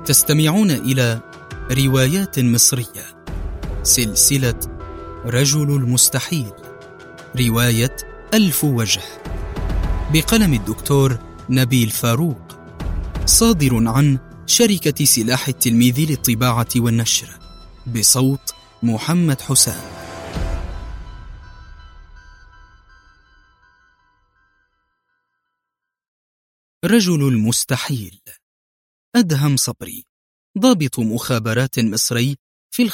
تستمعون إلى روايات مصرية، سلسلة رجل المستحيل، رواية 1000 وجه، بقلم الدكتور نبيل فاروق، صادر عن شركة سلاح التلميذ للطباعة والنشر، بصوت محمد حسام. رجل المستحيل. أدهم صبري، ضابط مخابرات مصري في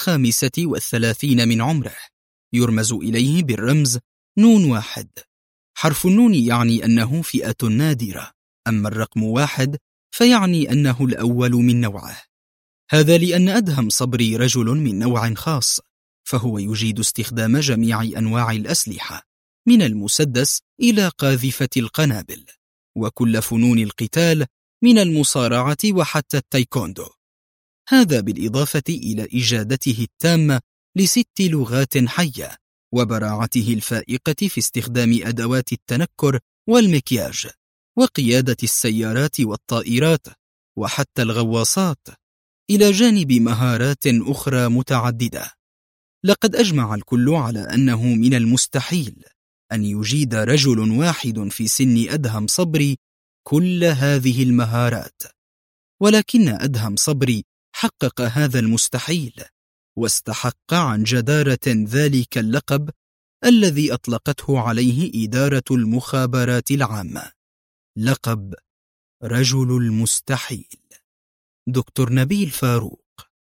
35 من عمره، يرمز إليه بالرمز ن1. حرف النون يعني أنه فئة نادرة، أما الرقم 1 فيعني أنه الأول من نوعه. هذا لأن أدهم صبري رجل من نوع خاص، فهو يجيد استخدام جميع أنواع الأسلحة، من المسدس إلى قاذفة القنابل، وكل فنون القتال، من المصارعة وحتى التايكوندو. هذا بالإضافة إلى إجادته التامة ل6 لغات حية، وبراعته الفائقة في استخدام أدوات التنكر والمكياج، وقيادة السيارات والطائرات وحتى الغواصات، إلى جانب مهارات أخرى متعددة. لقد أجمع الكل على أنه من المستحيل أن يجيد رجل واحد في سن أدهم صبري كل هذه المهارات، ولكن أدهم صبري حقق هذا المستحيل، واستحق عن جدارة ذلك اللقب الذي أطلقته عليه إدارة المخابرات العامة، لقب رجل المستحيل. دكتور نبيل فاروق.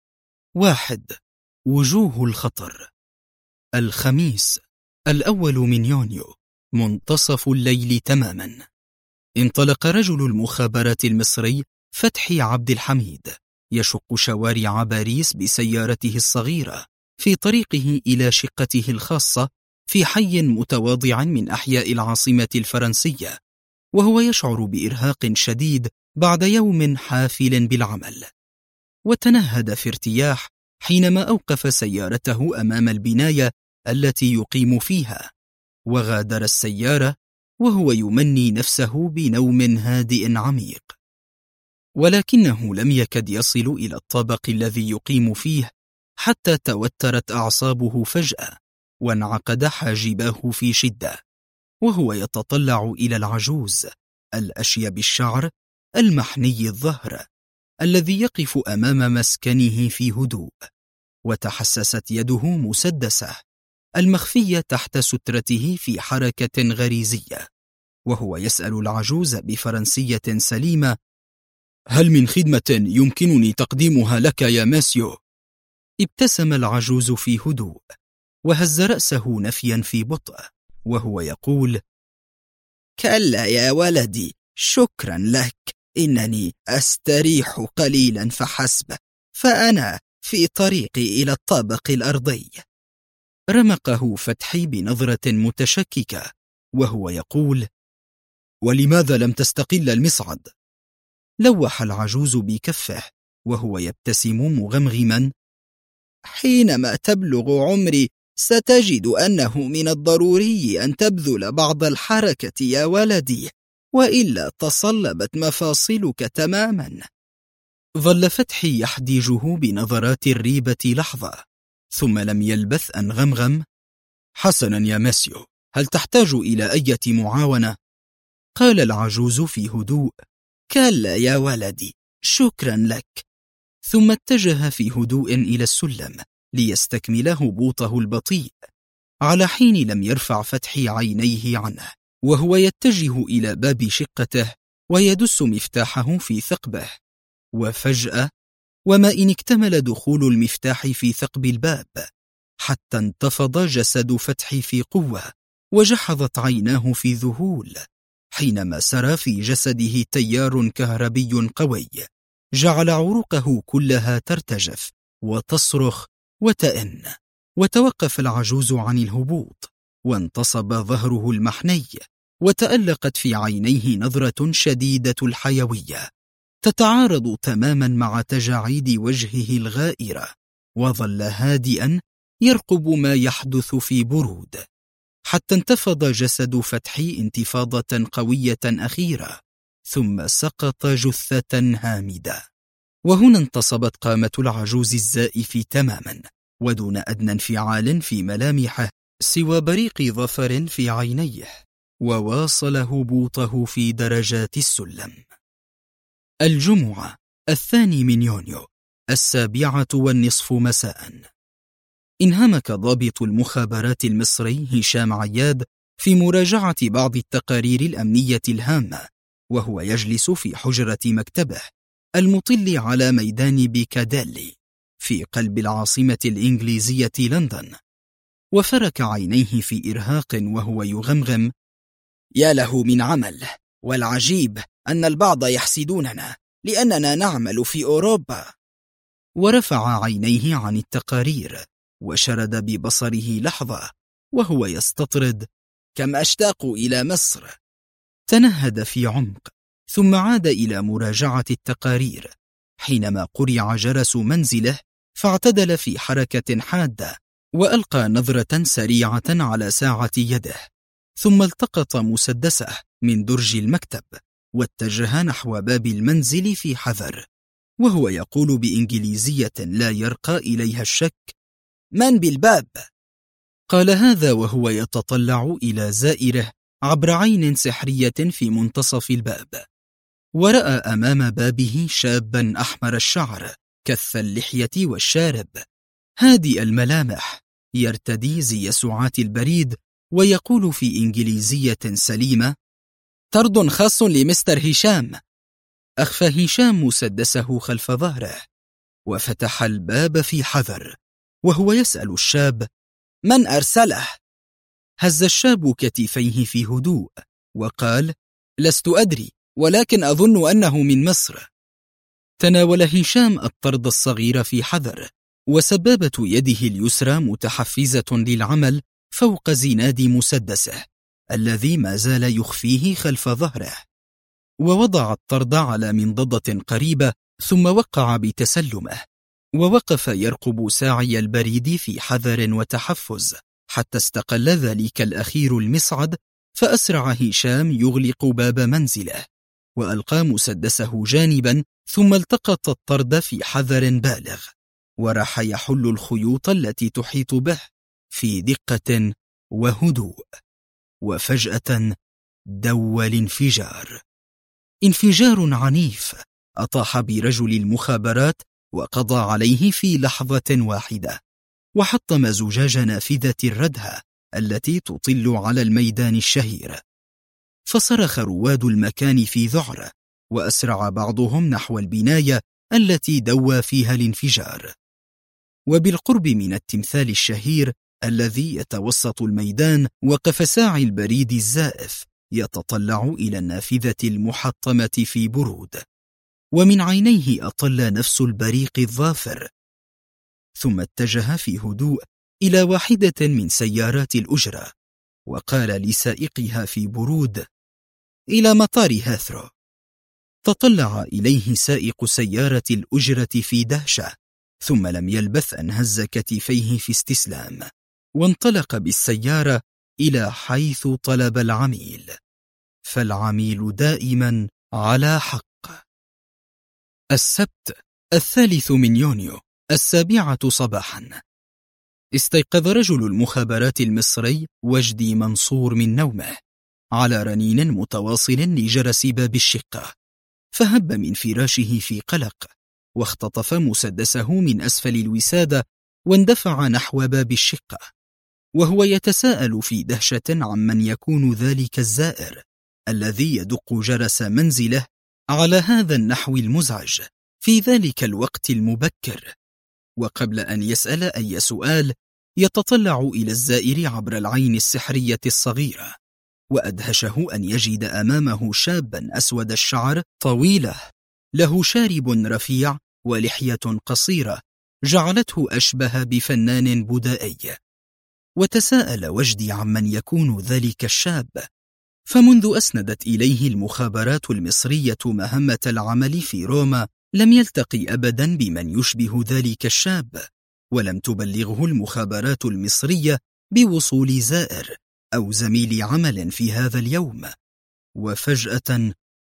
1. وجوه الخطر. الخميس 1 من يونيو، منتصف الليل تماما، انطلق رجل المخابرات المصري فتحي عبد الحميد يشق شوارع باريس بسيارته الصغيرة في طريقه إلى شقته الخاصة في حي متواضع من أحياء العاصمة الفرنسية، وهو يشعر بإرهاق شديد بعد يوم حافل بالعمل، وتنهد في ارتياح حينما أوقف سيارته أمام البناية التي يقيم فيها، وغادر السيارة وهو يمني نفسه بنوم هادئ عميق. ولكنه لم يكد يصل إلى الطابق الذي يقيم فيه حتى توترت أعصابه فجأة، وانعقد حاجباه في شدة، وهو يتطلع إلى العجوز الأشيب الشعر المحني الظهر الذي يقف أمام مسكنه في هدوء، وتحسست يده مسدسة المخفية تحت سترته في حركة غريزية، وهو يسأل العجوز بفرنسية سليمة: هل من خدمة يمكنني تقديمها لك يا ماسيو؟ ابتسم العجوز في هدوء، وهز رأسه نفيا في بطء، وهو يقول: كلا يا ولدي، شكرا لك، إنني أستريح قليلا فحسب، فأنا في طريقي إلى الطابق الأرضي. رمقه فتحي بنظرة متشككة، وهو يقول: ولماذا لم تستقل المصعد؟ لوح العجوز بكفه وهو يبتسم مغمغما: حينما تبلغ عمري ستجد أنه من الضروري أن تبذل بعض الحركة يا ولدي، وإلا تصلبت مفاصلك تماما. ظل فتحي يحديجه بنظرات الريبة لحظة، ثم لم يلبث أن غمغم: حسنا يا ماسيو، هل تحتاج إلى أي معاونة؟ قال العجوز في هدوء: كلا يا ولدي، شكرا لك. ثم اتجه في هدوء إلى السلم ليستكمل هبوطه البطيء، على حين لم يرفع فتحي عينيه عنه، وهو يتجه إلى باب شقته ويدس مفتاحه في ثقبه، وفجأة وما إن اكتمل دخول المفتاح في ثقب الباب حتى انتفض جسد فتحي في قوة، وجحظت عيناه في ذهول حينما سرى في جسده تيار كهربي قوي جعل عروقه كلها ترتجف وتصرخ وتئن. وتوقف العجوز عن الهبوط، وانتصب ظهره المحني، وتألقت في عينيه نظرة شديدة الحيوية تتعارض تماما مع تجاعيد وجهه الغائرة، وظل هادئا يرقب ما يحدث في برود، حتى انتفض جسد فتحي انتفاضة قوية أخيرة، ثم سقط جثة هامدة. وهنا انتصبت قامة العجوز الزائف تماما، ودون أدنى انفعال في ملامحه سوى بريق ظفر في عينيه، وواصل هبوطه في درجات السلم. الجمعة 2 يونيو 7:30 مساء. انهمك ضابط المخابرات المصري هشام عياد في مراجعة بعض التقارير الأمنية الهامة، وهو يجلس في حجرة مكتبه المطل على ميدان بيكاديلي في قلب العاصمة الإنجليزية لندن، وفرك عينيه في إرهاق وهو يغمغم: يا له من عمل، والعجيب أن البعض يحسدوننا لأننا نعمل في أوروبا. ورفع عينيه عن التقارير وشرد ببصره لحظة وهو يستطرد: كم أشتاق إلى مصر. تنهد في عمق ثم عاد إلى مراجعة التقارير، حينما قرع جرس منزله فاعتدل في حركة حادة وألقى نظرة سريعة على ساعة يده، ثم التقط مسدسه من درج المكتب واتجه نحو باب المنزل في حذر، وهو يقول بإنجليزية لا يرقى إليها الشك: من بالباب؟ قال هذا وهو يتطلع إلى زائره عبر عين سحرية في منتصف الباب، ورأى أمام بابه شابا أحمر الشعر كث اللحية والشارب، هادئ الملامح، يرتدي زي سعاة البريد، ويقول في إنجليزية سليمة: طرد خاص لمستر هشام. أخفى هشام مسدسه خلف ظهره وفتح الباب في حذر، وهو يسأل الشاب: من أرسله؟ هز الشاب كتفيه في هدوء وقال: لست أدري، ولكن أظن أنه من مصر. تناول هشام الطرد الصغير في حذر، وسبابة يده اليسرى متحفزة للعمل فوق زناد مسدسه الذي ما زال يخفيه خلف ظهره، ووضع الطرد على منضدة قريبة ثم وقع بتسلمه، ووقف يرقب ساعي البريد في حذر وتحفز حتى استقل ذلك الأخير المصعد، فأسرع هشام يغلق باب منزله وألقى مسدسه جانبا، ثم التقط الطرد في حذر بالغ، وراح يحل الخيوط التي تحيط به في دقة وهدوء، وفجأة دو الانفجار، انفجار عنيف أطاح برجل المخابرات وقضى عليه في لحظة واحدة، وحطم زجاج نافذة الردهة التي تطل على الميدان الشهير، فصرخ رواد المكان في ذعر، وأسرع بعضهم نحو البناية التي دوى فيها الانفجار. وبالقرب من التمثال الشهير الذي يتوسط الميدان وقف ساعي البريد الزائف يتطلع إلى النافذة المحطمة في برود، ومن عينيه أطل نفس البريق الظافر، ثم اتجه في هدوء إلى واحدة من سيارات الأجرة وقال لسائقها في برود: إلى مطار هاثرو. تطلع إليه سائق سيارة الأجرة في دهشة، ثم لم يلبث أن هز كتفيه في استسلام، وانطلق بالسيارة إلى حيث طلب العميل، فالعميل دائما على حق. السبت 3 يونيو 7 صباحا. استيقظ رجل المخابرات المصري وجدي منصور من نومه على رنين متواصل لجرس باب الشقة، فهب من فراشه في قلق، واختطف مسدسه من أسفل الوسادة واندفع نحو باب الشقة، وهو يتساءل في دهشة عمن يكون ذلك الزائر الذي يدق جرس منزله على هذا النحو المزعج في ذلك الوقت المبكر. وقبل أن يسأل أي سؤال يتطلع إلى الزائر عبر العين السحرية الصغيرة، وأدهشه أن يجد أمامه شابا أسود الشعر طويلة له شارب رفيع ولحية قصيرة جعلته أشبه بفنان بدائي. وتساءل وجدي عمن يكون ذلك الشاب، فمنذ أسندت إليه المخابرات المصرية مهمة العمل في روما لم يلتقي أبدا بمن يشبه ذلك الشاب، ولم تبلغه المخابرات المصرية بوصول زائر أو زميل عمل في هذا اليوم. وفجأة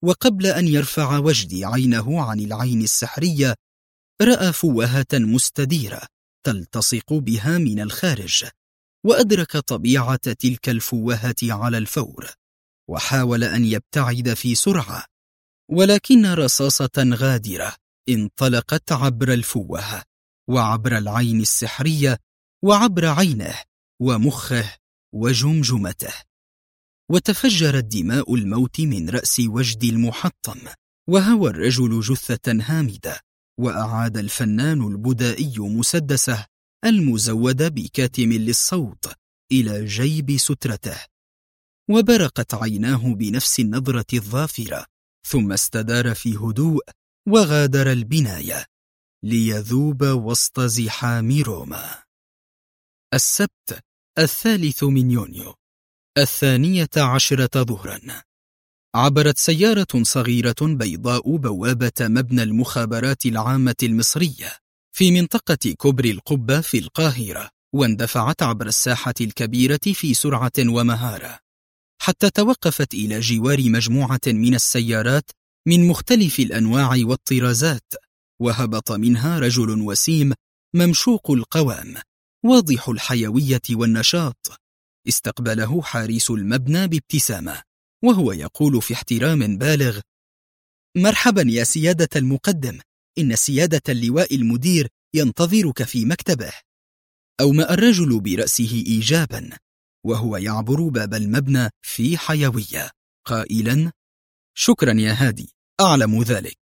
وقبل أن يرفع وجدي عينه عن العين السحرية رأى فوهة مستديرة تلتصق بها من الخارج، وأدرك طبيعة تلك الفوهة على الفور، وحاول أن يبتعد في سرعة، ولكن رصاصة غادرة انطلقت عبر الفوهة وعبر العين السحرية وعبر عينه ومخه وجمجمته، وتفجرت دماء الموت من رأس وجدي المحطم، وهوى الرجل جثة هامدة، وأعاد الفنان البدائي مسدسه المزود بكاتم للصوت إلى جيب سترته، وبرقت عيناه بنفس النظرة الظافرة، ثم استدار في هدوء وغادر البناية ليذوب وسط زحام روما. السبت 3 يونيو 12 ظهرا. عبرت سيارة صغيرة بيضاء بوابة مبنى المخابرات العامة المصرية في منطقة كوبري القبة في القاهرة، واندفعت عبر الساحة الكبيرة في سرعة ومهارة، حتى توقفت إلى جوار مجموعة من السيارات من مختلف الأنواع والطرازات، وهبط منها رجل وسيم ممشوق القوام واضح الحيوية والنشاط. استقبله حارس المبنى بابتسامة وهو يقول في احترام بالغ: مرحبا يا سيادة المقدم، إن سيادة اللواء المدير ينتظرك في مكتبه. أومأ الرجل برأسه إيجابا وهو يعبر باب المبنى في حيوية قائلا: شكرا يا هادي، أعلم ذلك.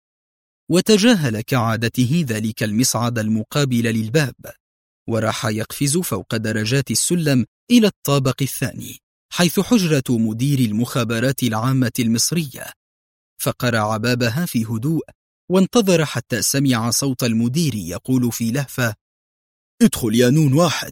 وتجاهل كعادته ذلك المصعد المقابل للباب، وراح يقفز فوق درجات السلم إلى الطابق الثاني حيث حجرة مدير المخابرات العامة المصرية، فقرع بابها في هدوء وانتظر حتى سمع صوت المدير يقول في لهفة: ادخل يا نون واحد.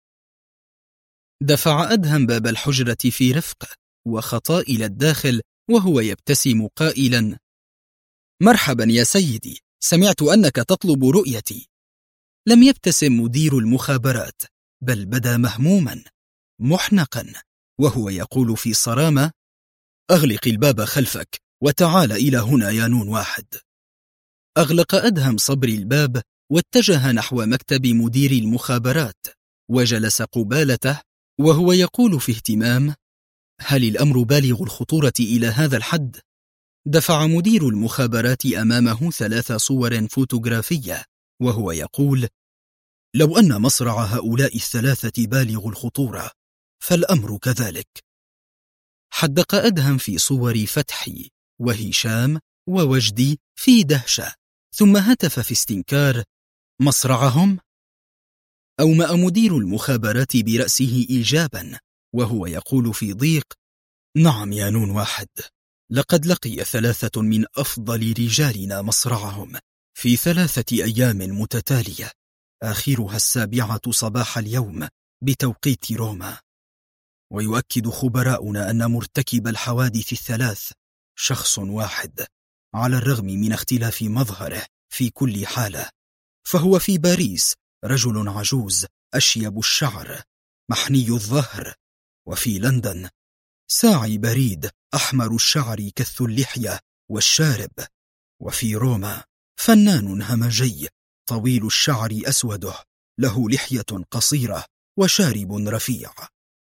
دفع أدهم باب الحجرة في رفق وخطا إلى الداخل وهو يبتسم قائلا: مرحبا يا سيدي، سمعت أنك تطلب رؤيتي. لم يبتسم مدير المخابرات، بل بدا مهموما محنقا وهو يقول في صرامة: أغلق الباب خلفك وتعال إلى هنا يا نون واحد. أغلق أدهم صبري الباب واتجه نحو مكتب مدير المخابرات وجلس قبالته وهو يقول في اهتمام: هل الأمر بالغ الخطورة إلى هذا الحد؟ دفع مدير المخابرات أمامه 3 صور فوتوغرافية وهو يقول: لو أن مصرع هؤلاء ال3 بالغ الخطورة فالأمر كذلك. حدق أدهم في صور فتحي وهشام ووجدي في دهشة، ثم هتف في استنكار: مصرعهم؟ أومأ مدير المخابرات برأسه إيجابا وهو يقول في ضيق: نعم يا نون واحد، لقد لقي 3 من أفضل رجالنا مصرعهم في 3 أيام متتالية، آخرها 7 صباح اليوم بتوقيت روما. ويؤكد خبراؤنا أن مرتكب الحوادث ال3 شخص واحد، على الرغم من اختلاف مظهره في كل حالة، فهو في باريس رجل عجوز أشيب الشعر محني الظهر، وفي لندن ساعي بريد أحمر الشعر كث اللحية والشارب، وفي روما فنان همجي طويل الشعر أسوده له لحية قصيرة وشارب رفيع.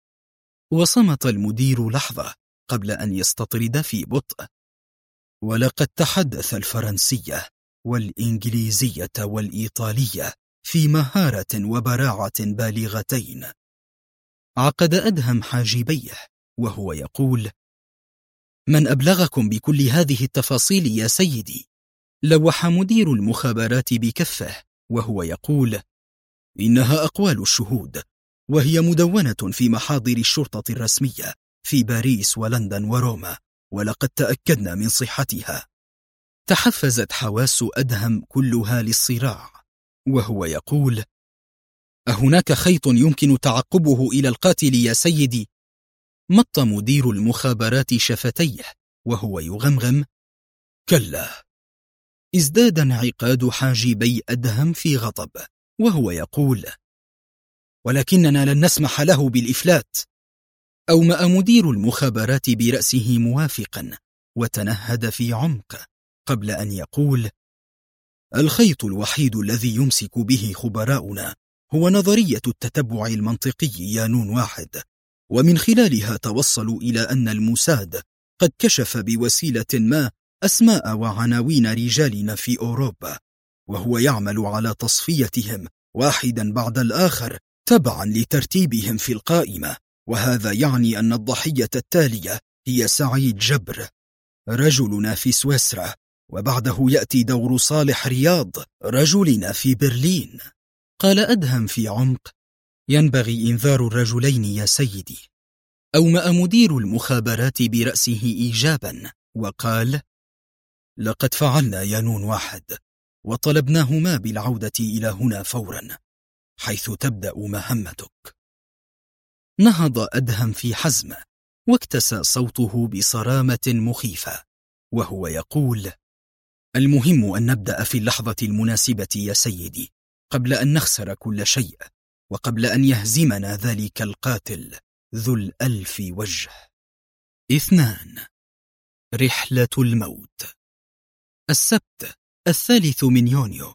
وصمت المدير لحظة قبل أن يستطرد في بطء: ولقد تحدث الفرنسية والإنجليزية والإيطالية في مهارة وبراعة بالغتين. عقد أدهم حاجبيه وهو يقول: من أبلغكم بكل هذه التفاصيل يا سيدي؟ لوح مدير المخابرات بكفه وهو يقول: إنها أقوال الشهود، وهي مدونة في محاضر الشرطة الرسمية في باريس ولندن وروما، ولقد تأكدنا من صحتها. تحفزت حواس أدهم كلها للصراع وهو يقول: أهناك خيط يمكن تعقبه إلى القاتل يا سيدي؟ مط مدير المخابرات شفتيه وهو يغمغم: كلا. ازداد انعقاد حاجبي أدهم في غضب وهو يقول: ولكننا لن نسمح له بالإفلات. أومأ مدير المخابرات برأسه موافقا وتنهد في عمق قبل أن يقول: الخيط الوحيد الذي يمسك به خبراؤنا هو نظرية التتبع المنطقي يا نون واحد، ومن خلالها توصلوا إلى أن الموساد قد كشف بوسيلة ما أسماء وعناوين رجالنا في أوروبا، وهو يعمل على تصفيتهم واحدا بعد الآخر تبعا لترتيبهم في القائمة، وهذا يعني أن الضحية التالية هي سعيد جبر رجلنا في سويسرا، وبعده يأتي دور صالح رياض رجلنا في برلين. قال أدهم في عمق: ينبغي إنذار الرجلين يا سيدي. أومأ مدير المخابرات برأسه إيجابا وقال: لقد فعلنا يا نون واحد، وطلبناهما بالعودة إلى هنا فورا، حيث تبدأ مهمتك. نهض أدهم في حزم، واكتسى صوته بصرامة مخيفة وهو يقول: المهم أن نبدأ في اللحظة المناسبة يا سيدي، قبل أن نخسر كل شيء، وقبل أن يهزمنا ذلك القاتل ذو الألف وجه. 2. رحلة الموت. السبت 3 يونيو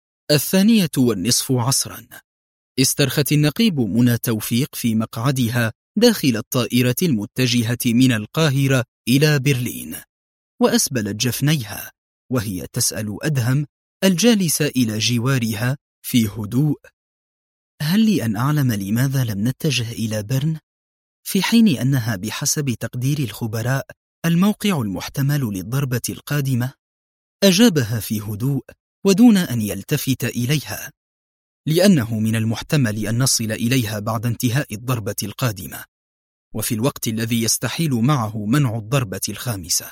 2:20 استرخت النقيب منى توفيق في مقعدها داخل الطائرة المتجهة من القاهرة إلى برلين، وأسبلت جفنيها وهي تسأل أدهم الجالس إلى جوارها في هدوء: هل لي أن أعلم لماذا لم نتجه إلى برن؟ في حين أنها بحسب تقدير الخبراء الموقع المحتمل للضربة القادمة. أجابها في هدوء ودون أن يلتفت إليها، لأنه من المحتمل أن نصل إليها بعد انتهاء الضربة القادمة، وفي الوقت الذي يستحيل معه منع الضربة الخامسة.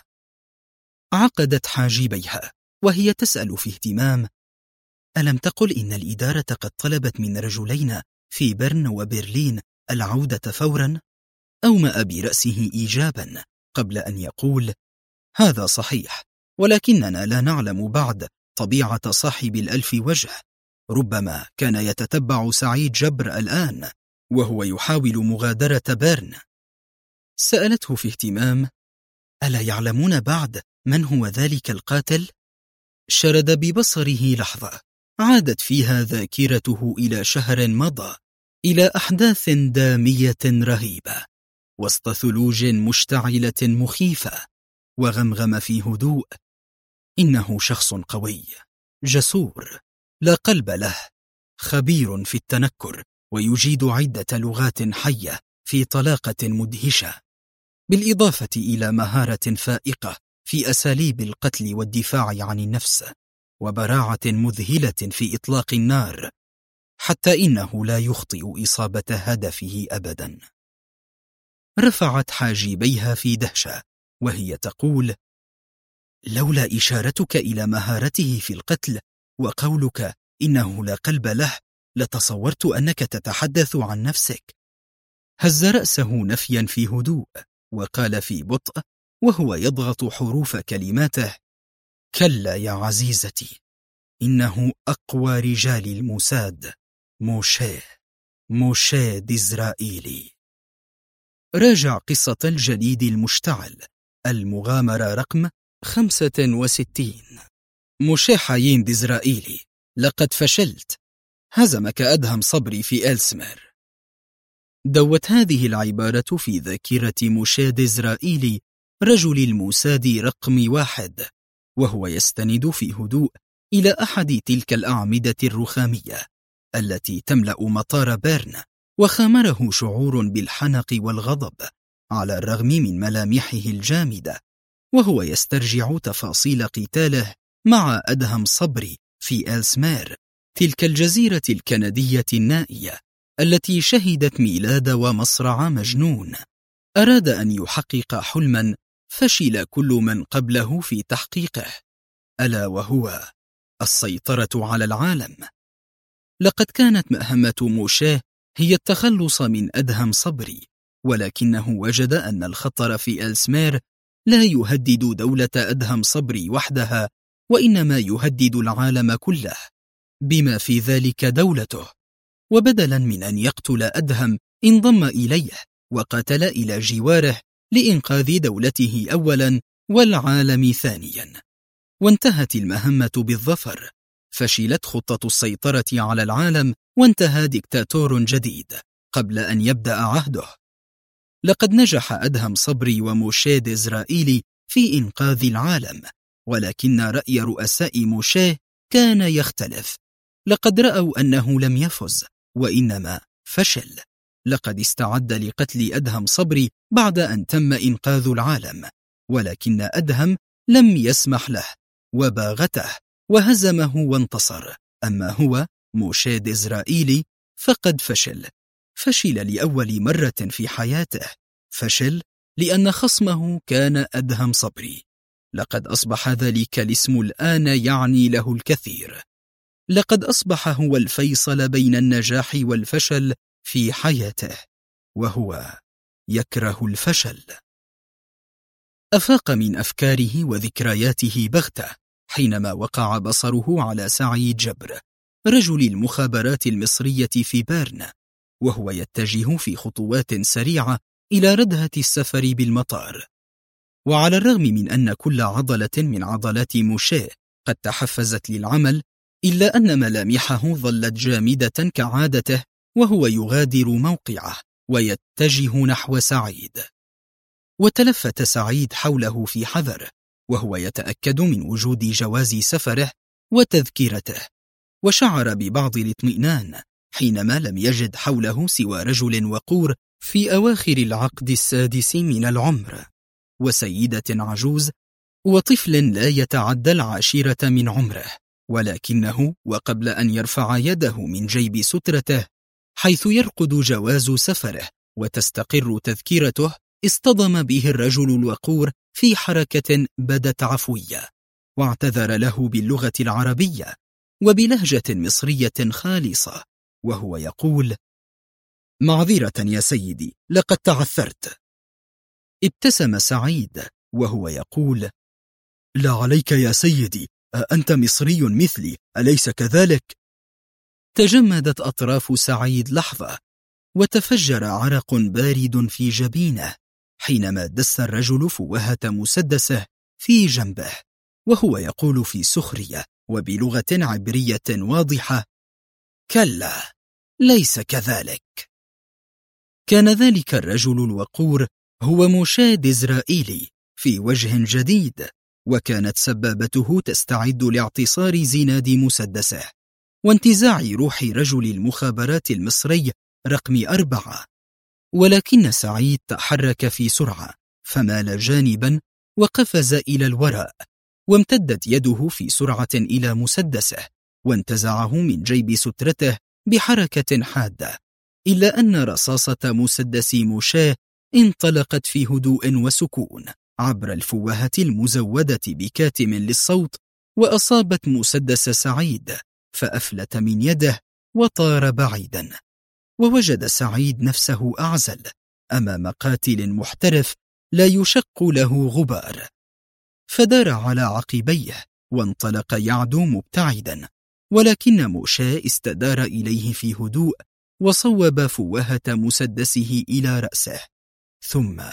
عقدت حاجبيها وهي تسأل في اهتمام: ألم تقل إن الإدارة قد طلبت من رجلين في برن وبرلين العودة فورا؟ أومأ برأسه إيجابا قبل أن يقول: هذا صحيح، ولكننا لا نعلم بعد طبيعة صاحب الألف وجه، ربما كان يتتبع سعيد جبر الآن وهو يحاول مغادرة بيرن. سألته في اهتمام: ألا يعلمون بعد من هو ذلك القاتل؟ شرد ببصره لحظة عادت فيها ذاكرته إلى شهر مضى، إلى أحداث دامية رهيبة وسط ثلوج مشتعلة مخيفة، وغمغم في هدوء: إنه شخص قوي جسور لا قلب له، خبير في التنكر، ويجيد عدة لغات حية في طلاقة مدهشة، بالإضافة إلى مهارة فائقة في أساليب القتل والدفاع عن النفس، وبراعة مذهلة في إطلاق النار، حتى إنه لا يخطئ إصابة هدفه أبدا. رفعت حاجبيها في دهشة وهي تقول: لولا إشارتك إلى مهارته في القتل وقولك إنه لا قلب له لتصورت أنك تتحدث عن نفسك. هز رأسه نفيا في هدوء وقال في بطء وهو يضغط حروف كلماته: كلا يا عزيزتي، إنه أقوى رجال الموساد، موشيه ديزرائيلي. راجع قصة الجليد المشتعل، المغامرة رقم 65. موشيه حيين ديزرائيلي، لقد فشلت، هزمك أدهم صبري في إلسمير. دوت هذه العبارة في ذاكرة موشيه ديزرائيلي رجل الموساد رقم 1، وهو يستند في هدوء إلى أحد تلك الأعمدة الرخامية التي تملأ مطار بيرن، وخامره شعور بالحنق والغضب على الرغم من ملامحه الجامدة، وهو يسترجع تفاصيل قتاله مع أدهم صبري في إلسمير، تلك الجزيرة الكندية النائية التي شهدت ميلاد ومصرع مجنون أراد أن يحقق حلما فشل كل من قبله في تحقيقه، ألا وهو السيطرة على العالم. لقد كانت مهمة موشيه هي التخلص من أدهم صبري، ولكنه وجد أن الخطر في إلسمير لا يهدد دولة أدهم صبري وحدها، وإنما يهدد العالم كله بما في ذلك دولته. وبدلا من أن يقتل أدهم انضم إليه وقاتل إلى جواره لإنقاذ دولته أولا، والعالم ثانيا. وانتهت المهمة بالظفر، فشلت خطة السيطرة على العالم، وانتهى ديكتاتور جديد قبل أن يبدأ عهده. لقد نجح أدهم صبري وموشيه ديزرائيلي في إنقاذ العالم، ولكن رأي رؤساء موشيه كان يختلف. لقد رأوا أنه لم يفز وإنما فشل. لقد استعد لقتل أدهم صبري بعد أن تم إنقاذ العالم، ولكن أدهم لم يسمح له وباغته وهزمه وانتصر. أما هو موشيه ديزرائيلي فقد فشل لأول مرة في حياته. فشل لأن خصمه كان أدهم صبري. لقد أصبح ذلك الاسم الآن يعني له الكثير. لقد أصبح هو الفيصل بين النجاح والفشل في حياته، وهو يكره الفشل. أفاق من أفكاره وذكرياته بغتة حينما وقع بصره على سعيد جبر، رجل المخابرات المصرية في بيرن، وهو يتجه في خطوات سريعة إلى ردهة السفر بالمطار. وعلى الرغم من أن كل عضلة من عضلات موشيه قد تحفزت للعمل، إلا أن ملامحه ظلت جامدة كعادته، وهو يغادر موقعه ويتجه نحو سعيد. وتلفت سعيد حوله في حذر، وهو يتأكد من وجود جواز سفره وتذكرته، وشعر ببعض الاطمئنان حينما لم يجد حوله سوى رجل وقور في أواخر العقد السادس من العمر، وسيدة عجوز، وطفل لا يتعدى 10 من عمره. ولكنه وقبل أن يرفع يده من جيب سترته حيث يرقد جواز سفره وتستقر تذكرته، اصطدم به الرجل الوقور في حركة بدت عفوية، واعتذر له باللغة العربية وبلهجة مصرية خالصة، وهو يقول: معذرة يا سيدي، لقد تعثرت. ابتسم سعيد وهو يقول: لا عليك يا سيدي، أنت مصري مثلي، أليس كذلك؟ تجمدت أطراف سعيد لحظة، وتفجر عرق بارد في جبينه حينما دس الرجل فوهة مسدسه في جنبه، وهو يقول في سخرية وبلغة عبرية واضحة: كلا، ليس كذلك. كان ذلك الرجل الوقور هو موشيه ديزرائيلي في وجه جديد، وكانت سبابته تستعد لاعتصار زناد مسدسه وانتزاع روح رجل المخابرات المصري رقم 4. ولكن سعيد تحرك في سرعة، فمال جانبا وقفز إلى الوراء، وامتدت يده في سرعة إلى مسدسه وانتزعه من جيب سترته بحركة حادة، إلا أن رصاصة مسدس موشيه انطلقت في هدوء وسكون عبر الفوهة المزودة بكاتم للصوت، وأصابت مسدس سعيد فأفلت من يده وطار بعيدا. ووجد سعيد نفسه أعزل أمام قاتل محترف لا يشق له غبار، فدار على عقبيه وانطلق يعدو مبتعدا، ولكن موشيه استدار إليه في هدوء وصوب فوهة مسدسه إلى رأسه، ثم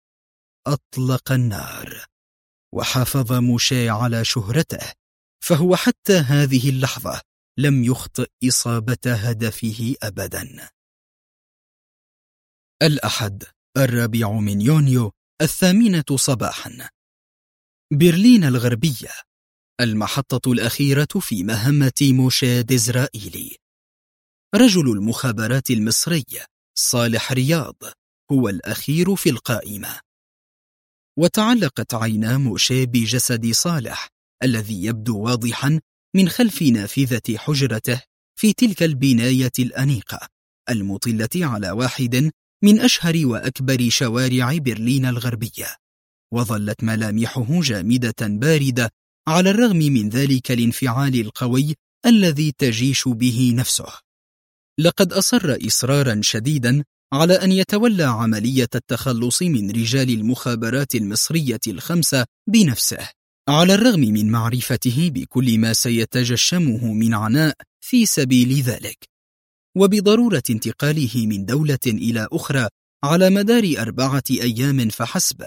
أطلق النار. وحافظ موشيه على شهرته، فهو حتى هذه اللحظة لم يخطئ إصابة هدفه أبدا. الأحد 4 من يونيو 8 صباحا، برلين الغربية، المحطة الأخيرة في مهمة موشيه ديزرائيلي. رجل المخابرات المصري صالح رياض هو الأخير في القائمة. وتعلقت عينا موشيه بجسد صالح الذي يبدو واضحا من خلف نافذة حجرته في تلك البناية الأنيقة المطلة على واحد من أشهر وأكبر شوارع برلين الغربية. وظلت ملامحه جامدة باردة على الرغم من ذلك الانفعال القوي الذي تجيش به نفسه. لقد أصر إصرارا شديدا على أن يتولى عملية التخلص من رجال المخابرات المصرية 5 بنفسه، على الرغم من معرفته بكل ما سيتجشمه من عناء في سبيل ذلك، وبضرورة انتقاله من دولة إلى أخرى على مدار 4 أيام فحسب،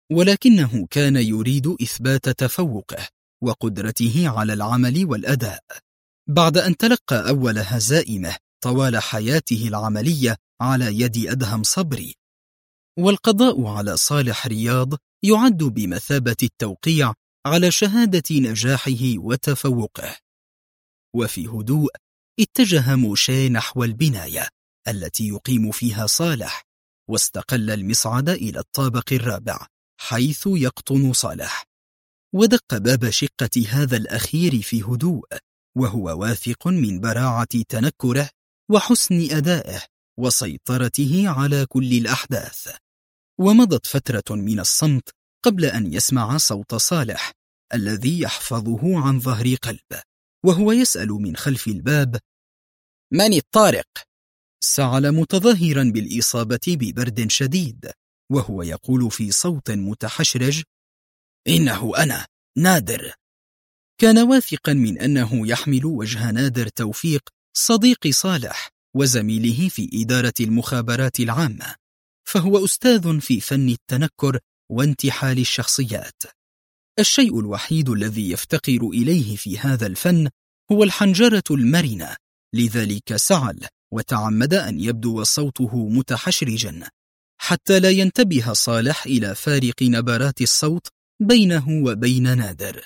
ولكنه كان يريد إثبات تفوقه وقدرته على العمل والأداء. بعد أن تلقى أول هزائمه طوال حياته العملية على يد أدهم صبري. والقضاء على صالح رياض يعد بمثابة التوقيع على شهادة نجاحه وتفوقه. وفي هدوء اتجه موشي نحو البناية التي يقيم فيها صالح، واستقل المصعد إلى الطابق الرابع حيث يقطن صالح، ودق باب شقة هذا الأخير في هدوء، وهو واثق من براعة تنكره وحسن أدائه وسيطرته على كل الأحداث. ومضت فترة من الصمت قبل أن يسمع صوت صالح الذي يحفظه عن ظهر قلب، وهو يسأل من خلف الباب: من الطارق؟ سعل متظاهرا بالإصابة ببرد شديد، وهو يقول في صوت متحشرج: إنه أنا، نادر. كان واثقا من أنه يحمل وجه نادر توفيق صديق صالح وزميله في إدارة المخابرات العامة، فهو أستاذ في فن التنكر وانتحال الشخصيات. الشيء الوحيد الذي يفتقر إليه في هذا الفن هو الحنجرة المرنة، لذلك سعل وتعمد أن يبدو صوته متحشرجا حتى لا ينتبه صالح إلى فارق نبرات الصوت بينه وبين نادر.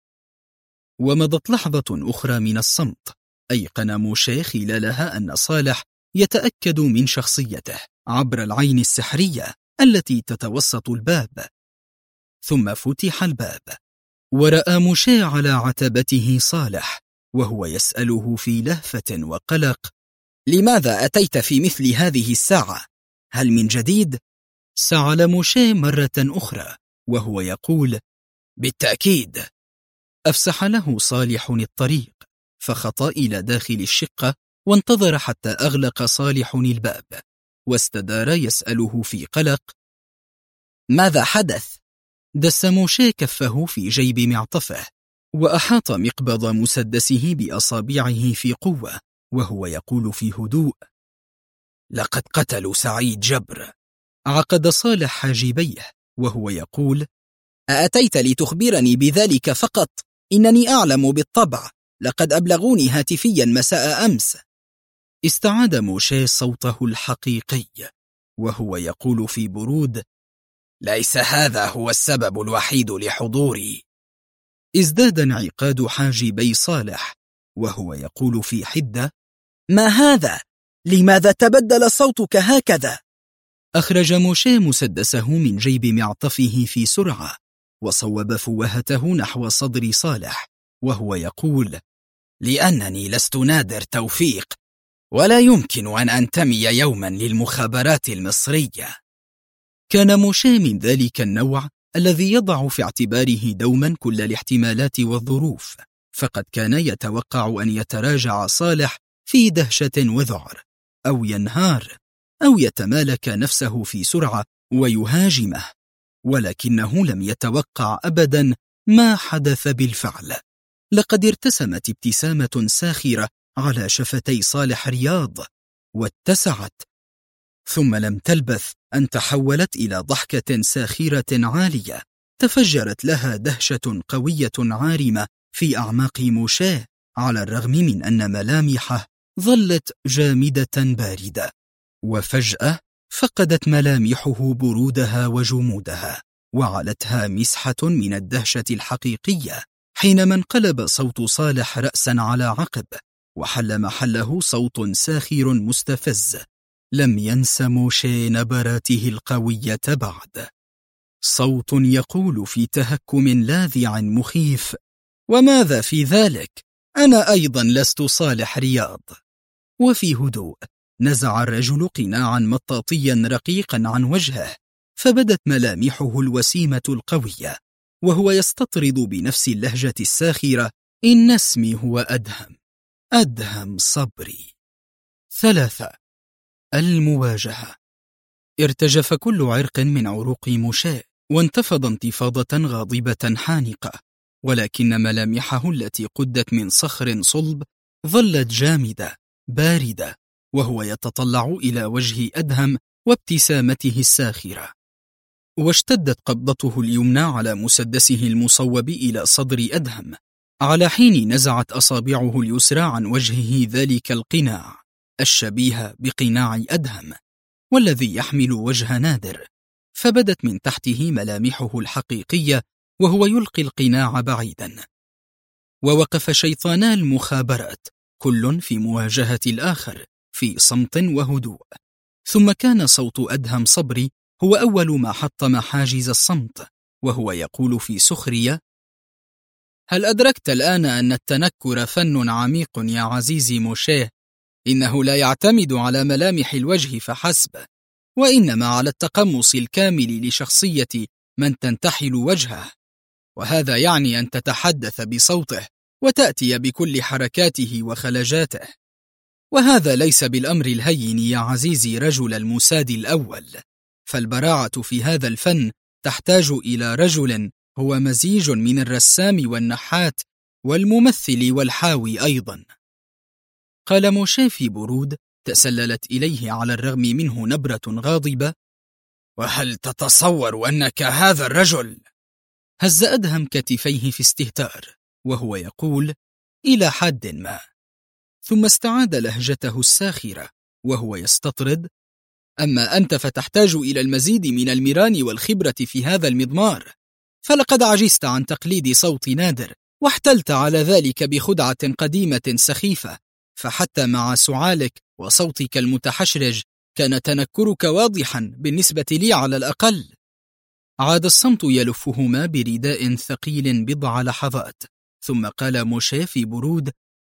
ومضت لحظة أخرى من الصمت أيقن موشي خلالها أن صالح يتأكد من شخصيته عبر العين السحرية التي تتوسط الباب. ثم فتح الباب ورأى موشي على عتبته صالح وهو يسأله في لهفة وقلق: لماذا أتيت في مثل هذه الساعة؟ هل من جديد؟ سعل موشي مرة أخرى وهو يقول: بالتأكيد. أفسح له صالح الطريق، فخطا إلى داخل الشقة وانتظر حتى أغلق صالح الباب، واستدار يسأله في قلق: ماذا حدث؟ دس موشي كفه في جيب معطفه وأحاط مقبض مسدسه بأصابعه في قوة، وهو يقول في هدوء: لقد قتلوا سعيد جبر. عقد صالح حاجبيه وهو يقول: أأتيت لتخبرني بذلك فقط؟ إنني أعلم بالطبع، لقد أبلغوني هاتفيا مساء أمس. استعاد موشي صوته الحقيقي وهو يقول في برود: ليس هذا هو السبب الوحيد لحضوري. ازداد انعقاد حاجبي صالح وهو يقول في حدة: ما هذا؟ لماذا تبدل صوتك هكذا؟ أخرج موشي مسدسه من جيب معطفه في سرعة وصوب فوهته نحو صدر صالح وهو يقول: لأنني لست نادر توفيق، ولا يمكن أن أنتمي يوما للمخابرات المصرية. كان موشي من ذلك النوع الذي يضع في اعتباره دوما كل الاحتمالات والظروف، فقد كان يتوقع أن يتراجع صالح في دهشة وذعر، أو ينهار، أو يتمالك نفسه في سرعة ويهاجمه، ولكنه لم يتوقع أبدا ما حدث بالفعل. لقد ارتسمت ابتسامة ساخرة على شفتي صالح رياض واتسعت، ثم لم تلبث أن تحولت إلى ضحكة ساخرة عالية تفجرت لها دهشة قوية عارمة في أعماق موشي، على الرغم من أن ملامحه ظلت جامدة باردة. وفجأة فقدت ملامحه برودها وجمودها، وعلتها مسحة من الدهشة الحقيقية حينما انقلب صوت صالح رأسا على عقب، وحل محله صوت ساخر مستفز لم ينس موشي نبراته القوية بعد. صوت يقول في تهكم لاذع مخيف: وماذا في ذلك؟ أنا أيضا لست صالح رياض. وفي هدوء نزع الرجل قناعا مطاطيا رقيقا عن وجهه، فبدت ملامحه الوسيمة القوية وهو يستطرد بنفس اللهجة الساخرة: إن اسمي هو أدهم صبري. 3. المواجهة. ارتجف كل عرق من عروق موشي وانتفض انتفاضة غاضبة حانقة، ولكن ملامحه التي قدت من صخر صلب ظلت جامدة باردة، وهو يتطلع إلى وجه أدهم وابتسامته الساخرة. واشتدت قبضته اليمنى على مسدسه المصوب إلى صدر أدهم، على حين نزعت أصابعه اليسرى عن وجهه ذلك القناع الشبيه بقناع أدهم والذي يحمل وجه نادر، فبدت من تحته ملامحه الحقيقية وهو يلقي القناع بعيدا. ووقف شيطانا المخابرات كل في مواجهة الآخر في صمت وهدوء، ثم كان صوت أدهم صبري هو أول ما حطم حاجز الصمت، وهو يقول في سخرية: هل أدركت الآن أن التنكر فن عميق يا عزيزي موشيه؟ إنه لا يعتمد على ملامح الوجه فحسب، وإنما على التقمص الكامل لشخصية من تنتحل وجهه، وهذا يعني أن تتحدث بصوته وتأتي بكل حركاته وخلجاته، وهذا ليس بالأمر الهين يا عزيزي رجل المساد الأول، فالبراعة في هذا الفن تحتاج إلى رجل هو مزيج من الرسام والنحات والممثل والحاوي أيضا. قال موشيه في برود تسللت إليه على الرغم منه نبرة غاضبة: وهل تتصور أنك هذا الرجل؟ هز أدهم كتفيه في استهتار وهو يقول: إلى حد ما. ثم استعاد لهجته الساخرة وهو يستطرد: أما أنت فتحتاج إلى المزيد من المران والخبرة في هذا المضمار، فلقد عجزت عن تقليد صوت نادر، واحتلت على ذلك بخدعة قديمة سخيفة، فحتى مع سعالك وصوتك المتحشرج كان تنكرك واضحا بالنسبة لي على الأقل. عاد الصمت يلفهما برداء ثقيل بضع لحظات، ثم قال موشيه في برود: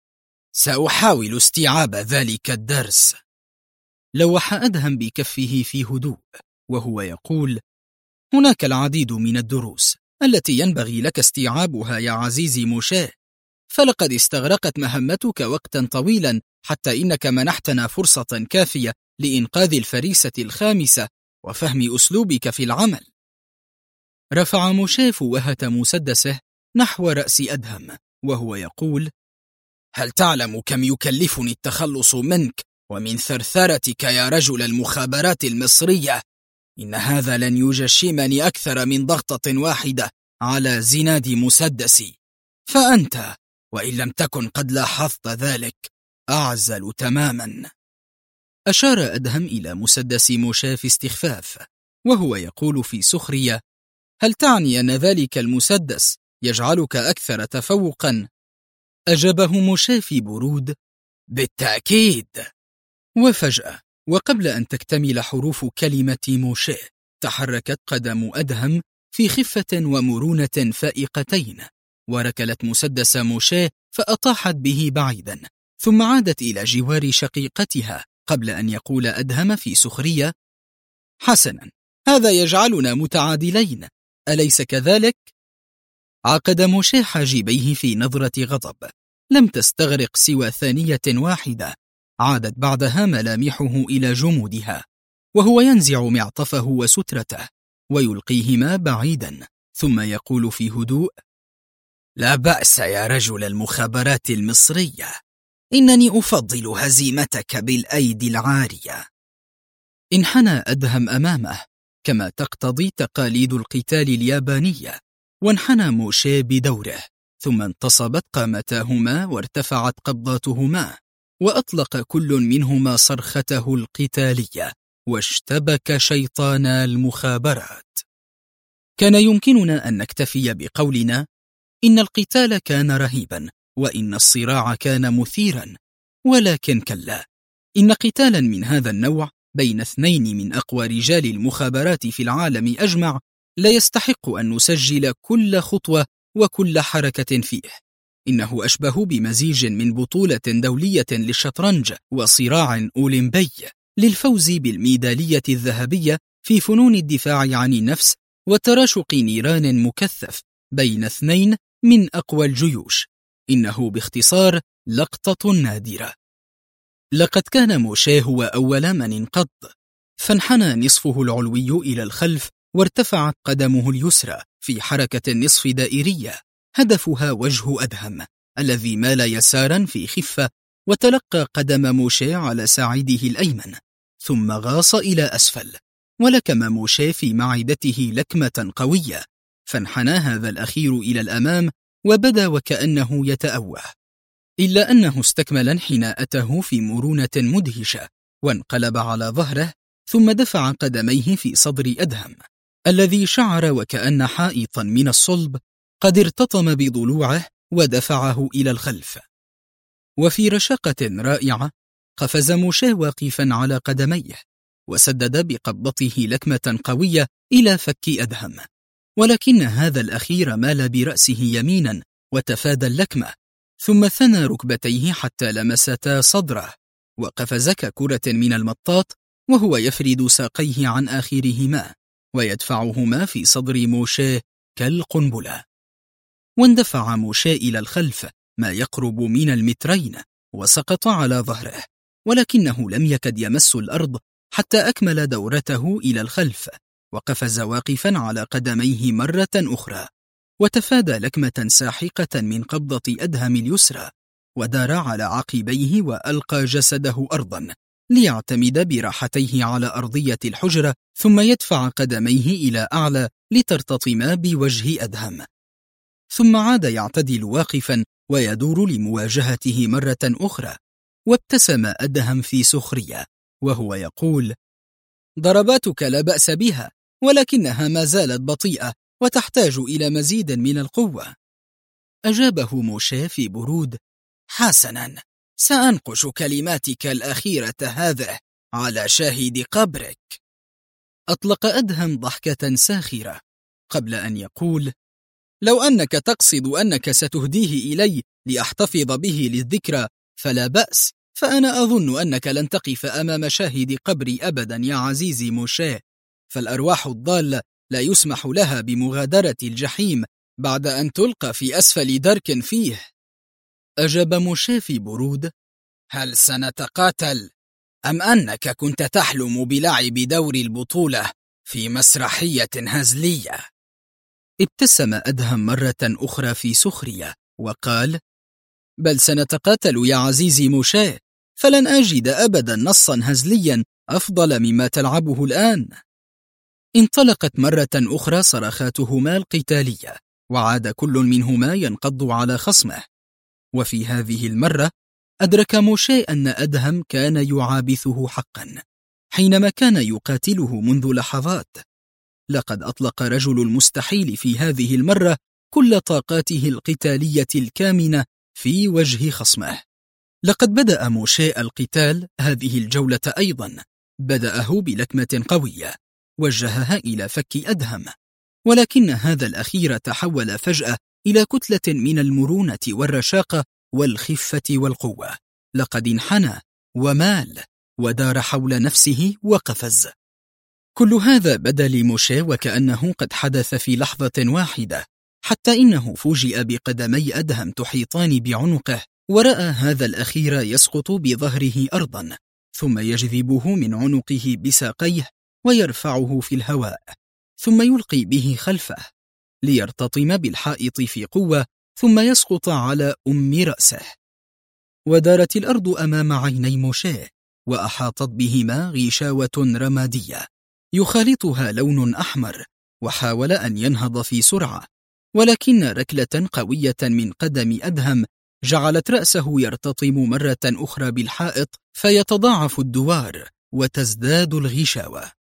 سأحاول استيعاب ذلك الدرس. لوح أدهم بكفه في هدوء وهو يقول: هناك العديد من الدروس التي ينبغي لك استيعابها يا عزيزي موشيه، فلقد استغرقت مهمتك وقتا طويلا حتى إنك منحتنا فرصة كافية لإنقاذ الفريسة الخامسة وفهم أسلوبك في العمل. رفع موشيه فوهة مسدسه نحو رأس أدهم وهو يقول: هل تعلم كم يكلفني التخلص منك ومن ثرثرتك يا رجل المخابرات المصرية؟ إن هذا لن يجشمني أكثر من ضغطة واحدة على زناد مسدسي، فأنت وإن لم تكن قد لاحظت ذلك أعزل تماما. أشار أدهم إلى مسدس موشيه في استخفاف وهو يقول في سخرية: هل تعني أن ذلك المسدس يجعلك أكثر تفوقا؟ أجابه موشيه في برود: بالتأكيد. وفجأة وقبل أن تكتمل حروف كلمة موشيه تحركت قدم أدهم في خفة ومرونة فائقتين، وركلت مسدس موشيه فأطاحت به بعيدا، ثم عادت إلى جوار شقيقتها قبل أن يقول أدهم في سخرية: حسنا، هذا يجعلنا متعادلين، أليس كذلك؟ عقد موشيه حاجبيه في نظرة غضب لم تستغرق سوى ثانية واحدة، عادت بعدها ملامحه إلى جمودها وهو ينزع معطفه وسترته ويلقيهما بعيدا، ثم يقول في هدوء: لا بأس يا رجل المخابرات المصرية، إنني أفضل هزيمتك بالأيدي العارية. انحنى أدهم أمامه كما تقتضي تقاليد القتال اليابانية، وانحنى موشيه بدوره، ثم انتصبت قامتاهما وارتفعت قبضاتهما، وأطلق كل منهما صرخته القتالية، واشتبك شيطانا المخابرات. كان يمكننا أن نكتفي بقولنا إن القتال كان رهيبا وإن الصراع كان مثيرا، ولكن كلا، إن قتالا من هذا النوع بين اثنين من أقوى رجال المخابرات في العالم أجمع لا يستحق أن نسجل كل خطوة وكل حركة فيه. إنه أشبه بمزيج من بطولة دولية للشطرنج وصراع أولمبي للفوز بالميدالية الذهبية في فنون الدفاع عن النفس وتراشق نيران مكثف بين اثنين من أقوى الجيوش. إنه باختصار لقطة نادرة. لقد كان موشيه هو أول من انقض، فانحنى نصفه العلوي إلى الخلف وارتفعت قدمه اليسرى في حركة نصف دائرية هدفها وجه أدهم الذي مال يسارا في خفة وتلقى قدم موشيه على ساعده الأيمن، ثم غاص إلى أسفل ولكم موشيه في معدته لكمة قوية، فانحنى هذا الأخير إلى الأمام وبدا وكأنه يتأوه، إلا أنه استكمل انحناءته في مرونة مدهشة، وانقلب على ظهره ثم دفع قدميه في صدر أدهم الذي شعر وكأن حائطا من الصلب قد ارتطم بضلوعه ودفعه إلى الخلف. وفي رشاقة رائعة قفز موشيه واقفا على قدميه، وسدد بقبضته لكمة قوية إلى فك أدهم، ولكن هذا الأخير مال برأسه يمينا وتفادى اللكمة، ثم ثنى ركبتيه حتى لمستا صدره، وقفز ككرة من المطاط وهو يفرد ساقيه عن آخرهما ويدفعهما في صدر موشيه كالقنبلة. واندفع موشيه إلى الخلف ما يقرب من 2 متر وسقط على ظهره، ولكنه لم يكد يمس الأرض حتى أكمل دورته إلى الخلف، وقفز واقفا على قدميه مرة أخرى، وتفادى لكمة ساحقة من قبضة أدهم اليسرى، ودار على عقبيه وألقى جسده أرضا ليعتمد براحتيه على أرضية الحجرة، ثم يدفع قدميه إلى أعلى لترتطما بوجه أدهم، ثم عاد يعتدل واقفا ويدور لمواجهته مرة أخرى. وابتسم أدهم في سخرية وهو يقول: ضرباتك لا بأس بها، ولكنها ما زالت بطيئة وتحتاج إلى مزيد من القوة. أجابه موشيه في برود: حسنا، سأنقش كلماتك الأخيرة هذه على شاهد قبرك. أطلق أدهم ضحكة ساخرة قبل أن يقول: لو أنك تقصد أنك ستهديه إلي لأحتفظ به للذكرى فلا بأس، فأنا أظن أنك لن تقف أمام شاهد قبري أبدا يا عزيزي موشيه، فالأرواح الضالة لا يسمح لها بمغادرة الجحيم بعد أن تلقى في أسفل درك فيه. أجاب موشيه في برود: هل سنتقاتل؟ أم أنك كنت تحلم بلعب دور البطولة في مسرحية هزلية؟ ابتسم أدهم مرة أخرى في سخرية وقال: بل سنتقاتل يا عزيزي موشيه، فلن أجد أبدا نصا هزليا أفضل مما تلعبه الآن. انطلقت مرة أخرى صرخاتهما القتالية، وعاد كل منهما ينقض على خصمه. وفي هذه المرة أدرك موشيه أن أدهم كان يعابثه حقا حينما كان يقاتله منذ لحظات. لقد أطلق رجل المستحيل في هذه المرة كل طاقاته القتالية الكامنة في وجه خصمه. لقد بدأ موشيه القتال هذه الجولة أيضا، بدأه بلكمة قوية وجهها إلى فك أدهم، ولكن هذا الأخير تحول فجأة إلى كتلة من المرونة والرشاقة والخفة والقوة. لقد انحنى ومال ودار حول نفسه وقفز. كل هذا بدا لموشيه وكأنه قد حدث في لحظة واحدة، حتى إنه فوجئ بقدمي أدهم تحيطان بعنقه، ورأى هذا الأخير يسقط بظهره أرضا، ثم يجذبه من عنقه بساقيه ويرفعه في الهواء، ثم يلقي به خلفه ليرتطم بالحائط في قوة، ثم يسقط على رأسه. ودارت الأرض أمام عيني موشيه، وأحاطت بهما غشاوة رمادية يخالطها لون أحمر، وحاول أن ينهض في سرعة، ولكن ركلة قوية من قدم أدهم جعلت رأسه يرتطم مرة أخرى بالحائط، فيتضاعف الدوار وتزداد الغشاوة.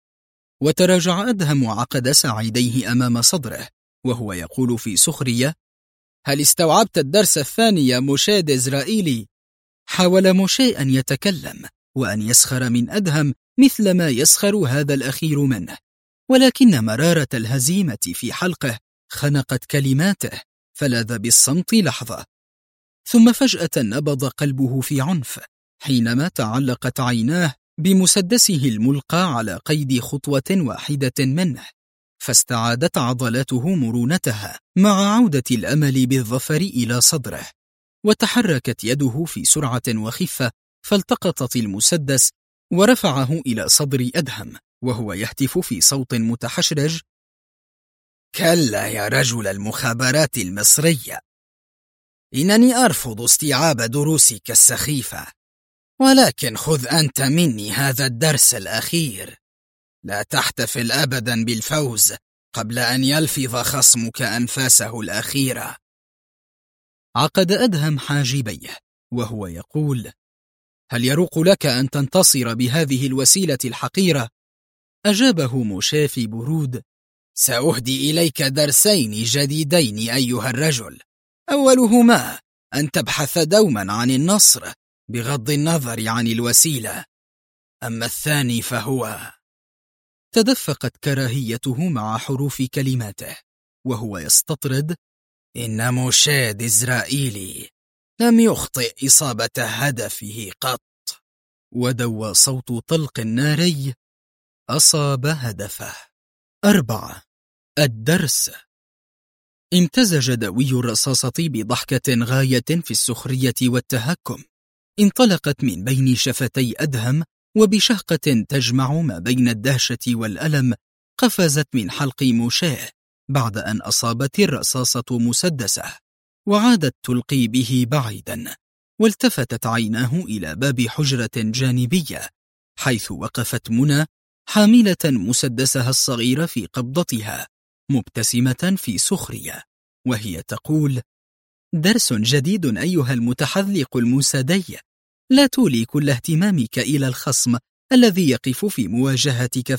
وتراجع أدهم وعقد ساعديه أمام صدره وهو يقول في سخرية: هل استوعبت الدرس الثاني يا موشيه ديزرائيلي؟ حاول موشيه أن يتكلم وأن يسخر من أدهم مثل ما يسخر هذا الأخير منه، ولكن مرارة الهزيمة في حلقه خنقت كلماته، فلاذ بالصمت لحظة، ثم فجأة نبض قلبه في عنف حينما تعلقت عيناه بمسدسه الملقى على قيد خطوة واحدة منه، فاستعادت عضلاته مرونتها مع عودة الأمل بالظفر إلى صدره، وتحركت يده في سرعة وخفة، فالتقطت المسدس ورفعه إلى صدر أدهم وهو يهتف في صوت متحشرج: كلا يا رجل المخابرات المصرية، إنني أرفض استيعاب دروسك السخيفة، ولكن خذ أنت مني هذا الدرس الأخير. لا تحتفل أبدا بالفوز قبل أن يلفظ خصمك أنفاسه الأخيرة. عقد أدهم حاجبيه وهو يقول: هل يروق لك أن تنتصر بهذه الوسيلة الحقيرة؟ أجابه موشي في برود: سأهدي إليك درسين جديدين أيها الرجل، أولهما أن تبحث دوما عن النصر بغض النظر عن الوسيلة، أما الثاني فهو... تدفقت كراهيته مع حروف كلماته وهو يستطرد: إن موشي ديزرائيلي لم يخطئ إصابة هدفه قط. ودوى صوت طلق ناري: أصاب هدفه. 4. الدرس. امتزج دوي الرصاصة بضحكة غاية في السخرية والتهكم، انطلقت من بين شفتي أدهم، وبشهقة تجمع ما بين الدهشة والألم قفزت من حلق موشيه بعد أن أصابت الرصاصة مسدسه، وعادت تلقي به بعيدا، والتفتت عيناه إلى باب حجرة جانبية حيث وقفت منى حاملة مسدسها الصغير في قبضتها مبتسمة في سخرية، وهي تقول: درس جديد أيها المتحذلق الموسادي، لا تولي كل اهتمامك إلى الخصم الذي يقف في مواجهتك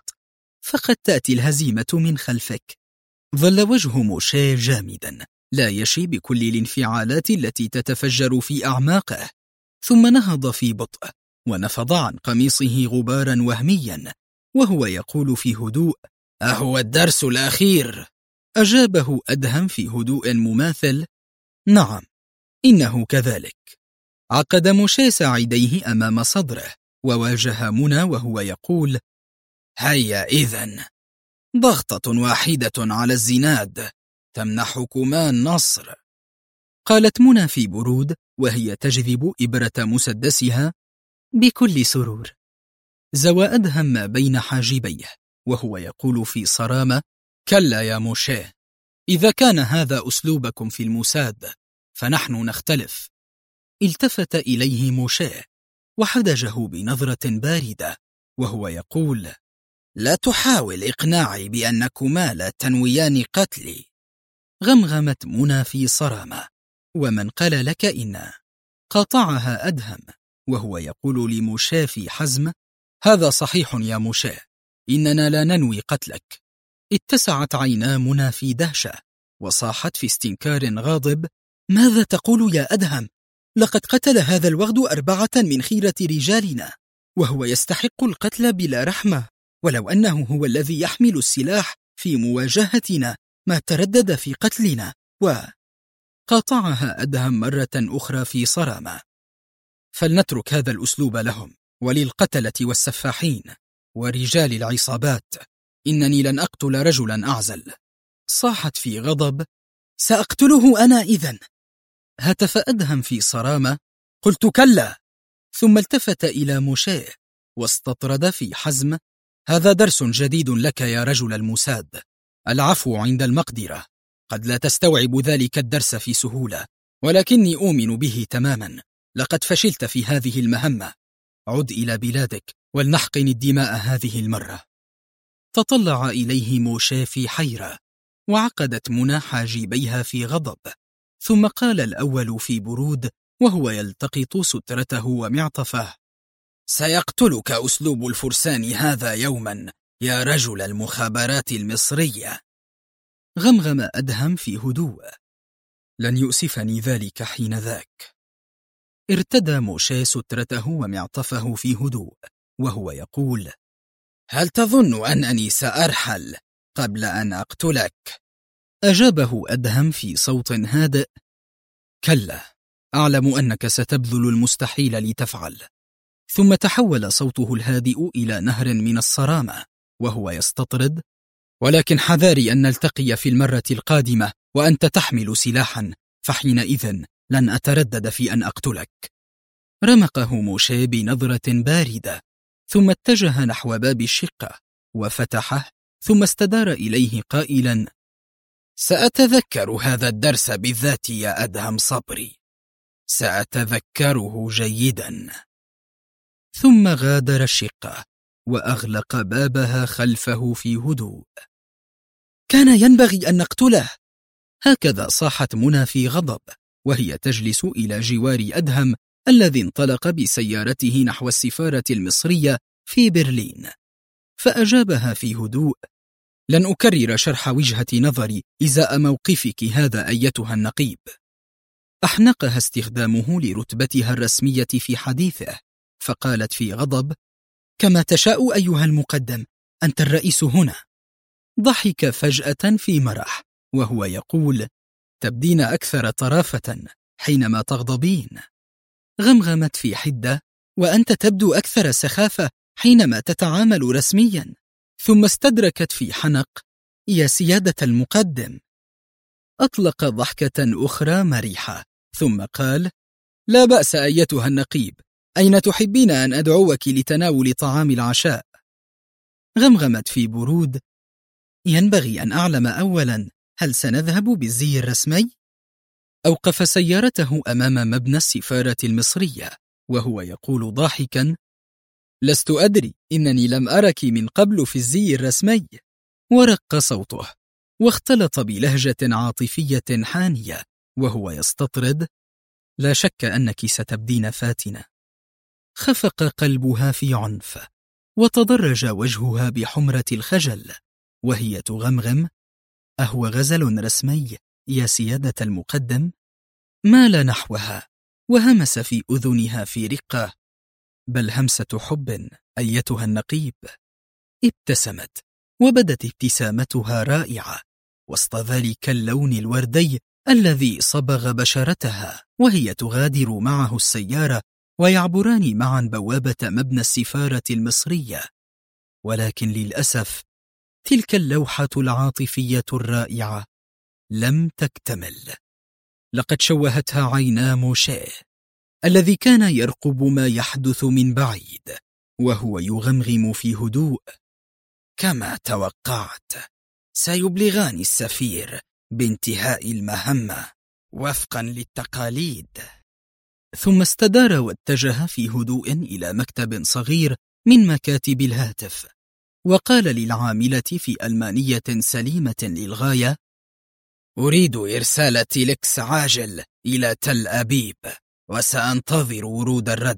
فقد تأتي الهزيمة من خلفك. ظل وجه موشي جامدا لا يشي بكل الانفعالات التي تتفجر في أعماقه، ثم نهض في بطء ونفض عن قميصه غبارا وهميا وهو يقول في هدوء: أهو الدرس الأخير؟ أجابه أدهم في هدوء مماثل: نعم، إنه كذلك. عقد موشي ساعديه أمام صدره وواجه منى وهو يقول: هيا إذن، ضغطة واحدة على الزناد تمنحكما النصر. قالت منى في برود وهي تجذب إبرة مسدسها: بكل سرور. زوى أدهم ما بين حاجبيه وهو يقول في صرامة: كلا يا موشي، إذا كان هذا أسلوبكم في الموساد فنحن نختلف. التفت إليه موشي وحدجه بنظرة باردة وهو يقول: لا تحاول إقناعي بأنكما لا تنويان قتلي. غمغمت منى في صرامة: ومن قال لك إن؟ قاطعها أدهم وهو يقول لموشي في حزم: هذا صحيح يا موشي، إننا لا ننوي قتلك. اتسعت عينا منى في دهشة وصاحت في استنكار غاضب: ماذا تقول يا أدهم؟ لقد قتل هذا الوغد 4 من خيرة رجالنا، وهو يستحق القتل بلا رحمة، ولو أنه هو الذي يحمل السلاح في مواجهتنا ما تردد في قتلنا. قاطعها أدهم مرة أخرى في صرامة: فلنترك هذا الأسلوب لهم وللقتلة والسفاحين ورجال العصابات، إنني لن أقتل رجلا أعزل. صاحت في غضب: سأقتله أنا إذن. هتف أدهم في صرامة: قلت كلا. ثم التفت إلى موشي واستطرد في حزم: هذا درس جديد لك يا رجل الموساد، العفو عند المقدرة. قد لا تستوعب ذلك الدرس في سهولة، ولكني أؤمن به تماما. لقد فشلت في هذه المهمة، عد إلى بلادك ولنحقن الدماء هذه المرة. تطلع إليه موشي في حيرة، وعقدت منى حاجبيها في غضب، ثم قال الأول في برود وهو يلتقط سترته ومعطفه: سيقتلك أسلوب الفرسان هذا يوما يا رجل المخابرات المصرية. غمغم أدهم في هدوء: لن يؤسفني ذلك حين ذاك. ارتدى موشي سترته ومعطفه في هدوء وهو يقول: هل تظن أنني سأرحل قبل أن أقتلك؟ أجابه أدهم في صوت هادئ: كلا، أعلم أنك ستبذل المستحيل لتفعل. ثم تحول صوته الهادئ إلى نهر من الصرامة وهو يستطرد: ولكن حذاري أن نلتقي في المرة القادمة وأنت تحمل سلاحا، فحينئذ لن أتردد في أن أقتلك. رمقه موشي بنظرة باردة، ثم اتجه نحو باب الشقة وفتحه، ثم استدار إليه قائلا: سأتذكر هذا الدرس بالذات يا أدهم صبري، سأتذكره جيدا. ثم غادر الشقة وأغلق بابها خلفه في هدوء. كان ينبغي أن نقتله. هكذا صاحت منى في غضب وهي تجلس إلى جوار أدهم الذي انطلق بسيارته نحو السفارة المصرية في برلين، فأجابها في هدوء: لن أكرر شرح وجهة نظري إزاء موقفك هذا أيتها النقيب. أحنقها استخدامه لرتبتها الرسمية في حديثه، فقالت في غضب: كما تشاء أيها المقدم، أنت الرئيس هنا. ضحك فجأة في مرح وهو يقول: تبدين أكثر طرافة حينما تغضبين. غمغمت في حدة: وأنت تبدو أكثر سخافة حينما تتعامل رسميا. ثم استدركت في حنق: يا سيادة المقدم. أطلق ضحكة أخرى مريحة ثم قال: لا بأس أيتها النقيب، أين تحبين أن أدعوك لتناول طعام العشاء؟ غمغمت في برود: ينبغي أن أعلم أولا، هل سنذهب بالزي الرسمي؟ أوقف سيارته أمام مبنى السفارة المصرية وهو يقول ضاحكا: لست أدري، إنني لم أرك من قبل في الزي الرسمي. ورق صوته واختلط بلهجة عاطفية حانية وهو يستطرد: لا شك أنك ستبدين فاتنة. خفق قلبها في عنف وتضرج وجهها بحمرة الخجل وهي تغمغم: أهو غزل رسمي يا سيادة المقدم؟ مال نحوها وهمس في أذنها في رقة: بل همسة حب أيتها النقيب. ابتسمت وبدت ابتسامتها رائعة وسط ذلك اللون الوردي الذي صبغ بشرتها وهي تغادر معه السيارة ويعبران معا بوابة مبنى السفارة المصرية. ولكن للأسف تلك اللوحة العاطفية الرائعة لم تكتمل. لقد شوهتها عينا موشيه الذي كان يرقب ما يحدث من بعيد وهو يغمغم في هدوء: كما توقعت، سيبلغان السفير بانتهاء المهمة وفقا للتقاليد. ثم استدار واتجه في هدوء إلى مكتب صغير من مكاتب الهاتف وقال للعاملة في ألمانية سليمة للغاية: أريد إرسال تيلكس عاجل إلى تل أبيب وسأنتظر ورود الرد.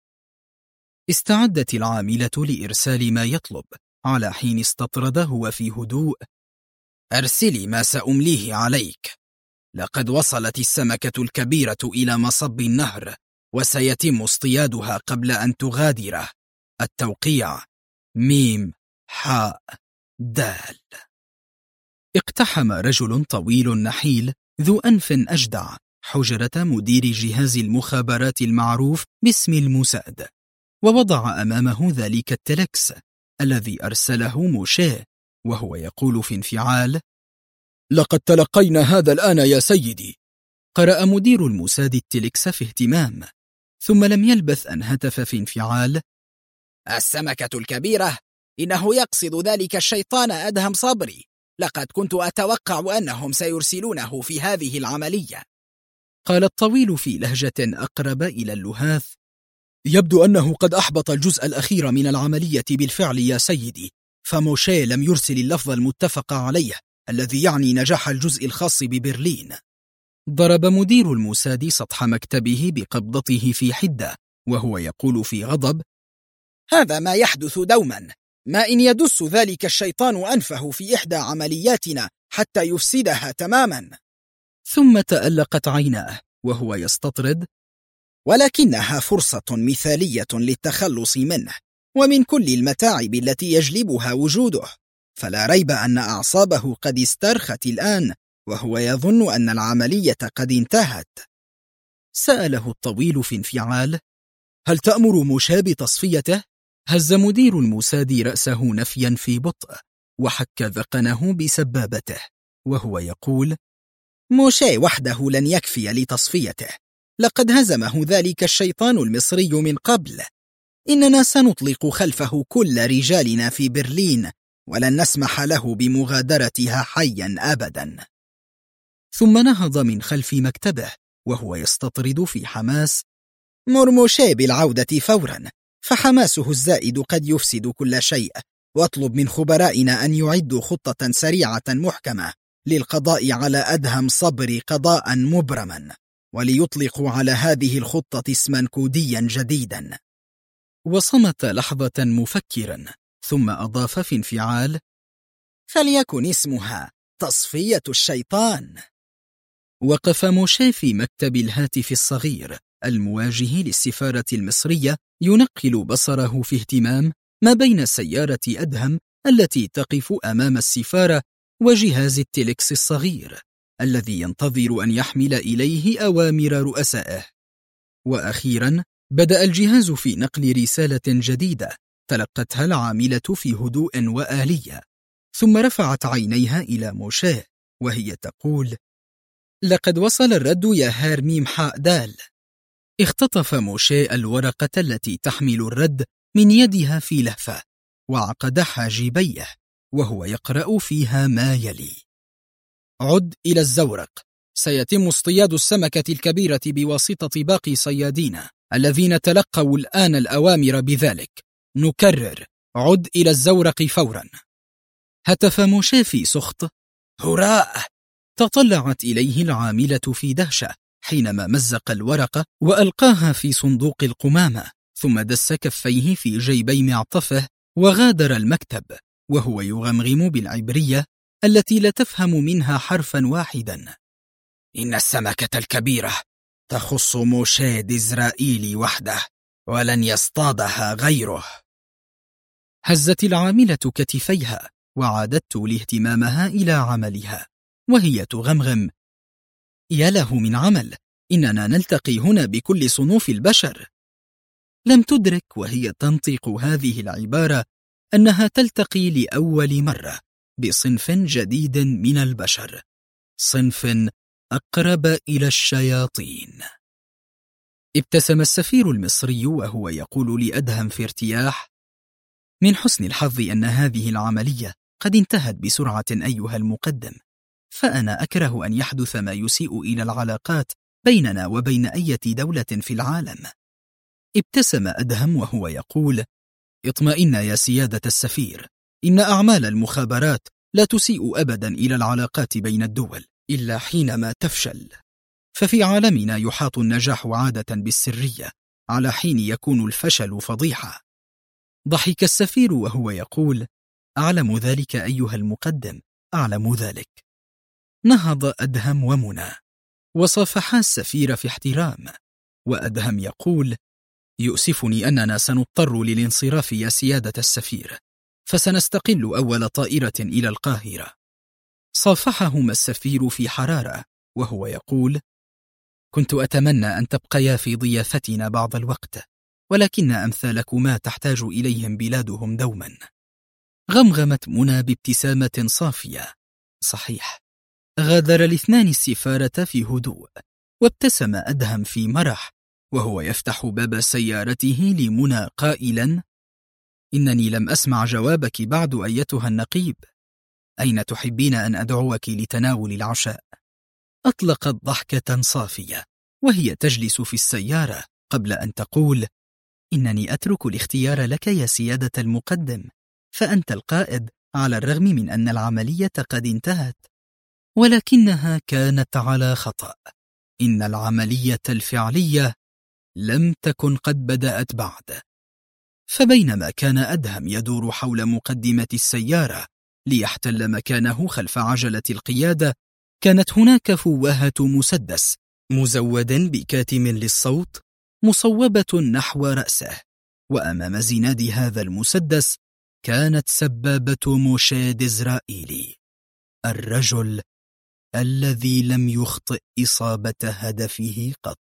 استعدت العاملة لإرسال ما يطلب على حين استطرد هو في هدوء: أرسلي ما سأمليه عليك. لقد وصلت السمكة الكبيرة إلى مصب النهر وسيتم اصطيادها قبل أن تغادره. التوقيع ميم حاء دال. اقتحم رجل طويل نحيل ذو أنف أجدع حجرة مدير جهاز المخابرات المعروف باسم الموساد ووضع أمامه ذلك التلكس الذي أرسله موشيه وهو يقول في انفعال: لقد تلقينا هذا الآن يا سيدي. قرأ مدير الموساد التلكس في اهتمام ثم لم يلبث أن هتف في انفعال: السمكة الكبيرة، إنه يقصد ذلك الشيطان أدهم صبري. لقد كنت أتوقع أنهم سيرسلونه في هذه العملية. قال الطويل في لهجة أقرب إلى اللهاث: يبدو أنه قد أحبط الجزء الأخير من العملية بالفعل يا سيدي، فموشيه لم يرسل اللفظ المتفق عليه الذي يعني نجاح الجزء الخاص ببرلين. ضرب مدير الموساد سطح مكتبه بقبضته في حدة وهو يقول في غضب: هذا ما يحدث دوما، ما إن يدس ذلك الشيطان أنفه في إحدى عملياتنا حتى يفسدها تماما. ثم تألقت عيناه وهو يستطرد: ولكنها فرصة مثالية للتخلص منه ومن كل المتاعب التي يجلبها وجوده، فلا ريب أن أعصابه قد استرخت الآن وهو يظن أن العملية قد انتهت. سأله الطويل في انفعال: هل تأمر موشيه بتصفيته؟ هز مدير الموساد رأسه نفيا في بطء وحك ذقنه بسبابته وهو يقول: موشيه وحده لن يكفي لتصفيته، لقد هزمه ذلك الشيطان المصري من قبل. إننا سنطلق خلفه كل رجالنا في برلين ولن نسمح له بمغادرتها حيا أبدا. ثم نهض من خلف مكتبه وهو يستطرد في حماس: مر موشيه بالعودة فورا، فحماسه الزائد قد يفسد كل شيء، واطلب من خبرائنا أن يعدوا خطة سريعة محكمة للقضاء على أدهم صبري قضاء مبرما، وليطلقوا على هذه الخطة اسما كوديا جديدا. وصمت لحظة مفكرا، ثم أضاف في انفعال: فليكن اسمها تصفية الشيطان. وقف موشي في مكتب الهاتف الصغير المواجه للسفارة المصرية ينقل بصره في اهتمام ما بين سيارة أدهم التي تقف أمام السفارة وجهاز التلكس الصغير الذي ينتظر أن يحمل إليه أوامر رؤسائه. وأخيرا بدأ الجهاز في نقل رسالة جديدة تلقتها العاملة في هدوء وآلية، ثم رفعت عينيها إلى موشي وهي تقول: لقد وصل الرد يا هار ميم حاء دال. اختطف موشي الورقة التي تحمل الرد من يدها في لهفة، وعقد حاجبيه وهو يقرأ فيها ما يلي: عد إلى الزورق، سيتم اصطياد السمكة الكبيرة بواسطة باقي صيادينا الذين تلقوا الآن الأوامر بذلك. نكرر، عد إلى الزورق فورا. هتف موشي في سخط: هراء! تطلعت إليه العاملة في دهشة حينما مزق الورقة وألقاها في صندوق القمامة، ثم دس كفيه في جيبي معطفه وغادر المكتب وهو يغمغم بالعبرية التي لا تفهم منها حرفا واحدا: إن السمكة الكبيرة تخص موشي ديزرائيلي وحده، ولن يصطادها غيره. هزت العاملة كتفيها وعادت تولي اهتمامها إلى عملها وهي تغمغم: يا له من عمل، إننا نلتقي هنا بكل صنوف البشر. لم تدرك وهي تنطق هذه العبارة أنها تلتقي لأول مرة بصنف جديد من البشر، صنف أقرب إلى الشياطين. ابتسم السفير المصري وهو يقول لأدهم في ارتياح: من حسن الحظ أن هذه العملية قد انتهت بسرعة أيها المقدم، فأنا أكره أن يحدث ما يسيء إلى العلاقات بيننا وبين أي دولة في العالم. ابتسم أدهم وهو يقول: اطمئن يا سيادة السفير، إن أعمال المخابرات لا تسيء أبدا إلى العلاقات بين الدول إلا حينما تفشل، ففي عالمنا يحاط النجاح عادة بالسرية على حين يكون الفشل فضيحة. ضحك السفير وهو يقول: أعلم ذلك أيها المقدم، أعلم ذلك. نهض أدهم ومنى وصافحا السفير في احترام، وأدهم يقول: يؤسفني أننا سنضطر للانصراف يا سيادة السفير، فسنستقل أول طائرة إلى القاهرة. صافحهما السفير في حرارة وهو يقول: كنت أتمنى أن تبقيا في ضيافتنا بعض الوقت، ولكن أمثالكما تحتاج إليهم بلادهم دوما. غمغمت منى بابتسامة صافية: صحيح. غادر الاثنان السفارة في هدوء، وابتسم أدهم في مرح وهو يفتح باب سيارته لمنى قائلا: إنني لم أسمع جوابك بعد أيتها النقيب، أين تحبين أن أدعوك لتناول العشاء؟ أطلقت ضحكة صافية وهي تجلس في السيارة قبل أن تقول: إنني أترك الاختيار لك يا سيادة المقدم، فأنت القائد على الرغم من أن العملية قد انتهت، ولكنها كانت على خطأ. إن العملية الفعلية لم تكن قد بدأت بعد. فبينما كان أدهم يدور حول مقدمة السيارة ليحتل مكانه خلف عجلة القيادة، كانت هناك فوهة مسدس مزود بكاتم للصوت مصوبة نحو رأسه، وأمام زناد هذا المسدس كانت سبابة موشي ديزرائيلي، الرجل الذي لم يخطئ إصابة هدفه قط.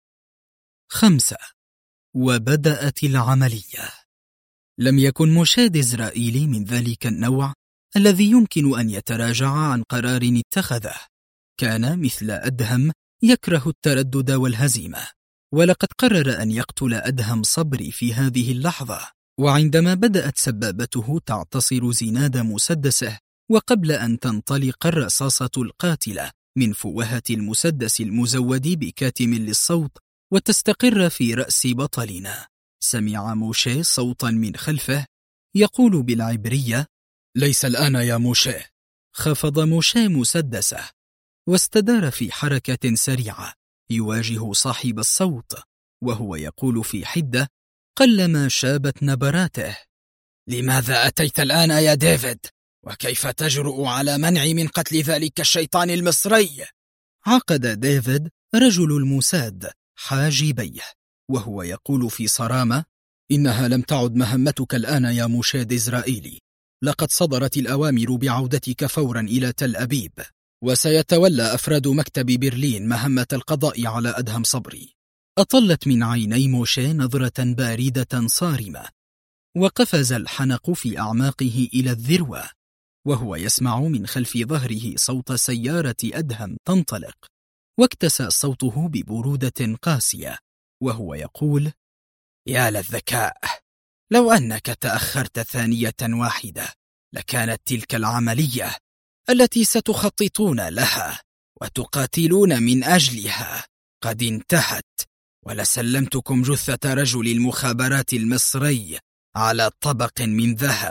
5. وبدأت العملية. لم يكن موشي ديزرائيلي من ذلك النوع الذي يمكن أن يتراجع عن قرار اتخذه. كان مثل أدهم يكره التردد والهزيمة، ولقد قرر أن يقتل أدهم صبري في هذه اللحظة. وعندما بدأت سبابته تعتصر زناد مسدسه، وقبل أن تنطلق الرصاصة القاتلة من فوهة المسدس المزود بكاتم للصوت وتستقر في رأس بطلنا، سمع موشي صوتا من خلفه يقول بالعبرية: ليس الآن يا موشي. خفض موشي مسدسه واستدار في حركة سريعة يواجه صاحب الصوت، وهو يقول في حدة قلما شابت نبراته: لماذا أتيت الآن يا ديفيد؟ وكيف تجرؤ على منعي من قتل ذلك الشيطان المصري؟ عقد ديفيد رجل الموساد حاجبيه وهو يقول في صرامة: إنها لم تعد مهمتك الآن يا موشي ديزرائيلي. لقد صدرت الأوامر بعودتك فورا إلى تل أبيب، وسيتولى أفراد مكتب برلين مهمة القضاء على أدهم صبري. أطلت من عيني موشي نظرة باردة صارمة، وقفز الحنق في أعماقه إلى الذروة، وهو يسمع من خلف ظهره صوت سيارة أدهم تنطلق، واكتسى صوته ببرودة قاسية وهو يقول: يا للذكاء، لو أنك تأخرت ثانية واحدة لكانت تلك العملية التي ستخططون لها وتقاتلون من أجلها قد انتهت، ولسلمتكم جثة رجل المخابرات المصري على طبق من ذهب.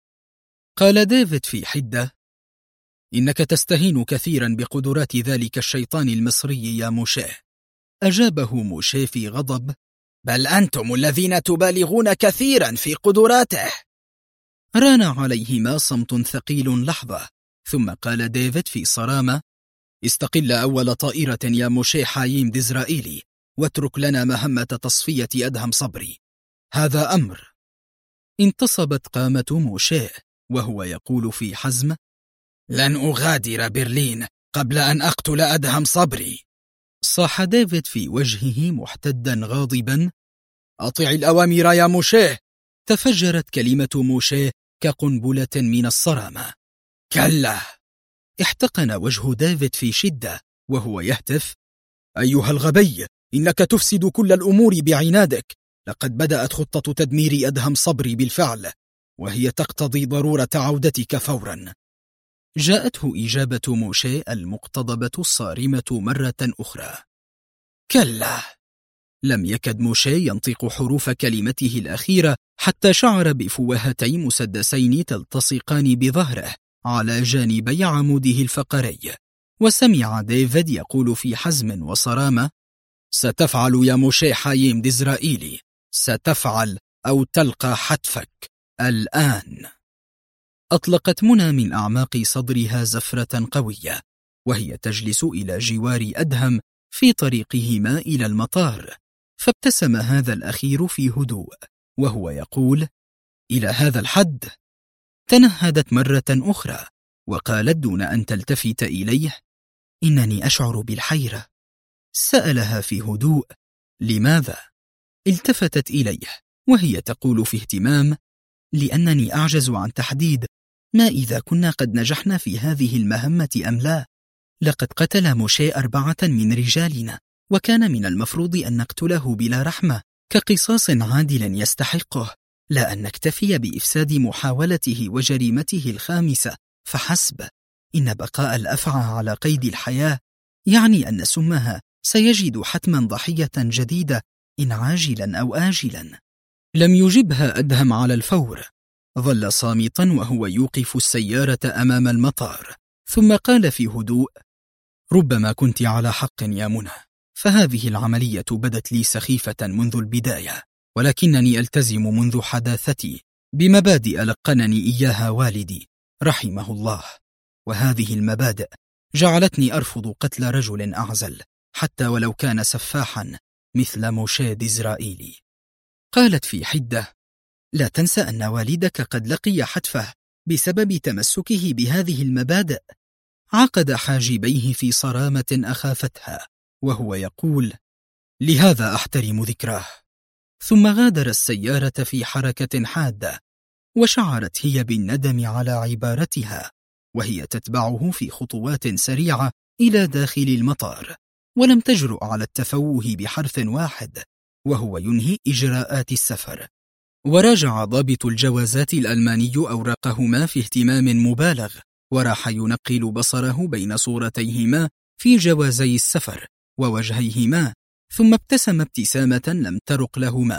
قال ديفيد في حدة: إنك تستهين كثيرا بقدرات ذلك الشيطان المصري يا موشي. أجابه موشي في غضب: بل أنتم الذين تبالغون كثيرا في قدراته. ران عليهما صمت ثقيل لحظة، ثم قال ديفيد في صرامة: استقل أول طائرة يا موشي حايم ديزرائيلي، واترك لنا مهمة تصفية أدهم صبري، هذا أمر. انتصبت قامة موشي وهو يقول في حزم: لن أغادر برلين قبل أن أقتل أدهم صبري. صاح ديفيد في وجهه محتدا غاضبا: أطع الأوامر يا موشي. تفجرت كلمة موشي كقنبلة من الصرامة. كلا. احتقن وجه ديفيد في شدة وهو يهتف: أيها الغبي، إنك تفسد كل الأمور بعنادك. لقد بدأت خطة تدمير أدهم صبري بالفعل، وهي تقتضي ضرورة عودتك فورا. جاءته إجابة موشي المقتضبة الصارمة مرة أخرى: كلا. لم يكد موشي ينطق حروف كلمته الأخيرة حتى شعر بفوهتي مسدسين تلتصقان بظهره على جانبي عموده الفقري، وسمع ديفيد يقول في حزم وصرامة: ستفعل يا موشي حايم ديزرائيلي، ستفعل أو تلقى حتفك الآن. أطلقت منى من أعماق صدرها زفرة قوية وهي تجلس إلى جوار أدهم في طريقهما إلى المطار، فابتسم هذا الأخير في هدوء وهو يقول: إلى هذا الحد؟ تنهدت مرة أخرى وقالت دون أن تلتفت إليه: إنني أشعر بالحيرة. سألها في هدوء: لماذا؟ التفتت إليه وهي تقول في اهتمام: لأنني أعجز عن تحديد ما إذا كنا قد نجحنا في هذه المهمة أم لا. لقد قتل موشي 4 من رجالنا، وكان من المفروض أن نقتله بلا رحمة كقصاص عادل يستحقه، لا أن نكتفي بإفساد محاولته وجريمته الخامسة فحسب. إن بقاء الأفعى على قيد الحياة يعني أن سمها سيجد حتما ضحية جديدة إن عاجلا أو آجلا. لم يجبها أدهم على الفور، ظل صامتا وهو يوقف السيارة أمام المطار، ثم قال في هدوء: ربما كنت على حق يا منى، فهذه العملية بدت لي سخيفة منذ البداية، ولكنني ألتزم منذ حداثتي بمبادئ لقنني إياها والدي رحمه الله، وهذه المبادئ جعلتني أرفض قتل رجل أعزل حتى ولو كان سفاحا مثل موشي ديزرائيلي. قالت في حدة: لا تنسى أن والدك قد لقي حتفه بسبب تمسكه بهذه المبادئ. عقد حاجبيه في صرامة أخافتها وهو يقول: لهذا أحترم ذكراه. ثم غادر السيارة في حركة حادة، وشعرت هي بالندم على عبارتها وهي تتبعه في خطوات سريعة إلى داخل المطار، ولم تجرؤ على التفوه بحرف واحد وهو ينهي إجراءات السفر. وراجع ضابط الجوازات الألماني أوراقهما في اهتمام مبالغ، وراح ينقل بصره بين صورتيهما في جوازي السفر ووجهيهما، ثم ابتسم ابتسامة لم ترق لهما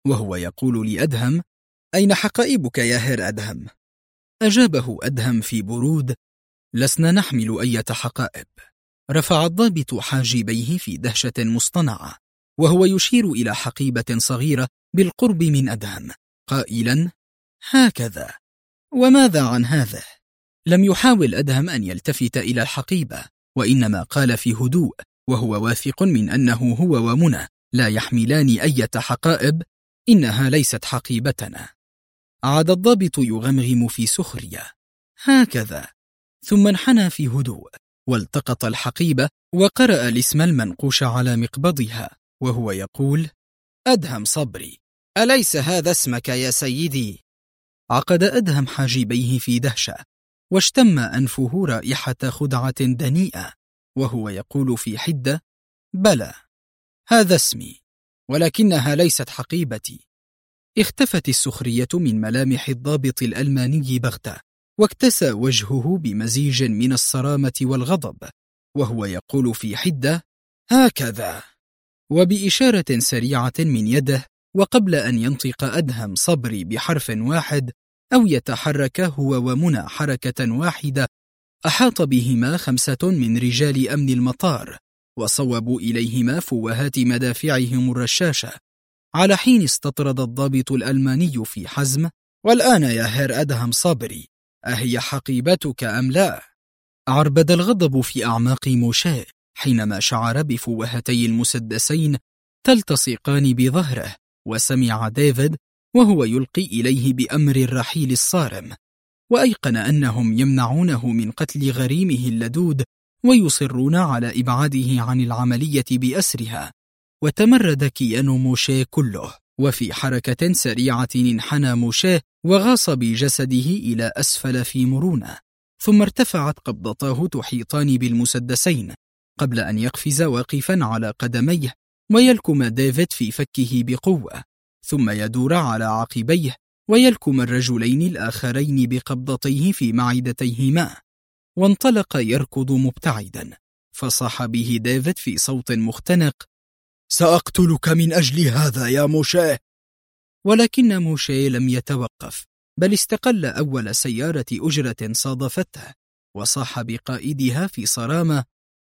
وهو يقول لأدهم: أين حقائبك يا هير أدهم؟ أجابه أدهم في برود: لسنا نحمل أي حقائب. رفع الضابط حاجبيه في دهشة مصطنعة، وهو يشير إلى حقيبة صغيرة بالقرب من أدهم قائلا: هكذا. وماذا عن هذا؟ لم يحاول أدهم أن يلتفت إلى الحقيبة، وإنما قال في هدوء وهو واثق من أنه هو ومنى لا يحملان أي حقائب: إنها ليست حقيبتنا. عاد الضابط يغمغم في سخرية: هكذا. ثم انحنى في هدوء والتقط الحقيبة وقرأ الاسم المنقوش على مقبضها وهو يقول: أدهم صبري، أليس هذا اسمك يا سيدي؟ عقد أدهم حاجبيه في دهشة، واشتم أنفه رائحة خدعة دنيئة وهو يقول في حدة: بلى، هذا اسمي، ولكنها ليست حقيبتي. اختفت السخرية من ملامح الضابط الألماني بغتة، واكتسى وجهه بمزيج من الصرامة والغضب وهو يقول في حدة: هكذا. وبإشارة سريعة من يده، وقبل أن ينطق أدهم صبري بحرف واحد أو يتحرك هو ومنى حركة واحدة، أحاط بهما 5 من رجال أمن المطار وصوبوا إليهما فوهات مدافعهم الرشاشة، على حين استطرد الضابط الألماني في حزم: والآن يا هير أدهم صبري، أهي حقيبتك أم لا؟ عربد الغضب في أعماق موشيه حينما شعر بفوهتي المسدسين تلتصقان بظهره، وسمع ديفيد وهو يلقي إليه بأمر الرحيل الصارم، وأيقن أنهم يمنعونه من قتل غريمه اللدود ويصرون على إبعاده عن العملية بأسرها. وتمرد كيان موشيه كله، وفي حركة سريعة انحنى موشيه وغاص بجسده إلى أسفل في مرونة، ثم ارتفعت قبضتاه تحيطان بالمسدسين قبل أن يقفز واقفا على قدميه ويلكم ديفيد في فكه بقوة، ثم يدور على عقبيه ويلكم الرجلين الآخرين بقبضتيه في معدتيهما، وانطلق يركض مبتعدا، فصاح به ديفيد في صوت مختنق: سأقتلك من أجل هذا يا موشيه. ولكن موشيه لم يتوقف، بل استقل أول سيارة أجرة صادفته وصاح بقائدها في صرامة: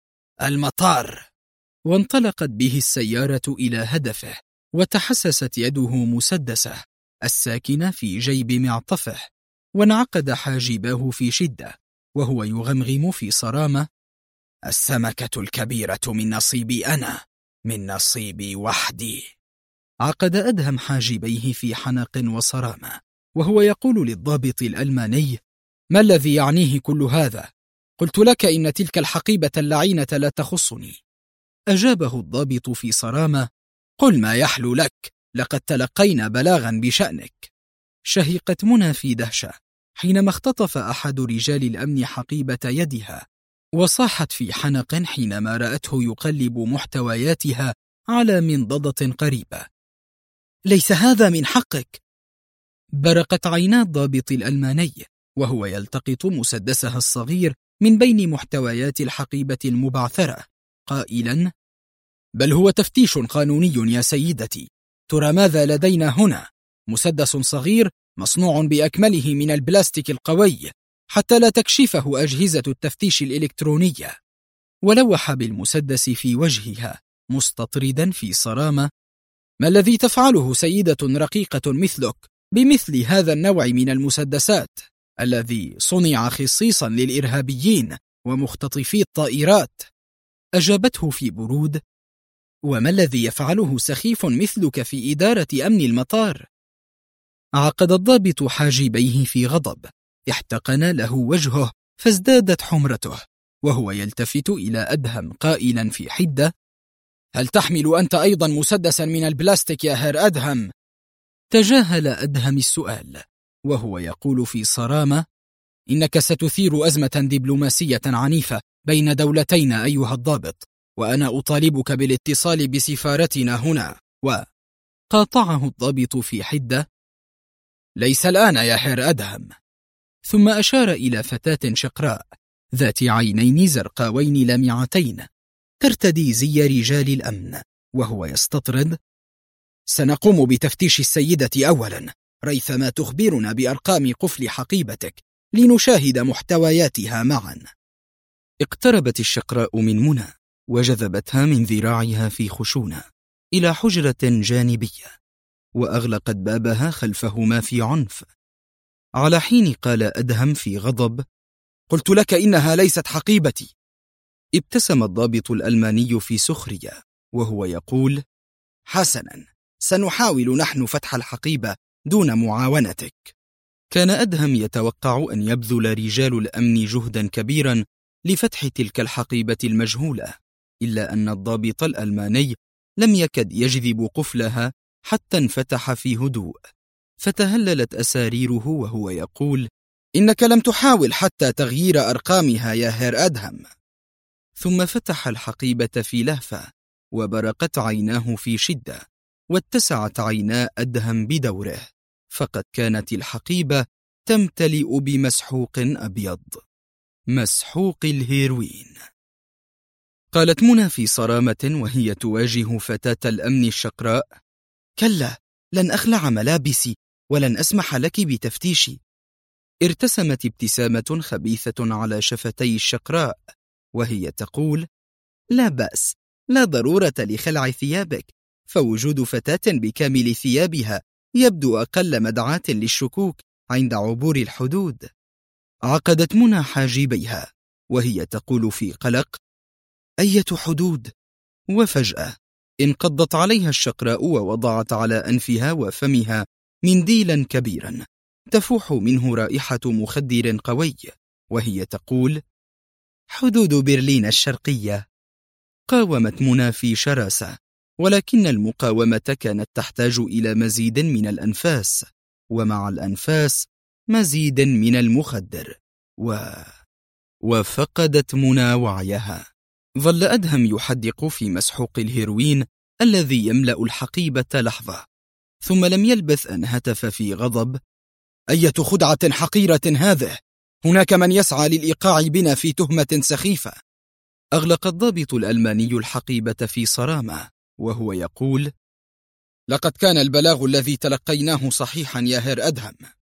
المطار. وانطلقت به السيارة إلى هدفه، وتحسست يده مسدسة الساكنة في جيب معطفه، وانعقد حاجباه في شدة وهو يغمغم في صرامة: السمكة الكبيرة من نصيبي أنا، من نصيبي وحدي. عقد أدهم حاجبيه في حنق وصرامة وهو يقول للضابط الألماني: ما الذي يعنيه كل هذا؟ قلت لك إن تلك الحقيبة اللعينة لا تخصني. أجابه الضابط في صرامة: قل ما يحلو لك، لقد تلقينا بلاغا بشأنك. شهقت منى في دهشة حينما اختطف أحد رجال الأمن حقيبة يدها، وصاحت في حنق حينما رأته يقلب محتوياتها على منضدة قريبة: ليس هذا من حقك. برقت عينا الضابط الألماني وهو يلتقط مسدسها الصغير من بين محتويات الحقيبة المبعثرة قائلا: بل هو تفتيش قانوني يا سيدتي، ترى ماذا لدينا هنا؟ مسدس صغير مصنوع بأكمله من البلاستيك القوي حتى لا تكشفه أجهزة التفتيش الإلكترونية. ولوح بالمسدس في وجهها مستطردا في صرامة: ما الذي تفعله سيدة رقيقة مثلك بمثل هذا النوع من المسدسات الذي صنع خصيصا للإرهابيين ومختطفي الطائرات؟ أجابته في برود: وما الذي يفعله سخيف مثلك في إدارة أمن المطار؟ عقد الضابط حاجبيه في غضب، احتقن له وجهه فازدادت حمرته وهو يلتفت إلى أدهم قائلا في حدة: هل تحمل أنت أيضا مسدسا من البلاستيك يا هير أدهم؟ تجاهل أدهم السؤال وهو يقول في صرامة: إنك ستثير أزمة دبلوماسية عنيفة بين دولتينا أيها الضابط، وأنا أطالبك بالاتصال بسفارتنا هنا. وقاطعه الضابط في حدة: ليس الآن يا هير أدهم. ثم أشار إلى فتاة شقراء ذات عينين زرقاوين لامعتين ترتدي زي رجال الأمن وهو يستطرد: سنقوم بتفتيش السيدة أولا، ريثما تخبرنا بأرقام قفل حقيبتك لنشاهد محتوياتها معا. اقتربت الشقراء من منى وجذبتها من ذراعها في خشونة إلى حجرة جانبية، وأغلقت بابها خلفهما في عنف. على حين قال أدهم في غضب: قلت لك إنها ليست حقيبتي. ابتسم الضابط الألماني في سخرية وهو يقول: حسنا، سنحاول نحن فتح الحقيبة دون معاونتك. كان أدهم يتوقع أن يبذل رجال الأمن جهدا كبيرا لفتح تلك الحقيبة المجهولة، إلا أن الضابط الألماني لم يكد يجذب قفلها حتى انفتح في هدوء، فتهللت أساريره وهو يقول: إنك لم تحاول حتى تغيير أرقامها يا هير أدهم. ثم فتح الحقيبة في لهفة، وبرقت عيناه في شدة، واتسعت عينا أدهم بدوره، فقد كانت الحقيبة تمتلئ بمسحوق أبيض، مسحوق الهيروين. قالت منى في صرامة وهي تواجه فتاة الأمن الشقراء: كلا، لن أخلع ملابسي ولن أسمح لك بتفتيشي. ارتسمت ابتسامة خبيثة على شفتي الشقراء وهي تقول: لا بأس، لا ضرورة لخلع ثيابك، فوجود فتاة بكامل ثيابها يبدو أقل مدعاة للشكوك عند عبور الحدود. عقدت منى حاجبيها وهي تقول في قلق: أية حدود؟ وفجأة انقضت عليها الشقراء ووضعت على أنفها وفمها منديلا كبيرا تفوح منه رائحة مخدر قوي، وهي تقول: حدود برلين الشرقية. قاومت منى في شراسة، ولكن المقاومة كانت تحتاج إلى مزيد من الأنفاس، ومع الأنفاس مزيد من المخدر، وفقدت منى وعيها. ظل أدهم يحدق في مسحوق الهيروين الذي يملأ الحقيبة لحظة، ثم لم يلبث أن هتف في غضب: أية خدعة حقيرة هذه! هناك من يسعى للإيقاع بنا في تهمة سخيفة. أغلق الضابط الألماني الحقيبة في صرامة وهو يقول: لقد كان البلاغ الذي تلقيناه صحيحا يا هير أدهم.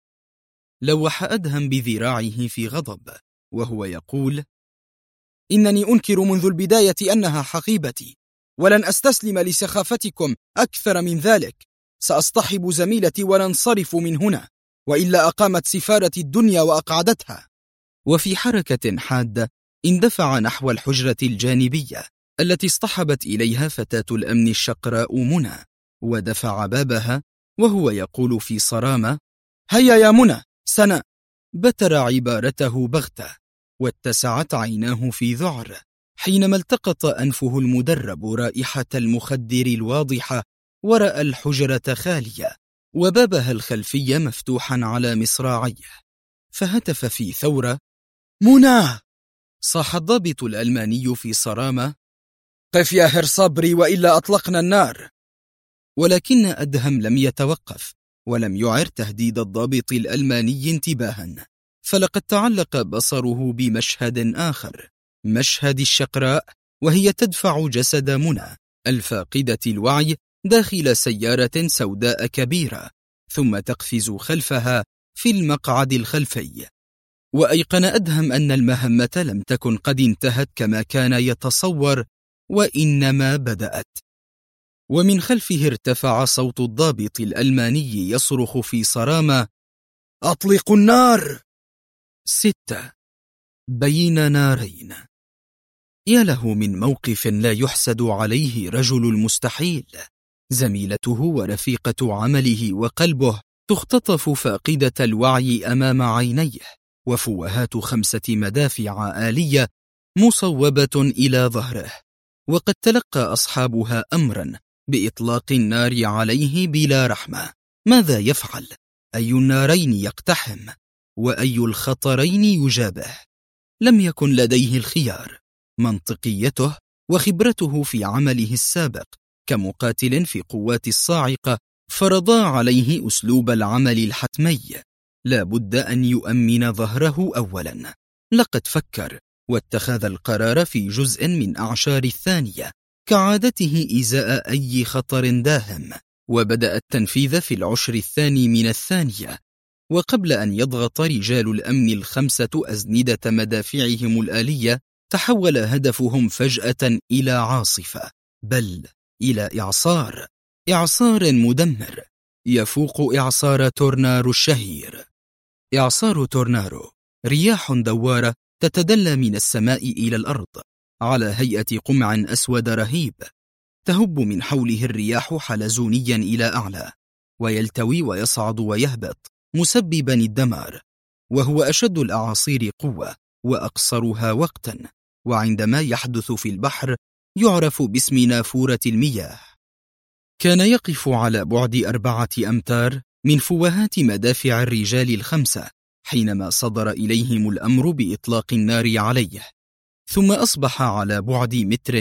لوح أدهم بذراعه في غضب وهو يقول: إنني أنكر منذ البداية أنها حقيبتي، ولن أستسلم لسخافتكم أكثر من ذلك. سأصطحب زميلتي وننصرف من هنا، وإلا أقامت سفارة الدنيا وأقعدتها. وفي حركة حادة اندفع نحو الحجرة الجانبية التي اصطحبت إليها فتاة الأمن الشقراء منى، ودفع بابها وهو يقول في صرامة: هيا يا منى، سنة. بتر عبارته بغتة، واتسعت عيناه في ذعر حينما التقط أنفه المدرب رائحة المخدر الواضحة، ورأى الحجرة خالية وبابها الخلفي مفتوحا على مصراعيه، فهتف في ثورة: منى! صاح الضابط الألماني في صرامة: قف يا هير صبري وإلا أطلقنا النار. ولكن أدهم لم يتوقف ولم يعر تهديد الضابط الألماني انتباها، فلقد تعلق بصره بمشهد آخر، مشهد الشقراء وهي تدفع جسد منى الفاقدة الوعي داخل سيارة سوداء كبيرة، ثم تقفز خلفها في المقعد الخلفي. وأيقن أدهم أن المهمة لم تكن قد انتهت كما كان يتصور، وإنما بدأت. ومن خلفه ارتفع صوت الضابط الألماني يصرخ في صرامة: أطلقوا النار! 6 بين نارين. يا له من موقف لا يحسد عليه رجل المستحيل. زميلته ورفيقة عمله وقلبه تختطف فاقدة الوعي أمام عينيه، وفوهات 5 مدافع آلية مصوبة إلى ظهره، وقد تلقى أصحابها أمرا بإطلاق النار عليه بلا رحمة. ماذا يفعل؟ أي النارين يقتحم؟ وأي الخطرين يجابه؟ لم يكن لديه الخيار. منطقيته وخبرته في عمله السابق كمقاتل في قوات الصاعقة فرضا عليه أسلوب العمل الحتمي. لا بد أن يؤمن ظهره أولا. لقد فكر واتخذ القرار في جزء من أعشار الثانية كعادته إزاء أي خطر داهم، وبدأ التنفيذ في العشر الثاني من الثانية. وقبل أن يضغط رجال الأمن 5 أزندة مدافعهم الآلية، تحول هدفهم فجأة إلى عاصفة، بل إلى إعصار مدمر يفوق إعصار تورنارو الشهير. إعصار تورنارو رياح دوارة تتدلى من السماء إلى الأرض على هيئة قمع أسود رهيب، تهب من حوله الرياح حلزونيا إلى أعلى، ويلتوي ويصعد ويهبط مسببا الدمار، وهو أشد الأعاصير قوة وأقصرها وقتا، وعندما يحدث في البحر يعرف باسم نافورة المياه. كان يقف على بعد 4 أمتار من فوهات مدافع الرجال 5 حينما صدر إليهم الأمر بإطلاق النار عليه، ثم أصبح على بعد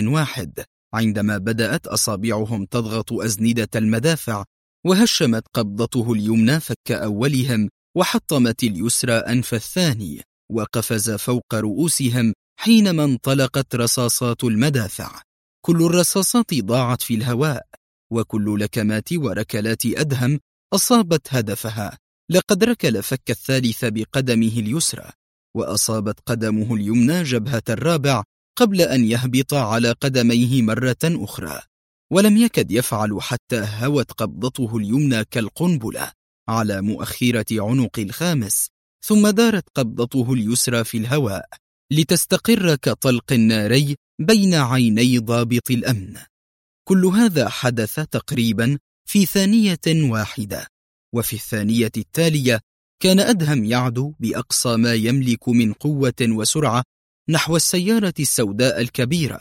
1 متر عندما بدأت أصابعهم تضغط أزندة المدافع، وهشمت قبضته اليمنى فك أولهم، وحطمت اليسرى أنف الثاني، وقفز فوق رؤوسهم حينما انطلقت رصاصات المدافع. كل الرصاصات ضاعت في الهواء، وكل لكمات وركلات أدهم أصابت هدفها. لقد ركل فك الثالث بقدمه اليسرى، وأصابت قدمه اليمنى جبهة الرابع قبل أن يهبط على قدميه مرة أخرى، ولم يكد يفعل حتى هوت قبضته اليمنى كالقنبلة على مؤخرة عنق الخامس، ثم دارت قبضته اليسرى في الهواء لتستقر كطلق الناري بين عيني ضابط الأمن. كل هذا حدث تقريبا في ثانية واحدة، وفي الثانية التالية كان أدهم يعدو بأقصى ما يملك من قوة وسرعة نحو السيارة السوداء الكبيرة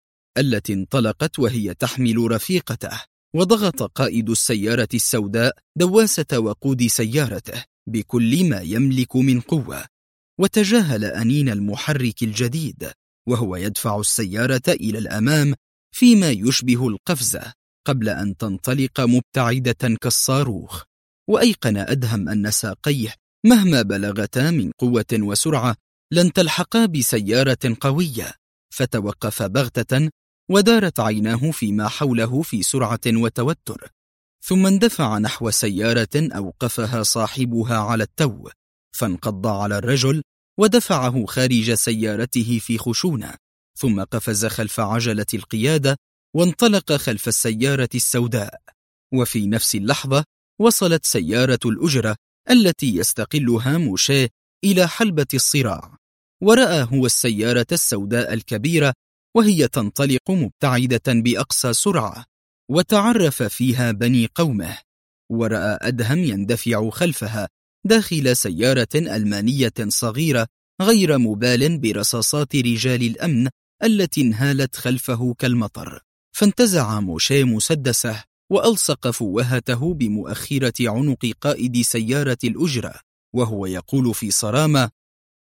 التي انطلقت وهي تحمل رفيقته، وضغط قائد السيارة السوداء دواسة وقود سيارته بكل ما يملك من قوة، وتجاهل أنين المحرك الجديد وهو يدفع السيارة إلى الأمام فيما يشبه القفزة قبل أن تنطلق مبتعدة كالصاروخ. وأيقن أدهم أن ساقيه مهما بلغتا من قوة وسرعة لن تلحقا بسيارة قوية، فتوقف بغتة ودارت عيناه فيما حوله في سرعة وتوتر، ثم اندفع نحو سيارة أوقفها صاحبها على التو، فانقض على الرجل ودفعه خارج سيارته في خشونة، ثم قفز خلف عجلة القيادة وانطلق خلف السيارة السوداء. وفي نفس اللحظة وصلت سيارة الأجرة التي يستقلها موشيه إلى حلبة الصراع، ورأى هو السيارة السوداء الكبيرة وهي تنطلق مبتعدة بأقصى سرعة، وتعرف فيها بني قومه، ورأى أدهم يندفع خلفها داخل سيارة ألمانية صغيرة غير مبال برصاصات رجال الأمن التي انهالت خلفه كالمطر. فانتزع موشيه مسدسه وألصق فوهته بمؤخرة عنق قائد سيارة الأجرة وهو يقول في صرامة: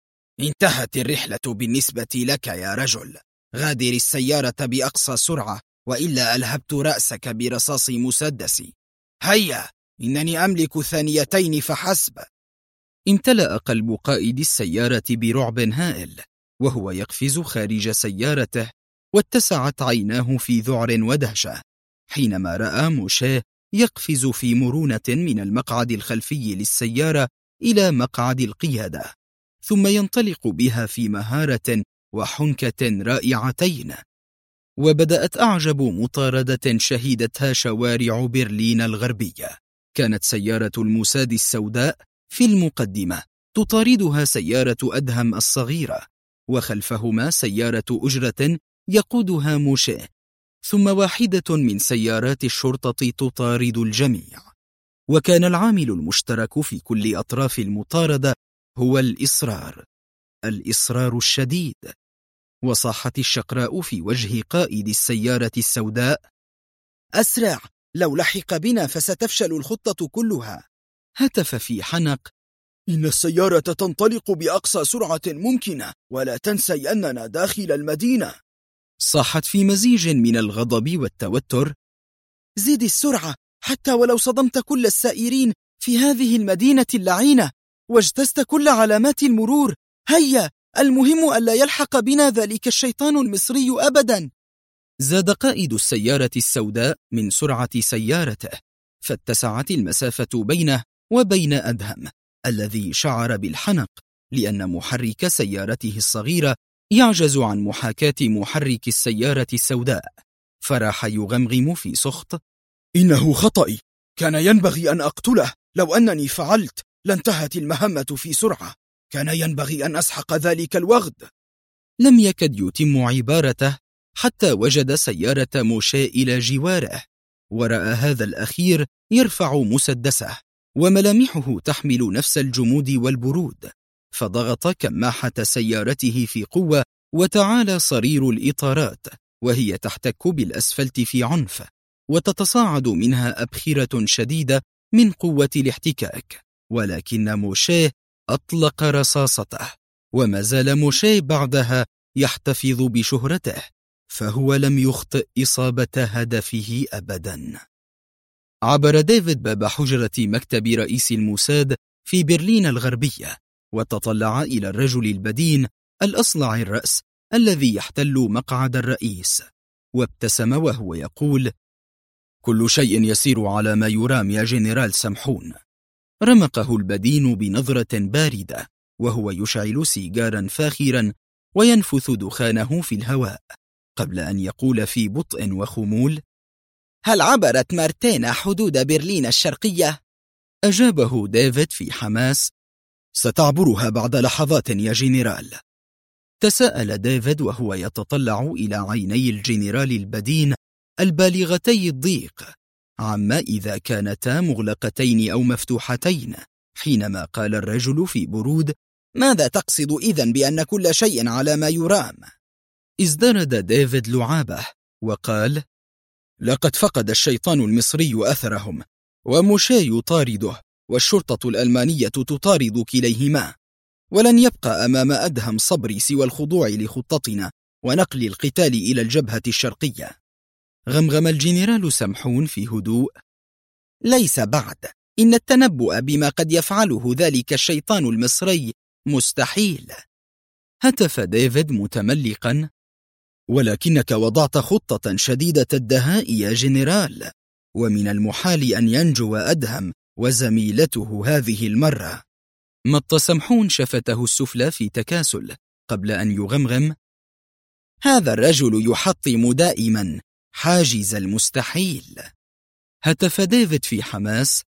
انتهت الرحلة بالنسبة لك يا رجل، غادر السيارة بأقصى سرعة وإلا ألهبت رأسك برصاص مسدسي. هيا، إنني أملك 2 فحسب. امتلأ قلب قائد السيارة برعب هائل وهو يقفز خارج سيارته، واتسعت عيناه في ذعر ودهشة حينما رأى موشيه يقفز في مرونة من المقعد الخلفي للسيارة إلى مقعد القيادة، ثم ينطلق بها في مهارة وحنكة رائعتين. وبدأت أعجب مطاردة شهدتها شوارع برلين الغربية. كانت سيارة الموساد السوداء في المقدمة تطاردها سيارة أدهم الصغيرة، وخلفهما سيارة أجرة يقودها موشيه، ثم واحدة من سيارات الشرطة تطارد الجميع. وكان العامل المشترك في كل أطراف المطاردة هو الإصرار الشديد. وصاحت الشقراء في وجه قائد السيارة السوداء: أسرع، لو لحق بنا فستفشل الخطة كلها. هتف في حنق: إن السيارة تنطلق بأقصى سرعة ممكنة، ولا تنسي أننا داخل المدينة. صاحت في مزيج من الغضب والتوتر: زد السرعة حتى ولو صدمت كل السائرين في هذه المدينة اللعينة واجتزت كل علامات المرور. هيا، المهم ألا يلحق بنا ذلك الشيطان المصري أبدا. زاد قائد السيارة السوداء من سرعة سيارته، فاتسعت المسافة بينه وبين أدهم الذي شعر بالحنق لأن محرك سيارته الصغيرة يعجز عن محاكاة محرك السيارة السوداء، فراح يغمغم في سخط: إنه خطأي، كان ينبغي أن أقتله. لو أنني فعلت لانتهت المهمة في سرعة، كان ينبغي أن أسحق ذلك الوغد. لم يكد يتم عبارته حتى وجد سيارة موشي إلى جواره، ورأى هذا الأخير يرفع مسدسه وملامحه تحمل نفس الجمود والبرود، فضغط كماحة سيارته في قوة وتعالى صرير الإطارات وهي تحتك بالأسفلت في عنف، وتتصاعد منها أبخرة شديدة من قوة الاحتكاك. ولكن موشي أطلق رصاصته، وما زال موشي بعدها يحتفظ بشهرته، فهو لم يخطئ إصابة هدفه أبدا. عبر ديفيد باب حجرة مكتب رئيس الموساد في برلين الغربية، وتطلع إلى الرجل البدين الأصلع الرأس الذي يحتل مقعد الرئيس، وابتسم وهو يقول: كل شيء يسير على ما يرام يا جنرال سمحون. رمقه البدين بنظرة باردة وهو يشعل سيجارا فاخرا وينفث دخانه في الهواء، قبل أن يقول في بطء وخمول: هل عبرت مارتينا حدود برلين الشرقية؟ أجابه ديفيد في حماس: ستعبرها بعد لحظات يا جنرال. تساءل ديفيد وهو يتطلع إلى عيني الجنرال البدين البالغتي الضيق عما إذا كانتا مغلقتين أو مفتوحتين، حينما قال الرجل في برود: ماذا تقصد إذن بأن كل شيء على ما يرام؟ ازدرد ديفيد لعابه وقال: لقد فقد الشيطان المصري أثرهم، وموشي يطارده، والشرطة الألمانية تطارد كليهما، ولن يبقى أمام أدهم صبري سوى الخضوع لخطتنا ونقل القتال إلى الجبهة الشرقية. غمغم الجنرال سمحون في هدوء: ليس بعد، إن التنبؤ بما قد يفعله ذلك الشيطان المصري مستحيل. هتف ديفيد متملقا: ولكنك وضعت خطة شديدة الدهاء يا جنرال، ومن المحال أن ينجو أدهم وزميلته هذه المرة. مط سمحون شفته السفلى في تكاسل قبل أن يغمغم: هذا الرجل يحطم دائما حاجز المستحيل. هتف ديفيد في حماس: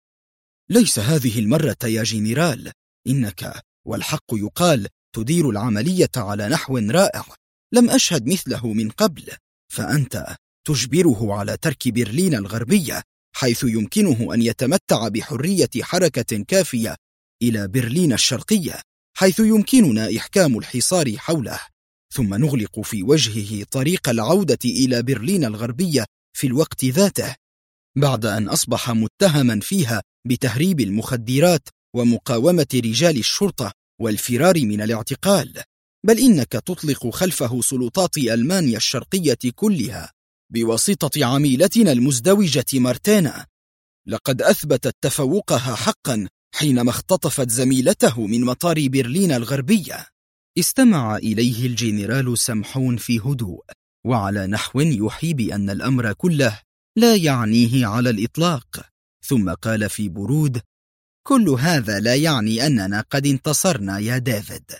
ليس هذه المرة يا جنرال، إنك والحق يقال تدير العملية على نحو رائع لم أشهد مثله من قبل، فأنت تجبره على ترك برلين الغربية حيث يمكنه أن يتمتع بحرية حركة كافية إلى برلين الشرقية حيث يمكننا إحكام الحصار حوله، ثم نغلق في وجهه طريق العودة إلى برلين الغربية في الوقت ذاته، بعد أن أصبح متهما فيها بتهريب المخدرات ومقاومة رجال الشرطة والفرار من الاعتقال، بل إنك تطلق خلفه سلطات ألمانيا الشرقية كلها بواسطة عميلتنا المزدوجة مارتينا. لقد أثبتت تفوقها حقا حينما اختطفت زميلته من مطار برلين الغربية. استمع إليه الجنرال سمحون في هدوء وعلى نحو يوحي بأن الأمر كله لا يعنيه على الإطلاق، ثم قال في برود: كل هذا لا يعني أننا قد انتصرنا يا ديفيد.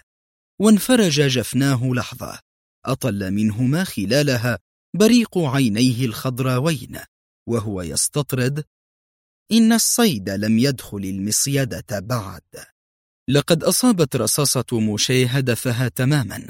وانفرج جفناه لحظة أطل منهما خلالها بريق عينيه الخضراوين وهو يستطرد: إن الصيد لم يدخل المصيدة بعد. لقد أصابت رصاصة موشي هدفها تماما،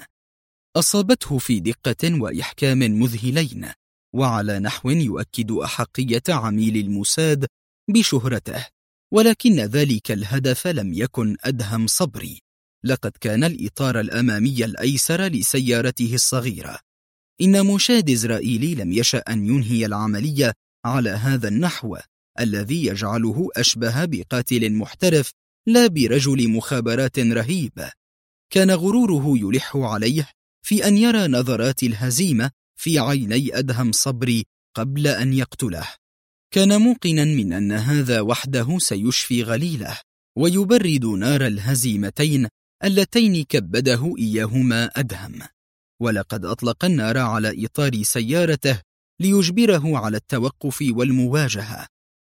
أصابته في دقة وإحكام مذهلين وعلى نحو يؤكد أحقية عميل الموساد بشهرته، ولكن ذلك الهدف لم يكن أدهم صبري، لقد كان الإطار الأمامي الأيسر لسيارته الصغيرة. إن موشاد إسرائيلي لم يشأ أن ينهي العملية على هذا النحو الذي يجعله أشبه بقاتل محترف لا برجل مخابرات رهيب. كان غروره يلح عليه في أن يرى نظرات الهزيمة في عيني أدهم صبري قبل أن يقتله. كان موقنا من أن هذا وحده سيشفي غليله ويبرد نار الهزيمتين اللتين كبده إياهما أدهم، ولقد أطلق النار على إطار سيارته ليجبره على التوقف والمواجهة،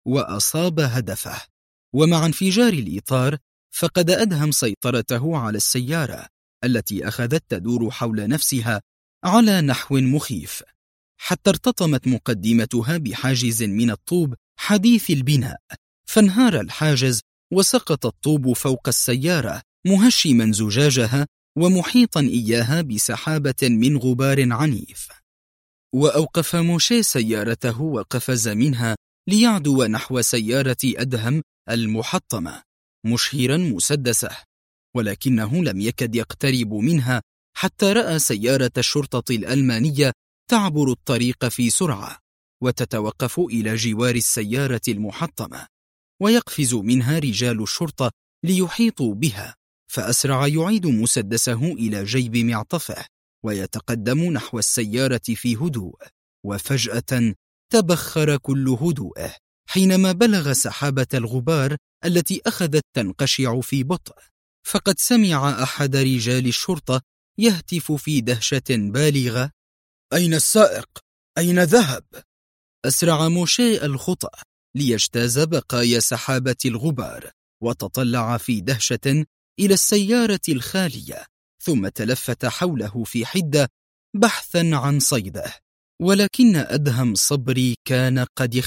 وأصاب هدفه، ومع انفجار الإطار فقد أدهم سيطرته على السيارة التي أخذت تدور حول نفسها على نحو مخيف، حتى ارتطمت مقدمتها بحاجز من الطوب حديث البناء، فانهار الحاجز وسقط الطوب فوق السيارة مهشما زجاجها ومحيطا إياها بسحابة من غبار عنيف. وأوقف موشيه سيارته وقفز منها ليعدو نحو سيارة أدهم المحطمة مشهرا مسدسه، ولكنه لم يكد يقترب منها حتى رأى سيارة الشرطة الألمانية تعبر الطريق في سرعة وتتوقف إلى جوار السيارة المحطمة، ويقفز منها رجال الشرطة ليحيطوا بها، فأسرع يعيد مسدسه إلى جيب معطفه ويتقدم نحو السيارة في هدوء، وفجأة تبخر كل هدوءه حينما بلغ سحابة الغبار التي أخذت تنقشع في بطء، فقد سمع أحد رجال الشرطة يهتف في دهشة بالغة: أين السائق؟ أين ذهب؟ أسرع موشيه الخطى ليجتاز بقايا سحابة الغبار، وتطلع في دهشة إلى السيارة الخالية، ثم تلفت حوله في حدة بحثا عن صيده، ولكن أدهم صبري كان قد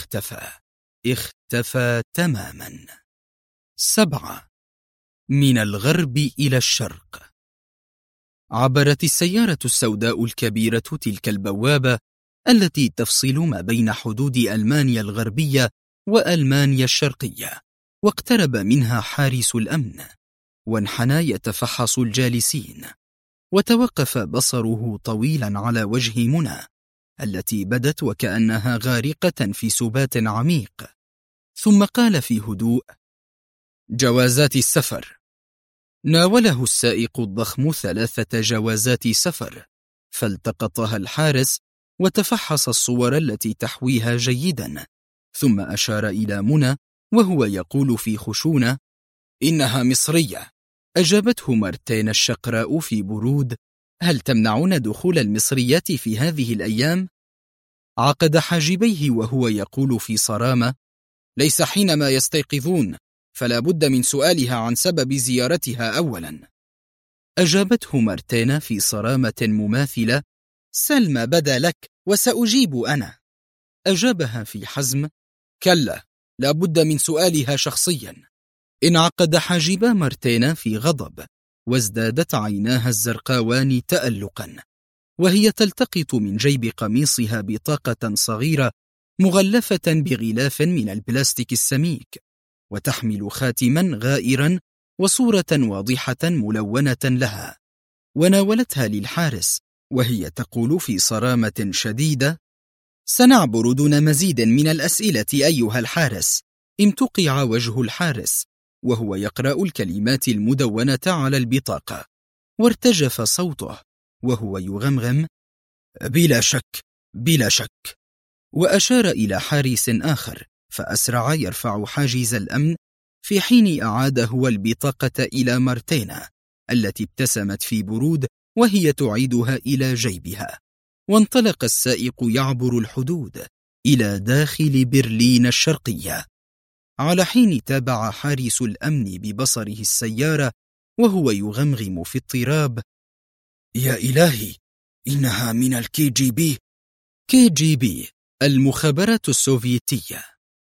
اختفى تماما. 7. من الغرب إلى الشرق. عبرت السيارة السوداء الكبيرة تلك البوابة التي تفصل ما بين حدود ألمانيا الغربية وألمانيا الشرقية، واقترب منها حارس الأمن وانحنى يتفحص الجالسين، وتوقف بصره طويلا على وجه منى التي بدت وكأنها غارقة في سبات عميق، ثم قال في هدوء: جوازات السفر. ناوله السائق الضخم 3 جوازات سفر، فالتقطها الحارس وتفحص الصور التي تحويها جيدا، ثم أشار إلى منى وهو يقول في خشونة: إنها مصرية. أجابته مارتين الشقراء في برود: هل تمنعون دخول المصريات في هذه الأيام؟ عقد حاجبيه وهو يقول في صرامة: ليس حينما يستيقظون، فلا بد من سؤالها عن سبب زيارتها أولا. أجابته مارتين في صرامة مماثلة: سل ما بدا لك وسأجيب أنا. أجابها في حزم: كلا، لا بد من سؤالها شخصيا. انعقد حاجبا مارتين في غضب، وازدادت عيناها الزرقاوان تألقا، وهي تلتقط من جيب قميصها بطاقة صغيرة مغلفة بغلاف من البلاستيك السميك، وتحمل خاتما غائرا وصورة واضحة ملونة لها، وناولتها للحارس وهي تقول في صرامة شديدة: سنعبر دون مزيد من الأسئلة أيها الحارس. امتقع وجه الحارس وهو يقرأ الكلمات المدونة على البطاقة، وارتجف صوته وهو يغمغم: بلا شك بلا شك. وأشار إلى حارس آخر، فأسرع يرفع حاجز الأمن، في حين أعاد هو البطاقة إلى مارتينا التي ابتسمت في برود وهي تعيدها إلى جيبها، وانطلق السائق يعبر الحدود إلى داخل برلين الشرقية، على حين تابع حارس الأمن ببصره السيارة وهو يغمغم في اضطراب: يا إلهي، إنها من الكي جي بي. كي جي بي، المخابرات السوفيتية.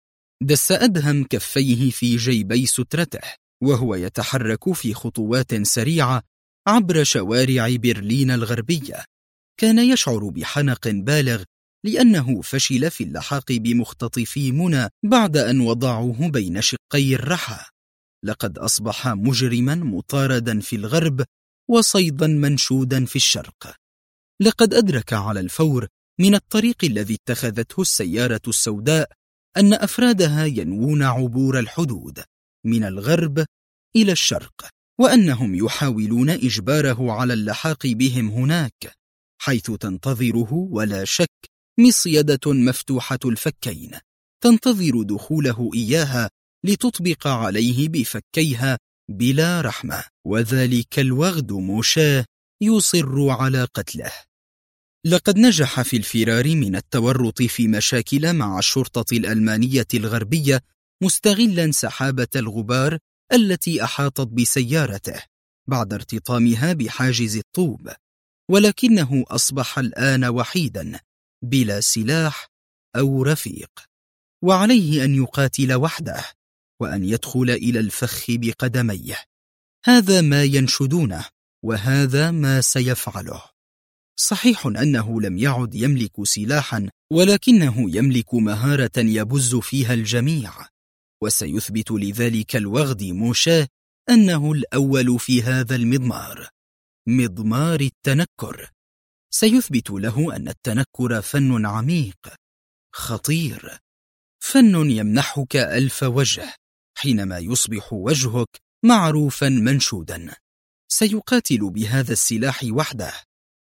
دس أدهم كفيه في جيبي سترته وهو يتحرك في خطوات سريعة عبر شوارع برلين الغربية. كان يشعر بحنق بالغ لأنه فشل في اللحاق بمختطفي منى بعد أن وضعوه بين شقي الرحى. لقد أصبح مجرما مطاردا في الغرب وصيدا منشودا في الشرق. لقد أدرك على الفور من الطريق الذي اتخذته السيارة السوداء أن أفرادها ينوون عبور الحدود من الغرب إلى الشرق، وأنهم يحاولون إجباره على اللحاق بهم هناك، حيث تنتظره ولا شك مصيدة مفتوحة الفكين تنتظر دخوله إياها لتطبق عليه بفكيها بلا رحمة، وذلك الوغد موشاه يصر على قتله. لقد نجح في الفرار من التورط في مشاكل مع الشرطة الألمانية الغربية، مستغلا سحابة الغبار التي أحاطت بسيارته بعد ارتطامها بحاجز الطوب، ولكنه أصبح الآن وحيدا بلا سلاح أو رفيق، وعليه أن يقاتل وحده وأن يدخل إلى الفخ بقدميه. هذا ما ينشدونه، وهذا ما سيفعله. صحيح أنه لم يعد يملك سلاحا، ولكنه يملك مهارة يبز فيها الجميع، وسيثبت لذلك الوغد موشاه أنه الأول في هذا المضمار، مضمار التنكر. سيثبت له أن التنكر فن عميق خطير، فن يمنحك 1000 وجه حينما يصبح وجهك معروفا منشودا. سيقاتل بهذا السلاح وحده،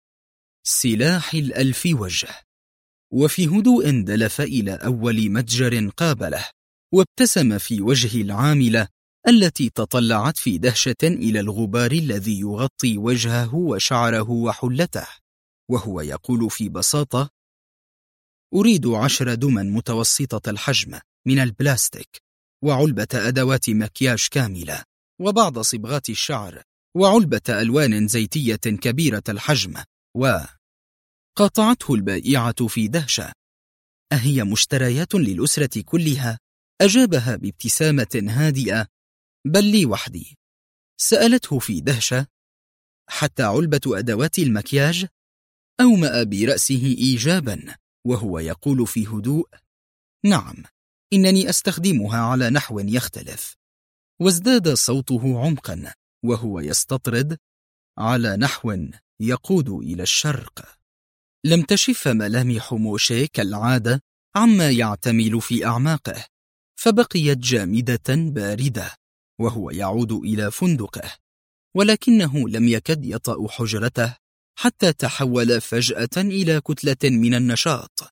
سلاح 1000 وجه. وفي هدوء دلف إلى أول متجر قابله، وابتسم في وجه العاملة التي تطلعت في دهشة إلى الغبار الذي يغطي وجهه وشعره وحلته، وهو يقول في بساطة: أريد 10 دمى متوسطة الحجم من البلاستيك، وعلبة أدوات مكياج كاملة، وبعض صبغات الشعر، وعلبة ألوان زيتية كبيرة الحجم. قاطعته البائعة في دهشة: أهي مشتريات للأسرة كلها؟ أجابها بابتسامة هادئة: بل لي وحدي. سألته في دهشة: حتى علبة أدوات المكياج؟ أومأ برأسه إيجابا، وهو يقول في هدوء: نعم، إنني أستخدمها على نحو يختلف. وازداد صوته عمقا وهو يستطرد: على نحو يقود إلى الشرق. لم تشف ملامح موشيه كالعادة عما يعتمل في أعماقه، فبقيت جامدة باردة وهو يعود إلى فندقه، ولكنه لم يكد يطأ حجرته حتى تحول فجأة إلى كتلة من النشاط،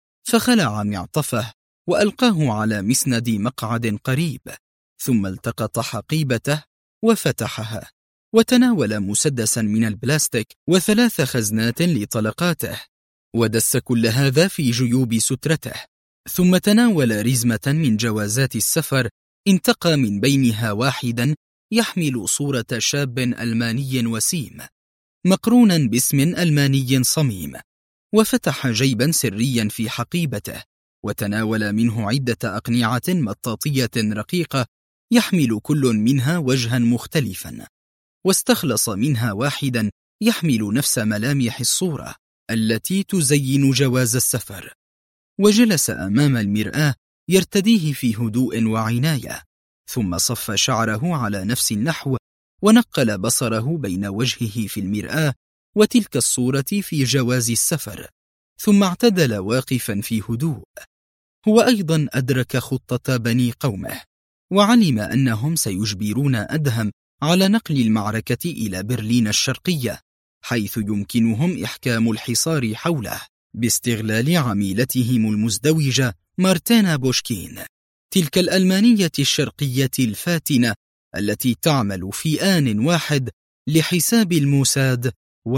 فخلع معطفه وألقاه على مسند مقعد قريب، ثم التقط حقيبته وفتحها، وتناول مسدسا من البلاستيك و3 خزنات لطلقاته، ودس كل هذا في جيوب سترته، ثم تناول رزمة من جوازات السفر انتقى من بينها واحدا يحمل صورة شاب ألماني وسيم مقرونا باسم ألماني صميم، وفتح جيبا سريا في حقيبته وتناول منه عدة أقنعة مطاطية رقيقة يحمل كل منها وجها مختلفا، واستخلص منها واحدا يحمل نفس ملامح الصورة التي تزين جواز السفر، وجلس أمام المرآة يرتديه في هدوء وعناية، ثم صف شعره على نفس النحو ونقل بصره بين وجهه في المرآة وتلك الصورة في جواز السفر، ثم اعتدل واقفا في هدوء. هو أيضا أدرك خطة بني قومه، وعلم أنهم سيجبرون أدهم على نقل المعركة إلى برلين الشرقية، حيث يمكنهم إحكام الحصار حوله باستغلال عميلتهم المزدوجة مارتينا بوشكين، تلك الألمانية الشرقية الفاتنة التي تعمل في آن واحد لحساب الموساد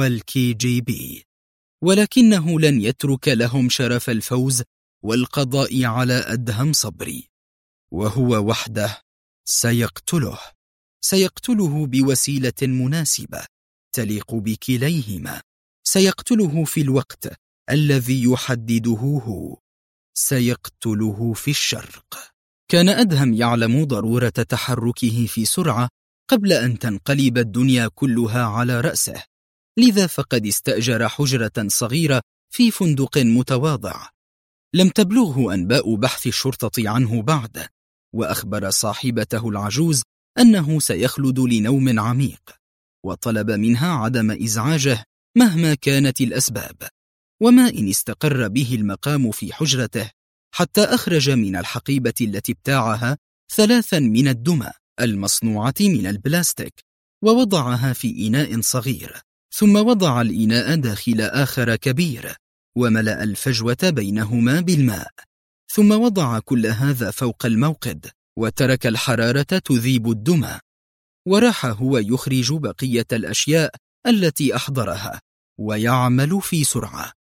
والKGB. ولكنه لن يترك لهم شرف الفوز والقضاء على أدهم صبري، وهو وحده سيقتله بوسيلة مناسبة تليق بكليهما، سيقتله في الوقت الذي يحدده هو، سيقتله في الشرق. كان أدهم يعلم ضرورة تحركه في سرعة قبل أن تنقلب الدنيا كلها على رأسه، لذا فقد استأجر حجرة صغيرة في فندق متواضع. لم تبلغه أنباء بحث الشرطة عنه بعد، وأخبر صاحبته العجوز أنه سيخلد لنوم عميق، وطلب منها عدم إزعاجه مهما كانت الأسباب، وما إن استقر به المقام في حجرته حتى أخرج من الحقيبة التي ابتاعها 3 من الدمى المصنوعة من البلاستيك، ووضعها في إناء صغير، ثم وضع الإناء داخل آخر كبير، وملأ الفجوة بينهما بالماء، ثم وضع كل هذا فوق الموقد، وترك الحرارة تذيب الدمى، وراح هو يخرج بقية الأشياء التي أحضرها ويعمل في سرعة.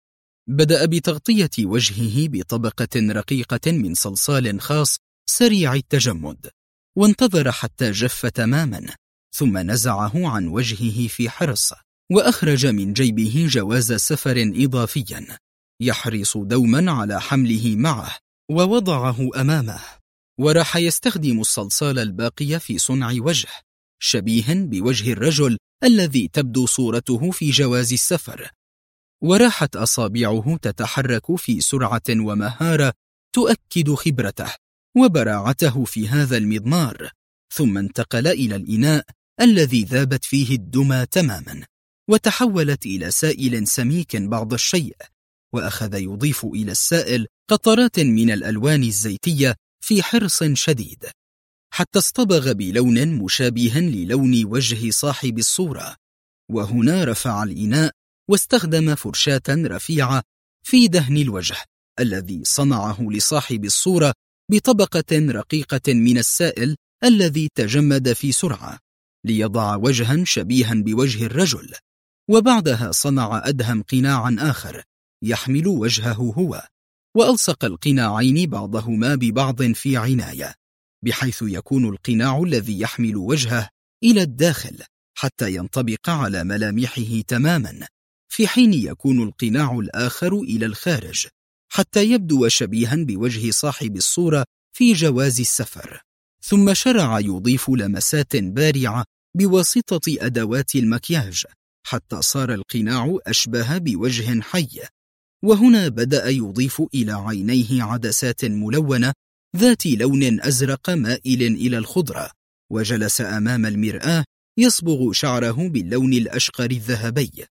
بدأ بتغطية وجهه بطبقة رقيقة من صلصال خاص سريع التجمد، وانتظر حتى جف تماما، ثم نزعه عن وجهه في حرص، وأخرج من جيبه جواز سفر إضافيا يحرص دوما على حمله معه، ووضعه أمامه، وراح يستخدم الصلصال الباقي في صنع وجه شبيه بوجه الرجل الذي تبدو صورته في جواز السفر، وراحت أصابعه تتحرك في سرعة ومهارة تؤكد خبرته وبراعته في هذا المضمار، ثم انتقل إلى الإناء الذي ذابت فيه الدمى تماما، وتحولت إلى سائل سميك بعض الشيء، وأخذ يضيف إلى السائل قطرات من الألوان الزيتية في حرص شديد، حتى اصطبغ بلون مشابه للون وجه صاحب الصورة. وهنا رفع الإناء واستخدم فرشاة رفيعة في دهن الوجه الذي صنعه لصاحب الصورة بطبقة رقيقة من السائل الذي تجمد في سرعة، ليضع وجها شبيها بوجه الرجل، وبعدها صنع أدهم قناعا آخر يحمل وجهه هو، وألصق القناعين بعضهما ببعض في عناية، بحيث يكون القناع الذي يحمل وجهه إلى الداخل حتى ينطبق على ملامحه تماما، في حين يكون القناع الآخر إلى الخارج حتى يبدو شبيها بوجه صاحب الصورة في جواز السفر. ثم شرع يضيف لمسات بارعة بواسطة أدوات المكياج حتى صار القناع أشبه بوجه حي. وهنا بدأ يضيف إلى عينيه عدسات ملونة ذات لون أزرق مائل إلى الخضرة، وجلس أمام المرآة يصبغ شعره باللون الأشقر الذهبي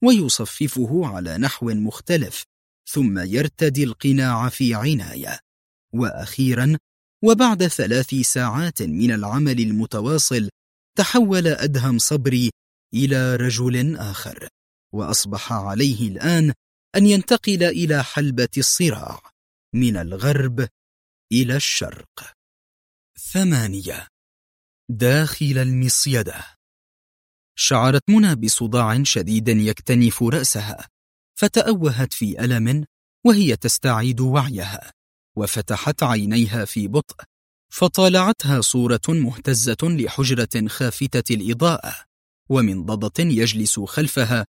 ويصففه على نحو مختلف، ثم يرتدي القناع في عناية. وأخيرا، وبعد 3 ساعات من العمل المتواصل، تحول أدهم صبري إلى رجل آخر، وأصبح عليه الآن أن ينتقل إلى حلبة الصراع من الغرب إلى الشرق. 8. داخل المصيدة. شعرت منى بصداع شديد يكتنف رأسها، فتأوهت في ألم وهي تستعيد وعيها، وفتحت عينيها في بطء، فطالعتها صورة مهتزة لحجرة خافتة الإضاءة، ومن ضدة يجلس خلفها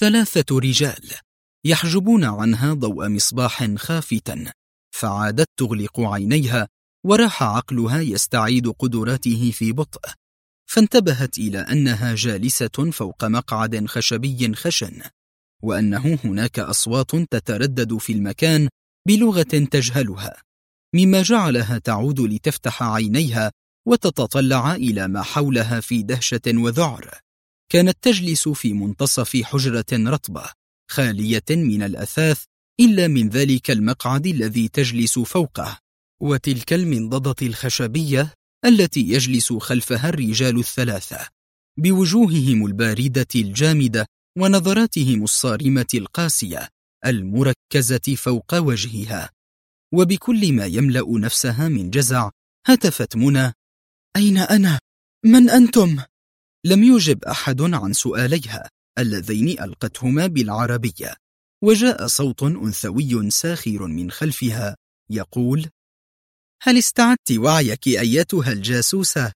3 رجال يحجبون عنها ضوء مصباح خافتا، فعادت تغلق عينيها، وراح عقلها يستعيد قدراته في بطء، فانتبهت إلى أنها جالسة فوق مقعد خشبي خشن، وأنه هناك أصوات تتردد في المكان بلغة تجهلها، مما جعلها تعود لتفتح عينيها وتتطلع إلى ما حولها في دهشة وذعر. كانت تجلس في منتصف حجرة رطبة خالية من الأثاث إلا من ذلك المقعد الذي تجلس فوقه، وتلك المنضدة الخشبية التي يجلس خلفها الرجال 3 بوجوههم الباردة الجامدة ونظراتهم الصارمة القاسية المركزة فوق وجهها. وبكل ما يملأ نفسها من جزع هتفت منى: أين أنا؟ من أنتم؟ لم يجب أحد عن سؤاليها اللذين ألقتهما بالعربية، وجاء صوت أنثوي ساخر من خلفها يقول: هل استعدت وعيك أيتها الجاسوسة؟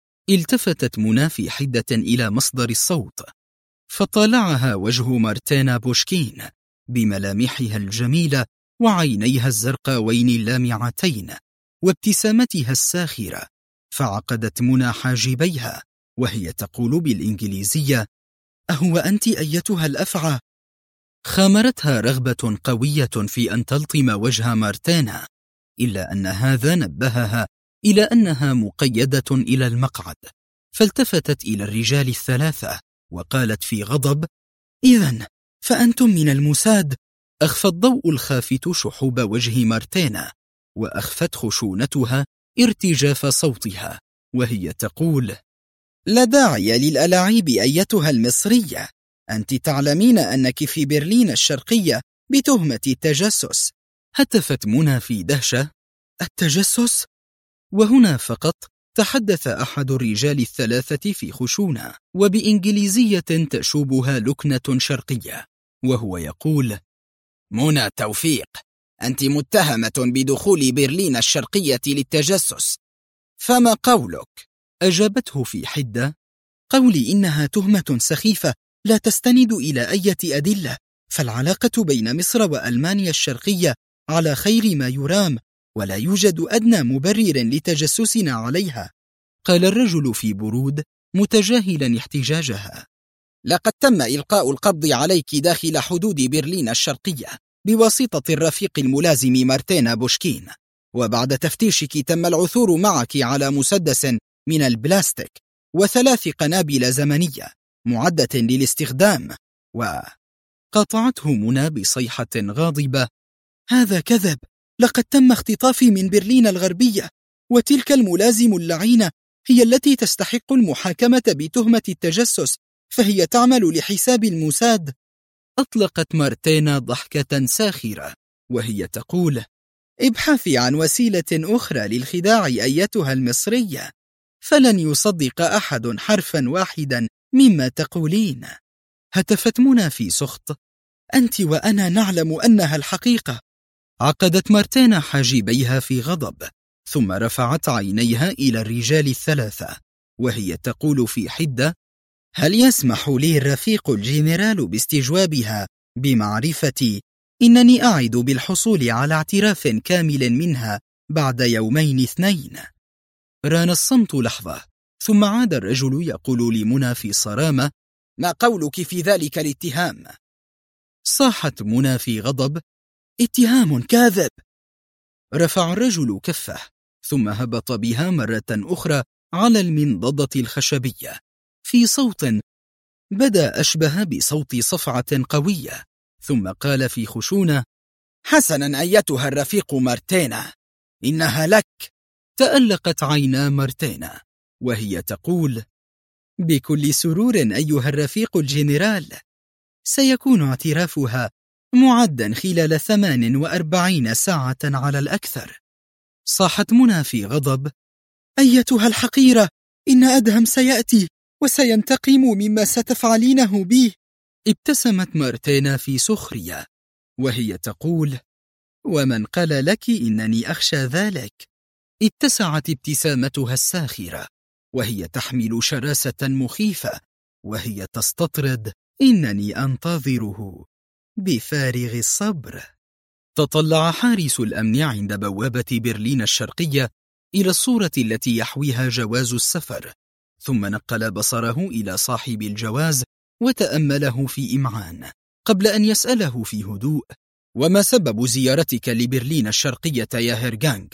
التفتت منى في حدة إلى مصدر الصوت، فطالعها وجه مارتينا بوشكين بملامحها الجميلة وعينيها الزرقاوين اللامعتين وابتسامتها الساخرة، فعقدت منى حاجبيها وهي تقول بالإنجليزية: أهو أنت أيتها الأفعى؟ خامرتها رغبة قوية في أن تلطم وجه مارتينا، إلا أن هذا نبهها إلى أنها مقيدة إلى المقعد، فالتفتت إلى الرجال 3 وقالت في غضب: إذن فأنتم من الموساد. أخفى الضوء الخافت شحوب وجه مارتينا، وأخفت خشونتها ارتجاف صوتها وهي تقول: لا داعي للألاعيب أيتها المصرية، أنت تعلمين أنك في برلين الشرقية بتهمة التجسس. هتفت منى في دهشة: التجسس؟ وهنا فقط تحدث أحد الرجال 3 في خشونة وبإنجليزية تشوبها لكنة شرقية، وهو يقول: منى توفيق، أنت متهمة بدخول برلين الشرقية للتجسس، فما قولك؟ أجابته في حدة: قولي إنها تهمة سخيفة لا تستند إلى أي أدلة، فالعلاقة بين مصر وألمانيا الشرقية على خير ما يرام، ولا يوجد أدنى مبرر لتجسسنا عليها. قال الرجل في برود متجاهلا احتجاجها: لقد تم إلقاء القبض عليك داخل حدود برلين الشرقية بواسطة الرفيق الملازم مارتينا بوشكين، وبعد تفتيشك تم العثور معك على مسدس من البلاستيك و3 قنابل زمنية معدة للاستخدام. قاطعته منى بصيحة غاضبة: هذا كذب، لقد تم اختطافي من برلين الغربية، وتلك الملازم اللعينة هي التي تستحق المحاكمة بتهمة التجسس، فهي تعمل لحساب الموساد. أطلقت مارتينا ضحكة ساخرة وهي تقول: ابحثي عن وسيلة أخرى للخداع أيتها المصرية، فلن يصدق أحد حرفا واحدا مما تقولين. هتفت منى في سخط: أنت وأنا نعلم أنها الحقيقة. عقدت مارتينا حاجبيها في غضب، ثم رفعت عينيها إلى الرجال الثلاثة وهي تقول في حدة: هل يسمح لي الرفيق الجنرال باستجوابها بمعرفتي؟ إنني أعد بالحصول على اعتراف كامل منها بعد 2 يوم. ران الصمت لحظة، ثم عاد الرجل يقول لمنى في صرامة: ما قولك في ذلك الاتهام؟ صاحت منى في غضب: اتهام كاذب. رفع الرجل كفه، ثم هبط بها مرة أخرى على المنضدة الخشبية في صوت بدا أشبه بصوت صفعة قوية، ثم قال في خشونة: حسنا أيتها الرفيق مارتينا، إنها لك. تألقت عينا مارتينا وهي تقول: بكل سرور أيها الرفيق الجنرال، سيكون اعترافها معدا خلال 48 ساعة على الأكثر. صاحت منى في غضب: أيتها الحقيرة، إن أدهم سيأتي وسينتقم مما ستفعلينه بي. ابتسمت مارتينا في سخرية وهي تقول: ومن قال لك إنني أخشى ذلك؟ اتسعت ابتسامتها الساخرة وهي تحمل شراسة مخيفة وهي تستطرد: إنني أنتظره بفارغ الصبر. تطلع حارس الأمن عند بوابة برلين الشرقية إلى الصورة التي يحويها جواز السفر، ثم نقل بصره إلى صاحب الجواز وتأمله في إمعان قبل أن يسأله في هدوء: وما سبب زيارتك لبرلين الشرقية يا هيرغانغ؟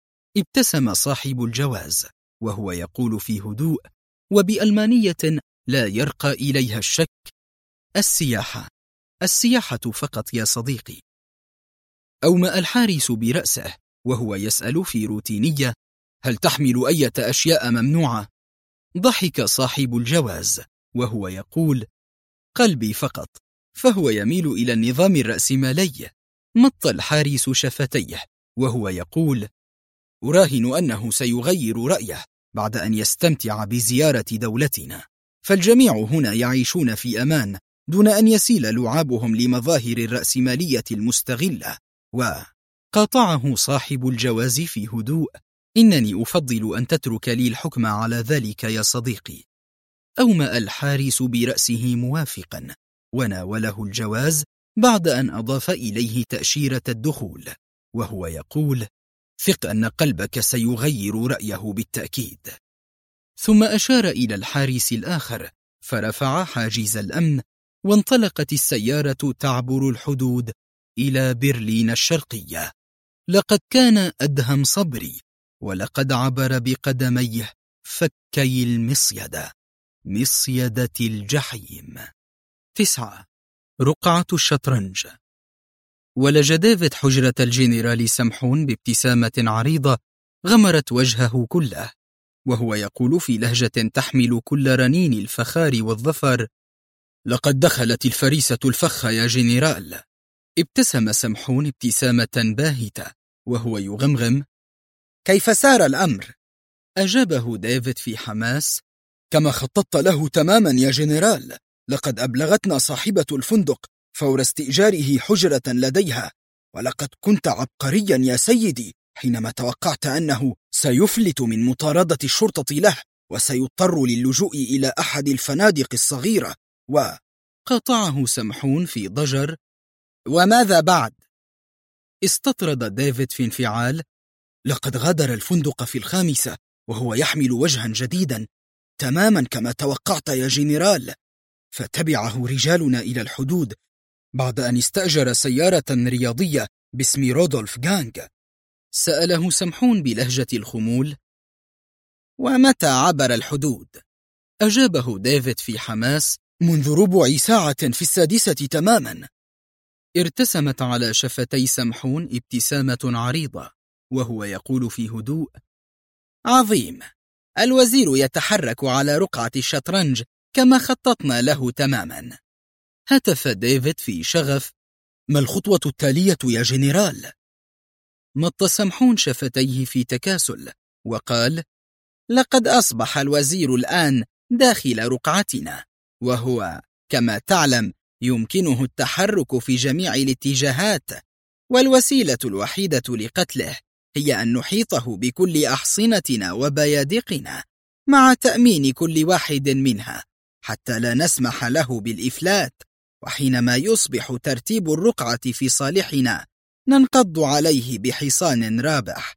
ابتسم صاحب الجواز وهو يقول في هدوء وبألمانية لا يرقى إليها الشك: السياحة فقط يا صديقي. أومأ الحارس برأسه وهو يسأل في روتينية: هل تحمل أي أشياء ممنوعة؟ ضحك صاحب الجواز وهو يقول: قلبي فقط، فهو يميل إلى النظام الرأسمالي. مط الحارس شفتيه وهو يقول: أراهن أنه سيغير رأيه بعد أن يستمتع بزيارة دولتنا، فالجميع هنا يعيشون في أمان دون أن يسيل لعابهم لمظاهر الرأسمالية المستغلة. وقاطعه صاحب الجواز في هدوء: إنني أفضل أن تترك لي الحكم على ذلك يا صديقي. أومأ الحارس برأسه موافقا وناوله الجواز بعد أن أضاف إليه تأشيرة الدخول وهو يقول: ثق أن قلبك سيغير رأيه بالتأكيد. ثم أشار إلى الحارس الآخر فرفع حاجز الأمن، وانطلقت السيارة تعبر الحدود إلى برلين الشرقية. لقد كان أدهم صبري، ولقد عبر بقدميه فكي المصيدة، مصيدة الجحيم. 9. رقعة الشطرنج. ولج ديفيد حجرة الجنرال سمحون بابتسامة عريضة غمرت وجهه كله، وهو يقول في لهجة تحمل كل رنين الفخار والظفر: لقد دخلت الفريسة الفخ يا جنرال. ابتسم سمحون ابتسامة باهتة وهو يغمغم: كيف سار الأمر؟ أجابه ديفيد في حماس: كما خططت له تماما يا جنرال، لقد أبلغتنا صاحبة الفندق فور استئجاره حجرة لديها، ولقد كنت عبقريا يا سيدي حينما توقعت أنه سيفلت من مطاردة الشرطة له وسيضطر للجوء إلى أحد الفنادق الصغيرة. قاطعه سمحون في ضجر: وماذا بعد؟ استطرد ديفيد في انفعال: لقد غادر الفندق في 5 وهو يحمل وجها جديدا تماما كما توقعت يا جنرال، فتبعه رجالنا إلى الحدود بعد أن استأجر سيارة رياضية باسم رودولف غانغ. سأله سمحون بلهجة الخمول. ومتى عبر الحدود؟ أجابه ديفيد في حماس: منذ ربع ساعة في 6 تماما. ارتسمت على شفتي سمحون ابتسامة عريضة وهو يقول في هدوء: عظيم، الوزير يتحرك على رقعة الشطرنج كما خططنا له تماما. هتف ديفيد في شغف: ما الخطوة التالية يا جنرال؟ مط سمحون شفتيه في تكاسل وقال: لقد أصبح الوزير الآن داخل رقعتنا، وهو كما تعلم يمكنه التحرك في جميع الاتجاهات، والوسيلة الوحيدة لقتله هي أن نحيطه بكل أحصنتنا وبيادقنا مع تأمين كل واحد منها حتى لا نسمح له بالإفلات، وحينما يصبح ترتيب الرقعة في صالحنا ننقض عليه بحصان رابح.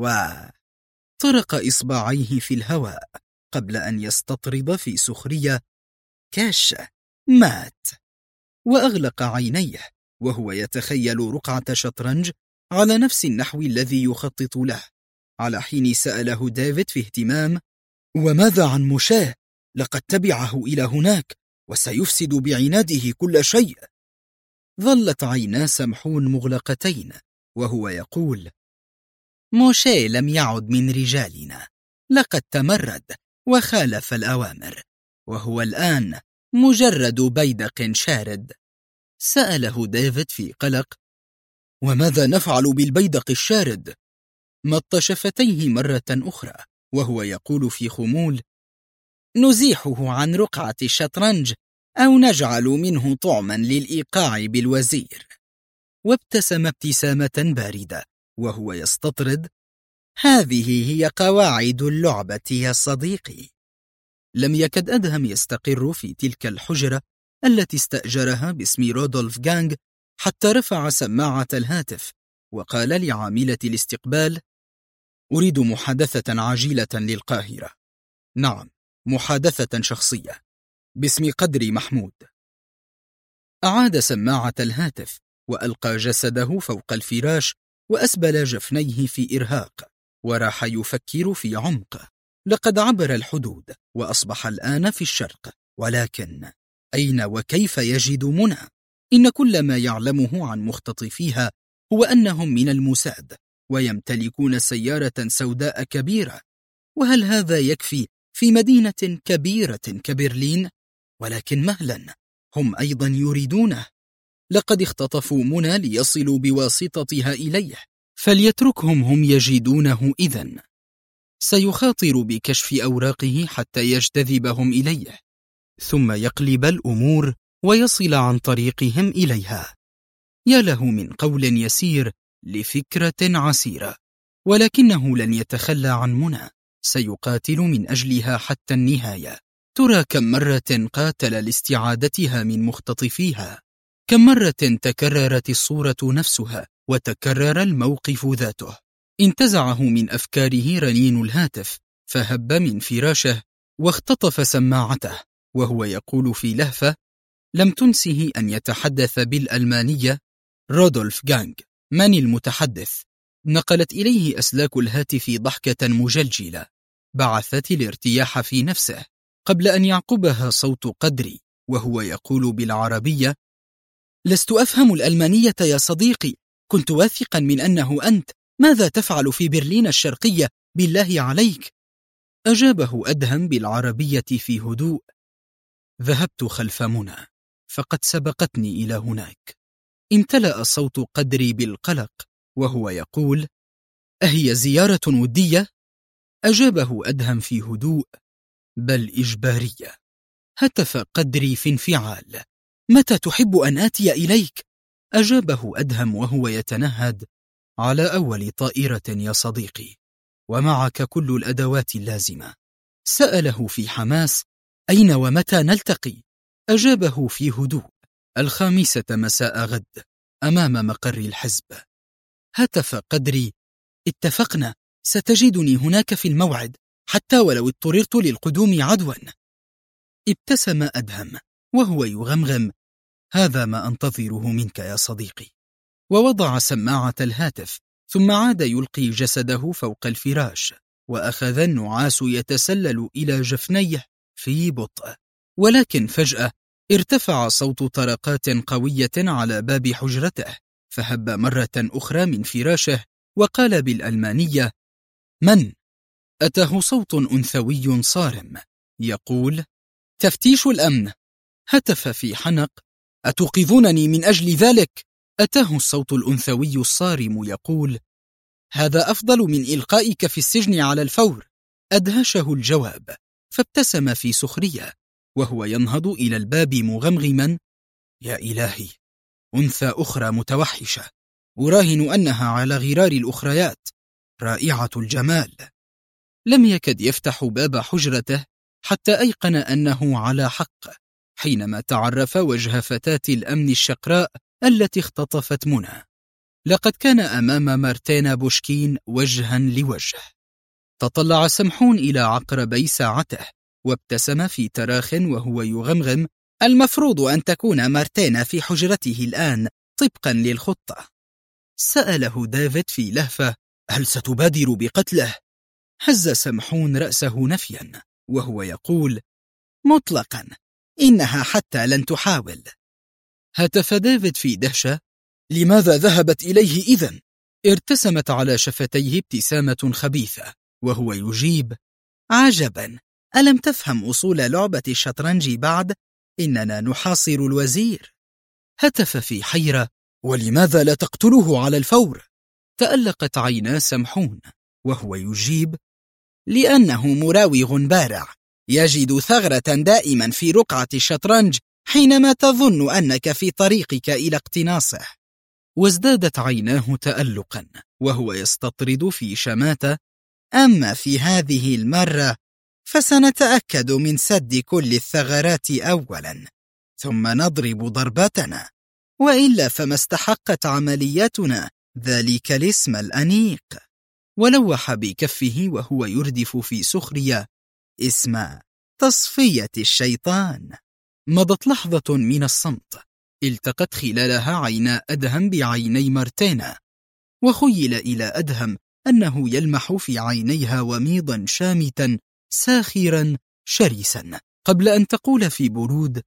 طرق إصبعيه في الهواء قبل أن يستطرد في سخرية: كاش مات. وأغلق عينيه وهو يتخيل رقعة شطرنج على نفس النحو الذي يخطط له، على حين سأله ديفيد في اهتمام: وماذا عن موشاه؟ لقد تبعه إلى هناك وسيفسد بعناده كل شيء. ظلت عينا سمحون مغلقتين وهو يقول: موشيه لم يعد من رجالنا، لقد تمرد وخالف الأوامر، وهو الآن مجرد بيدق شارد. سأله ديفيد في قلق: وماذا نفعل بالبيدق الشارد؟ مط شفتيه مرة أخرى وهو يقول في خمول: نزيحه عن رقعة الشطرنج أو نجعل منه طعما للإيقاع بالوزير. وابتسم ابتسامة باردة وهو يستطرد: هذه هي قواعد اللعبة يا صديقي. لم يكد أدهم يستقر في تلك الحجرة التي استأجرها باسم رودولف غانغ حتى رفع سماعة الهاتف وقال لعاملة الاستقبال: أريد محادثة عاجلة للقاهرة. نعم، محادثة شخصية باسم قدري محمود. أعاد سماعة الهاتف وألقى جسده فوق الفراش وأسبل جفنيه في إرهاق وراح يفكر في عمق. لقد عبر الحدود وأصبح الآن في الشرق، ولكن أين وكيف يجد منى؟ إن كل ما يعلمه عن مختطفيها هو أنهم من الموساد ويمتلكون سيارة سوداء كبيرة، وهل هذا يكفي في مدينة كبيرة كبرلين؟ ولكن مهلا، هم أيضا يريدونه. لقد اختطفوا منى ليصلوا بواسطتها إليه، فليتركهم هم يجدونه إذن. سيخاطر بكشف أوراقه حتى يجتذبهم إليه، ثم يقلب الأمور ويصل عن طريقهم إليها. يا له من قول يسير لفكرة عسيرة، ولكنه لن يتخلى عن منى، سيقاتل من أجلها حتى النهاية. ترى كم مرة قاتل لاستعادتها من مختطفيها، كم مرة تكررت الصورة نفسها وتكرر الموقف ذاته. انتزعه من أفكاره رنين الهاتف، فهب من فراشه واختطف سماعته وهو يقول في لهفة لم تنسه أن يتحدث بالألمانية: رودولف غانغ، من المتحدث؟ نقلت إليه أسلاك الهاتف ضحكة مجلجلة بعثت الارتياح في نفسه، قبل أن يعقبها صوت قدري وهو يقول بالعربية: لست أفهم الألمانية يا صديقي، كنت واثقا من أنه أنت. ماذا تفعل في برلين الشرقية بالله عليك؟ أجابه أدهم بالعربية في هدوء: ذهبت خلف منى، فقد سبقتني إلى هناك. امتلأ صوت قدري بالقلق وهو يقول: أهي زيارة ودية؟ أجابه أدهم في هدوء: بل إجبارية. هتف قدري في انفعال: متى تحب أن آتي إليك؟ أجابه أدهم وهو يتنهد: على أول طائرة يا صديقي، ومعك كل الأدوات اللازمة. سأله في حماس: أين ومتى نلتقي؟ أجابه في هدوء: 5 مساء غد أمام مقر الحزب. هتف قدري: اتفقنا، ستجدني هناك في الموعد حتى ولو اضطررت للقدوم عدوا. ابتسم أدهم وهو يغمغم: هذا ما أنتظره منك يا صديقي. ووضع سماعة الهاتف، ثم عاد يلقي جسده فوق الفراش، وأخذ النعاس يتسلل إلى جفنيه في بطء. ولكن فجأة ارتفع صوت طرقات قوية على باب حجرته، فهب مرة أخرى من فراشه وقال بالألمانية: من؟ أتاه صوت أنثوي صارم يقول: تفتيش الأمن. هتف في حنق: أتوقظونني من أجل ذلك؟ أتاه الصوت الأنثوي الصارم يقول: هذا أفضل من إلقائك في السجن على الفور. أدهشه الجواب، فابتسم في سخرية وهو ينهض إلى الباب مغمغما: يا إلهي، أنثى أخرى متوحشة، أراهن أنها على غرار الأخريات، رائعة الجمال. لم يكد يفتح باب حجرته حتى أيقن أنه على حق حينما تعرف وجه فتاة الأمن الشقراء التي اختطفت منى. لقد كان أمام مارتينا بوشكين وجها لوجه. تطلع سمحون إلى عقربي ساعته وابتسم في تراخ وهو يغمغم: المفروض أن تكون مارتينا في حجرته الآن طبقا للخطة. سأله ديفيد في لهفة: هل ستبادر بقتله؟ هز سمحون رأسه نفيا وهو يقول: مطلقا، إنها حتى لن تحاول. هتف ديفيد في دهشة: لماذا ذهبت إليه إذن؟ ارتسمت على شفتيه ابتسامة خبيثة وهو يجيب: عجبا، ألم تفهم أصول لعبة الشطرنج بعد؟ إننا نحاصر الوزير. هتف في حيرة: ولماذا لا تقتله على الفور؟ تألقت عينا سمحون وهو يجيب: لأنه مراوغ بارع، يجد ثغرة دائما في رقعة الشطرنج حينما تظن أنك في طريقك إلى اقتناصه. وازدادت عيناه تألقا وهو يستطرد في شماتة: أما في هذه المرة فسنتأكد من سد كل الثغرات أولا، ثم نضرب ضربتنا، وإلا فما استحقت عملياتنا ذلك الاسم الأنيق. ولوح بكفه وهو يردف في سخرية: اسم تصفية الشيطان. مضت لحظة من الصمت، التقت خلالها عينا أدهم بعيني مارتينا، وخيل إلى أدهم أنه يلمح في عينيها وميضا شامتا ساخرا شرسا، قبل أن تقول في برود: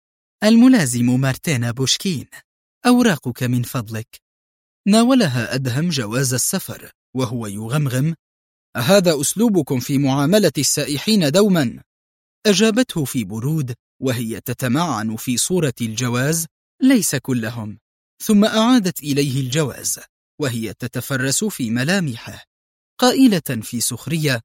الملازم مارتينا بوشكين، أوراقك من فضلك. ناولها أدهم جواز السفر وهو يغمغم: أهذا أسلوبكم في معاملة السائحين دوما؟ أجابته في برود وهي تتمعن في صورة الجواز: ليس كلهم. ثم أعادت إليه الجواز وهي تتفرس في ملامحه قائلة في سخرية: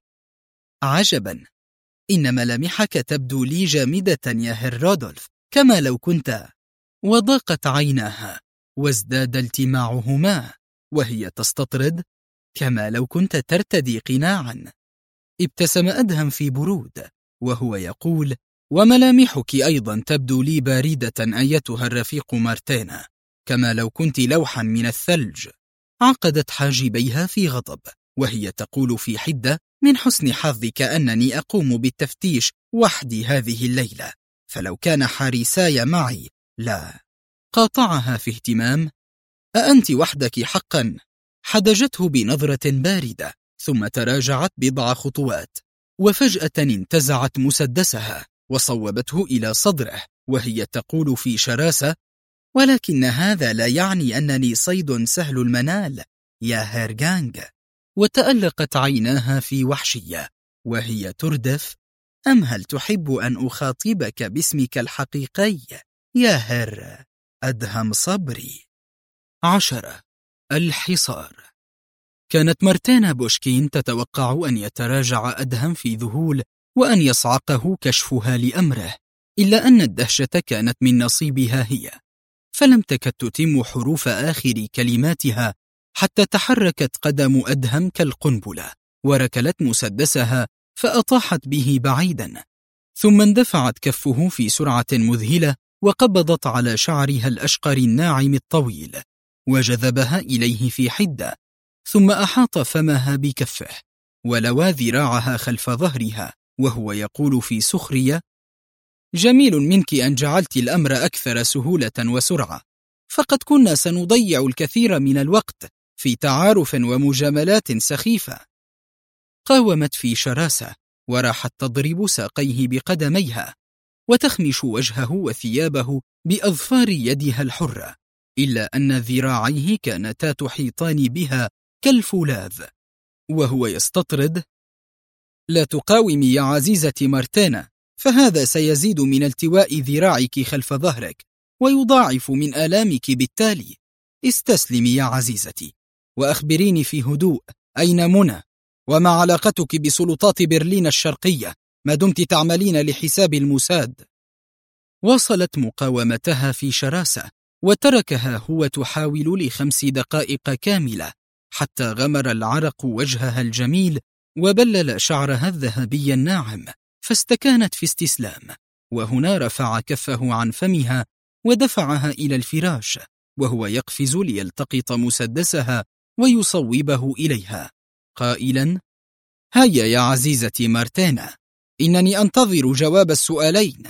عجبا، إن ملامحك تبدو لي جامدة يا هير رودولف، كما لو كنت. وضاقت عيناها وازداد التماعهما وهي تستطرد: كما لو كنت ترتدي قناعا. ابتسم أدهم في برود وهو يقول: وملامحك أيضا تبدو لي باردة أيتها الرفيق مارتينا، كما لو كنت لوحا من الثلج. عقدت حاجبيها في غضب وهي تقول في حدة: من حسن حظك أنني أقوم بالتفتيش وحدي هذه الليلة، فلو كان حارساي معي لا. قاطعها في اهتمام: أأنت وحدك حقا؟ حدجته بنظرة باردة ثم تراجعت بضع خطوات، وفجأة انتزعت مسدسها وصوبته إلى صدره وهي تقول في شراسة: ولكن هذا لا يعني أنني صيد سهل المنال يا هيرغانغ. وتألقت عيناها في وحشية وهي تردف: أم هل تحب أن أخاطبك باسمك الحقيقي يا هير أدهم صبري؟ 10. الحصار. كانت مارتينا بوشكين تتوقع أن يتراجع أدهم في ذهول وأن يصعقه كشفها لأمره، إلا أن الدهشة كانت من نصيبها هي، فلم تكد تتم حروف آخر كلماتها حتى تحركت قدم أدهم كالقنبلة وركلت مسدسها فأطاحت به بعيدا، ثم اندفعت كفه في سرعة مذهلة وقبضت على شعرها الأشقر الناعم الطويل وجذبها إليه في حدة، ثم أحاط فمها بكفه ولوى ذراعها خلف ظهرها وهو يقول في سخرية: جميل منك أن جعلت الأمر أكثر سهولة وسرعة، فقد كنا سنضيع الكثير من الوقت في تعارف ومجاملات سخيفة. قاومت في شراسة وراحت تضرب ساقيه بقدميها وتخمش وجهه وثيابه بأظفار يدها الحرة، إلا أن ذراعيه كانتا تحيطان بها كالفولاذ وهو يستطرد: لا تقاومي يا عزيزة مارتانا، فهذا سيزيد من التواء ذراعك خلف ظهرك ويضاعف من آلامك بالتالي. استسلمي يا عزيزتي وأخبريني في هدوء أين منى، وما علاقتك بسلطات برلين الشرقية ما دمت تعملين لحساب الموساد؟ واصلت مقاومتها في شراسة وتركها هو تحاول ل5 دقائق كاملة حتى غمر العرق وجهها الجميل وبلل شعرها الذهبي الناعم، فاستكانت في استسلام، وهنا رفع كفه عن فمها ودفعها إلى الفراش وهو يقفز ليلتقط مسدسها ويصوبه إليها قائلا: هيا يا عزيزتي مارتانا، إنني أنتظر جواب السؤالين.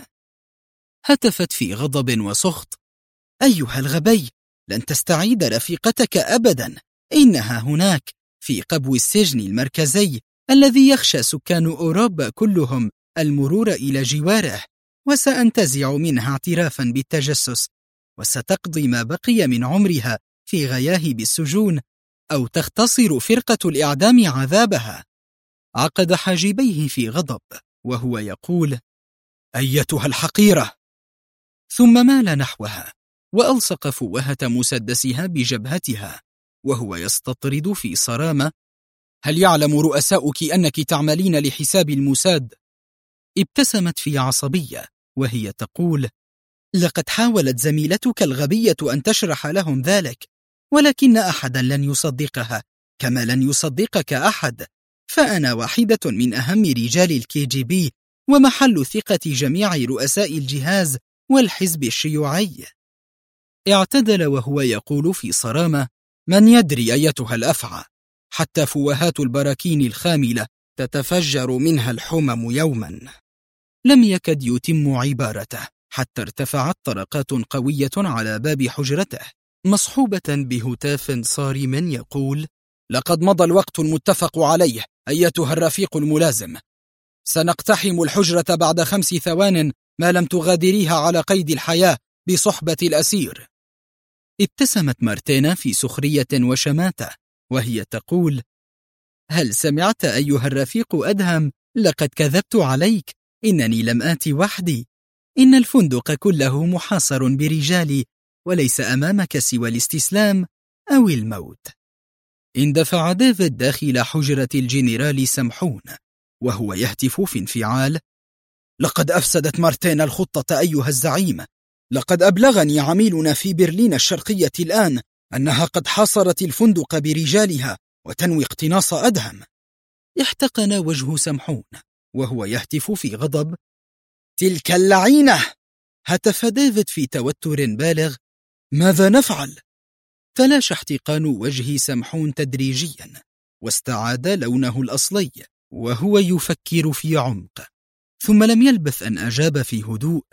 هتفت في غضب وسخط: أيها الغبي، لن تستعيد رفيقتك أبدا، إنها هناك في قبو السجن المركزي الذي يخشى سكان أوروبا كلهم المرور إلى جواره، وسأنتزع منها اعترافا بالتجسس، وستقضي ما بقي من عمرها في غياهب السجون، أو تختصر فرقة الإعدام عذابها. عقد حاجبيه في غضب وهو يقول: أيتها الحقيرة، ثم مال نحوها وألصق فوهة مسدسها بجبهتها وهو يستطرد في صرامة: هل يعلم رؤساؤك أنك تعملين لحساب الموساد؟ ابتسمت في عصبية وهي تقول: لقد حاولت زميلتك الغبية أن تشرح لهم ذلك، ولكن أحدا لن يصدقها كما لن يصدقك أحد، فأنا واحدة من أهم رجال الKGB ومحل ثقة جميع رؤساء الجهاز والحزب الشيوعي. اعتدل وهو يقول في صرامة: من يدري أيتها الأفعى، حتى فوهات البراكين الخاملة تتفجر منها الحمم يوما. لم يكد يتم عبارته حتى ارتفعت طرقات قوية على باب حجرته مصحوبة بهتاف صارم يقول: لقد مضى الوقت المتفق عليه أيتها الرفيق الملازم، سنقتحم الحجرة بعد 5 ثوان ما لم تغادريها على قيد الحياة بصحبة الأسير. ابتسمت مارتانا في سخرية وشماتة وهي تقول: هل سمعت أيها الرفيق أدهم؟ لقد كذبت عليك، إنني لم آتي وحدي، إن الفندق كله محاصر برجالي، وليس أمامك سوى الاستسلام أو الموت. اندفع ديفيد داخل حجرة الجنرال سمحون وهو يهتف في انفعال: لقد أفسدت مارتانا الخطة أيها الزعيم، لقد أبلغني عميلنا في برلين الشرقية الآن أنها قد حاصرت الفندق برجالها وتنوي اقتناص أدهم. احتقن وجه سمحون وهو يهتف في غضب: تلك اللعينة! هتف ديفيد في توتر بالغ: ماذا نفعل؟ تلاش احتقان وجه سمحون تدريجيا واستعاد لونه الأصلي وهو يفكر في عمق، ثم لم يلبث أن أجاب في هدوء: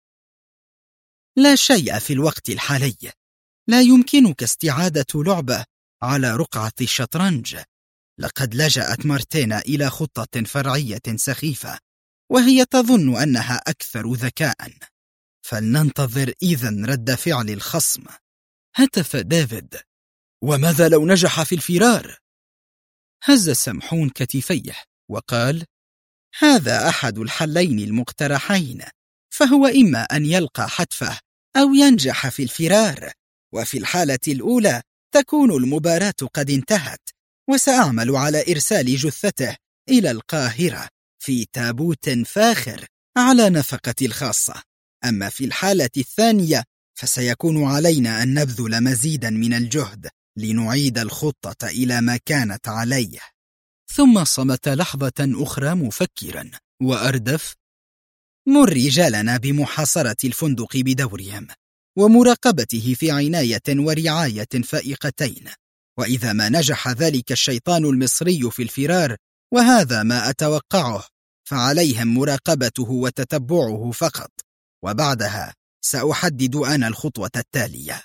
لا شيء في الوقت الحالي، لا يمكنك استعادة لعبة على رقعة الشطرنج، لقد لجأت مارتانا إلى خطة فرعية سخيفة وهي تظن أنها أكثر ذكاء، فلننتظر إذن رد فعل الخصم. هتف ديفيد: وماذا لو نجح في الفرار؟ هز سمحون كتفيه وقال: هذا أحد الحلين المقترحين، فهو إما أن يلقى حتفه أو ينجح في الفرار، وفي الحالة الأولى تكون المباراة قد انتهت، وسأعمل على إرسال جثته إلى القاهرة في تابوت فاخر على نفقتي الخاصة. أما في الحالة الثانية فسيكون علينا أن نبذل مزيدا من الجهد لنعيد الخطة إلى ما كانت عليه. ثم صمت لحظة أخرى مفكرا وأردف: مر رجالنا بمحاصرة الفندق بدورهم ومراقبته في عناية ورعاية فائقتين، وإذا ما نجح ذلك الشيطان المصري في الفرار، وهذا ما أتوقعه، فعليهم مراقبته وتتبعه فقط، وبعدها سأحدد أنا الخطوة التالية.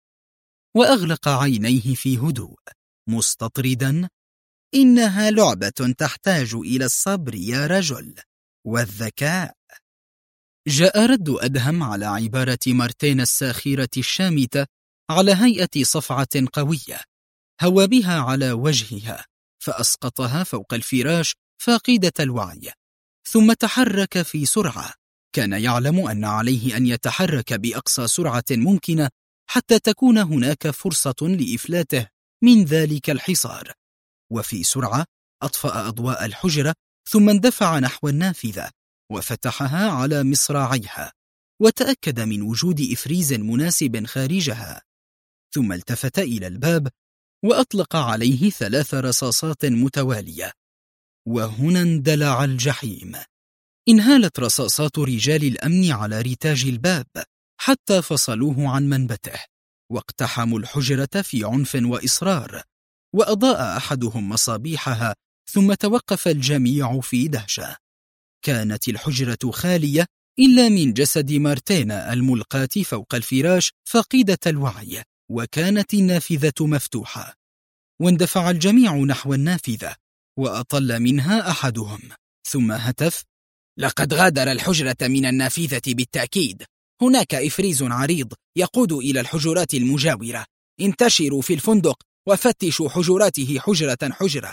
وأغلق عينيه في هدوء مستطردا: إنها لعبة تحتاج إلى الصبر يا رجل، والذكاء. جاء رد أدهم على عبارة مارتين الساخرة الشامتة على هيئة صفعة قوية هوى بها على وجهها، فأسقطها فوق الفراش فاقدة الوعي، ثم تحرك في سرعة. كان يعلم أن عليه أن يتحرك بأقصى سرعة ممكنة حتى تكون هناك فرصة لإفلاته من ذلك الحصار. وفي سرعة أطفأ أضواء الحجرة، ثم اندفع نحو النافذة وفتحها على مصراعيها، وتأكد من وجود إفريز مناسب خارجها، ثم التفت إلى الباب وأطلق عليه 3 رصاصات متوالية. وهنا اندلع الجحيم. انهالت رصاصات رجال الأمن على رتاج الباب حتى فصلوه عن منبته، واقتحموا الحجرة في عنف وإصرار، وأضاء أحدهم مصابيحها، ثم توقف الجميع في دهشة. كانت الحجرة خالية إلا من جسد مارتينا الملقاة فوق الفراش فاقدة الوعي، وكانت النافذة مفتوحة. واندفع الجميع نحو النافذة، وأطل منها أحدهم، ثم هتف: لقد غادر الحجرة من النافذة بالتأكيد. هناك إفريز عريض يقود إلى الحجرات المجاورة. انتشروا في الفندق وفتشوا حجراته حجرة حجرة.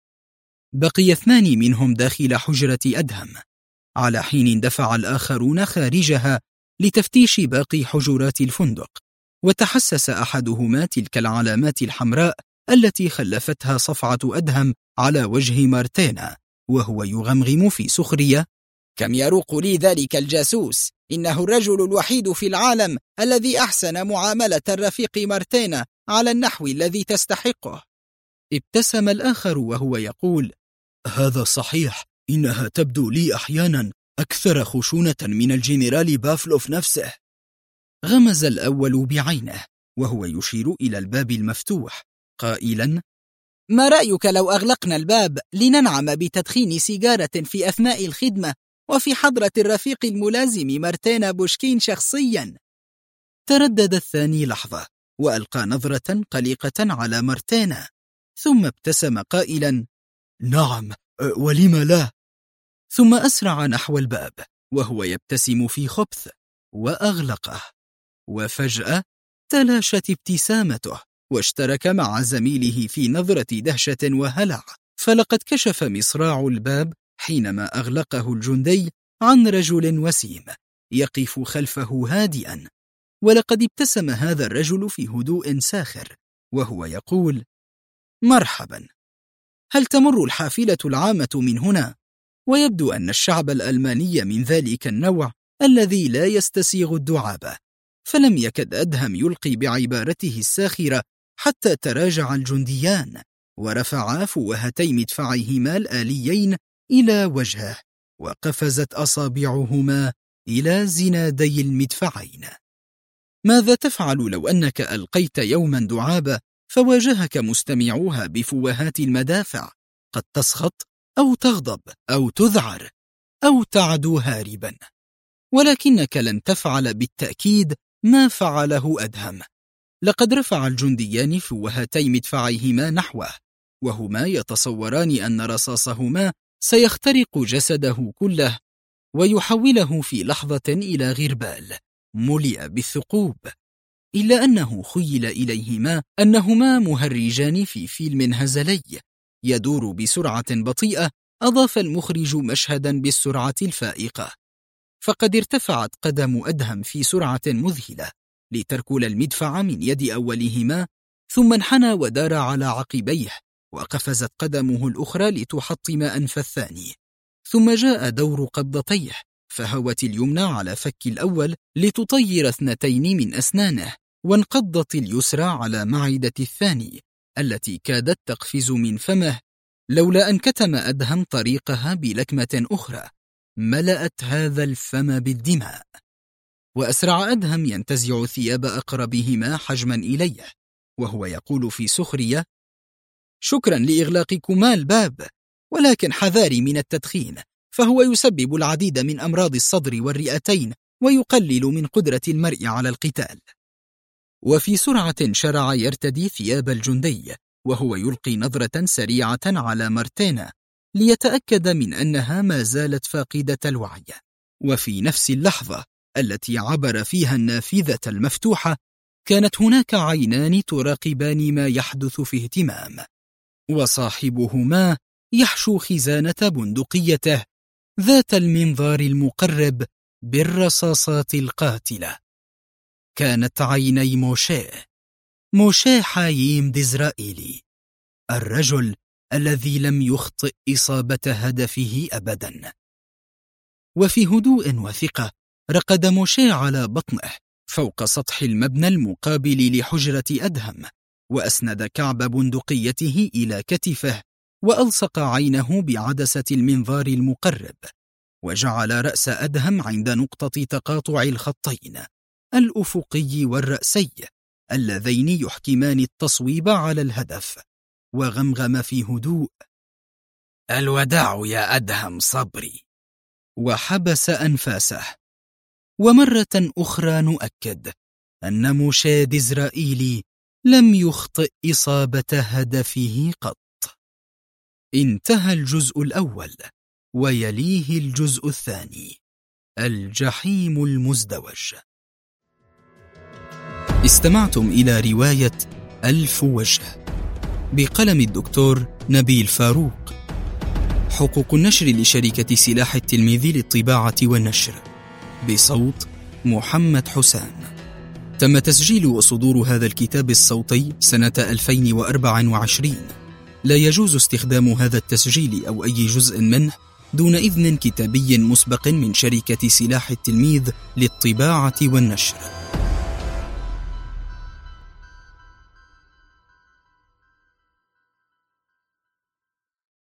بقي 2 منهم داخل حجرة أدهم، على حين اندفع الآخرون خارجها لتفتيش باقي حجرات الفندق. وتحسس أحدهما تلك العلامات الحمراء التي خلفتها صفعة أدهم على وجه مارتينا، وهو يغمغم في سخرية: كم يروق لي ذلك الجاسوس! إنه الرجل الوحيد في العالم الذي أحسن معاملة الرفيق مارتينا على النحو الذي تستحقه. ابتسم الآخر وهو يقول: هذا صحيح، إنها تبدو لي أحيانا أكثر خشونة من الجنرال بافلوف نفسه. غمز الأول بعينه وهو يشير إلى الباب المفتوح قائلا: ما رأيك لو أغلقنا الباب لننعم بتدخين سيجارة في أثناء الخدمة وفي حضرة الرفيق الملازم مارتينا بوشكين شخصيا؟ تردد الثاني لحظة وألقى نظرة قلقة على مارتينا، ثم ابتسم قائلا: نعم، ولم لا؟ ثم أسرع نحو الباب وهو يبتسم في خبث وأغلقه. وفجأة تلاشت ابتسامته، واشترك مع زميله في نظرة دهشة وهلع، فلقد كشف مصراع الباب حينما أغلقه الجندي عن رجل وسيم يقف خلفه هادئا. ولقد ابتسم هذا الرجل في هدوء ساخر وهو يقول: مرحبا، هل تمر الحافلة العامة من هنا؟ ويبدو أن الشعب الألماني من ذلك النوع الذي لا يستسيغ الدعابة. فلم يكد أدهم يلقي بعبارته الساخرة حتى تراجع الجنديان ورفعا فوهتي مدفعيهما الآليين إلى وجهه، وقفزت أصابعهما إلى زنادي المدفعين. ماذا تفعل لو أنك ألقيت يوما دعابة فواجهك مستمعوها بفوهات المدافع؟ قد تسخط أو تغضب أو تذعر أو تعدو هاربا، ولكنك لن تفعل بالتأكيد ما فعله أدهم. لقد رفع الجنديان فوهتي مدفعيهما نحوه، وهما يتصوران أن رصاصهما سيخترق جسده كله ويحوله في لحظة إلى غربال ملئ بالثقوب، إلا أنه خيل إليهما أنهما مهرجان في فيلم هزلي يدور بسرعة بطيئة. أضاف المخرج مشهدا بالسرعة الفائقة، فقد ارتفعت قدم أدهم في سرعة مذهلة لتركل المدفع من يد أولهما، ثم انحنى ودار على عقبيه، وقفزت قدمه الأخرى لتحطم أنف الثاني. ثم جاء دور قبضتيه فهوت اليمنى على فك الأول لتطير 2 من أسنانه، وانقضت اليسرى على معدة الثاني التي كادت تقفز من فمه، لولا أن كتم أدهم طريقها بلكمة أخرى ملأت هذا الفم بالدماء. وأسرع أدهم ينتزع ثياب أقربهما حجما إليه وهو يقول في سخرية: شكرا لإغلاقكما الباب، ولكن حذاري من التدخين، فهو يسبب العديد من أمراض الصدر والرئتين ويقلل من قدرة المرء على القتال. وفي سرعة شرع يرتدي ثياب الجندي وهو يلقي نظرة سريعة على مارتينا ليتأكد من أنها ما زالت فاقدة الوعي. وفي نفس اللحظة التي عبر فيها النافذة المفتوحة كانت هناك عينان تراقبان ما يحدث في اهتمام، وصاحبهما يحشو خزانة بندقيته ذات المنظار المقرب بالرصاصات القاتلة. كانت عيني موشي حاييم ديزرائيلي، الرجل الذي لم يخطئ إصابة هدفه أبدا. وفي هدوء وثقة رقد موشي على بطنه فوق سطح المبنى المقابل لحجرة أدهم، وأسند كعب بندقيته إلى كتفه، وألصق عينه بعدسة المنظار المقرب، وجعل رأس أدهم عند نقطة تقاطع الخطين الأفقي والرأسي اللذين يحكمان التصويب على الهدف، وغمغم في هدوء: الوداع يا أدهم صبري، وحبس أنفاسه. ومرة أخرى نؤكد أن موشي ديزرائيلي لم يخطئ إصابة هدفه قط. انتهى الجزء الأول، ويليه الجزء الثاني، الجحيم المزدوج. استمعتم إلى رواية 1000 وجه بقلم الدكتور نبيل فاروق. حقوق النشر لشركة سلاح التلميذ للطباعة والنشر، بصوت محمد حسان. تم تسجيل وصدور هذا الكتاب الصوتي سنة 2024. لا يجوز استخدام هذا التسجيل أو أي جزء منه دون إذن كتابي مسبق من شركة سلاح التلميذ للطباعة والنشر.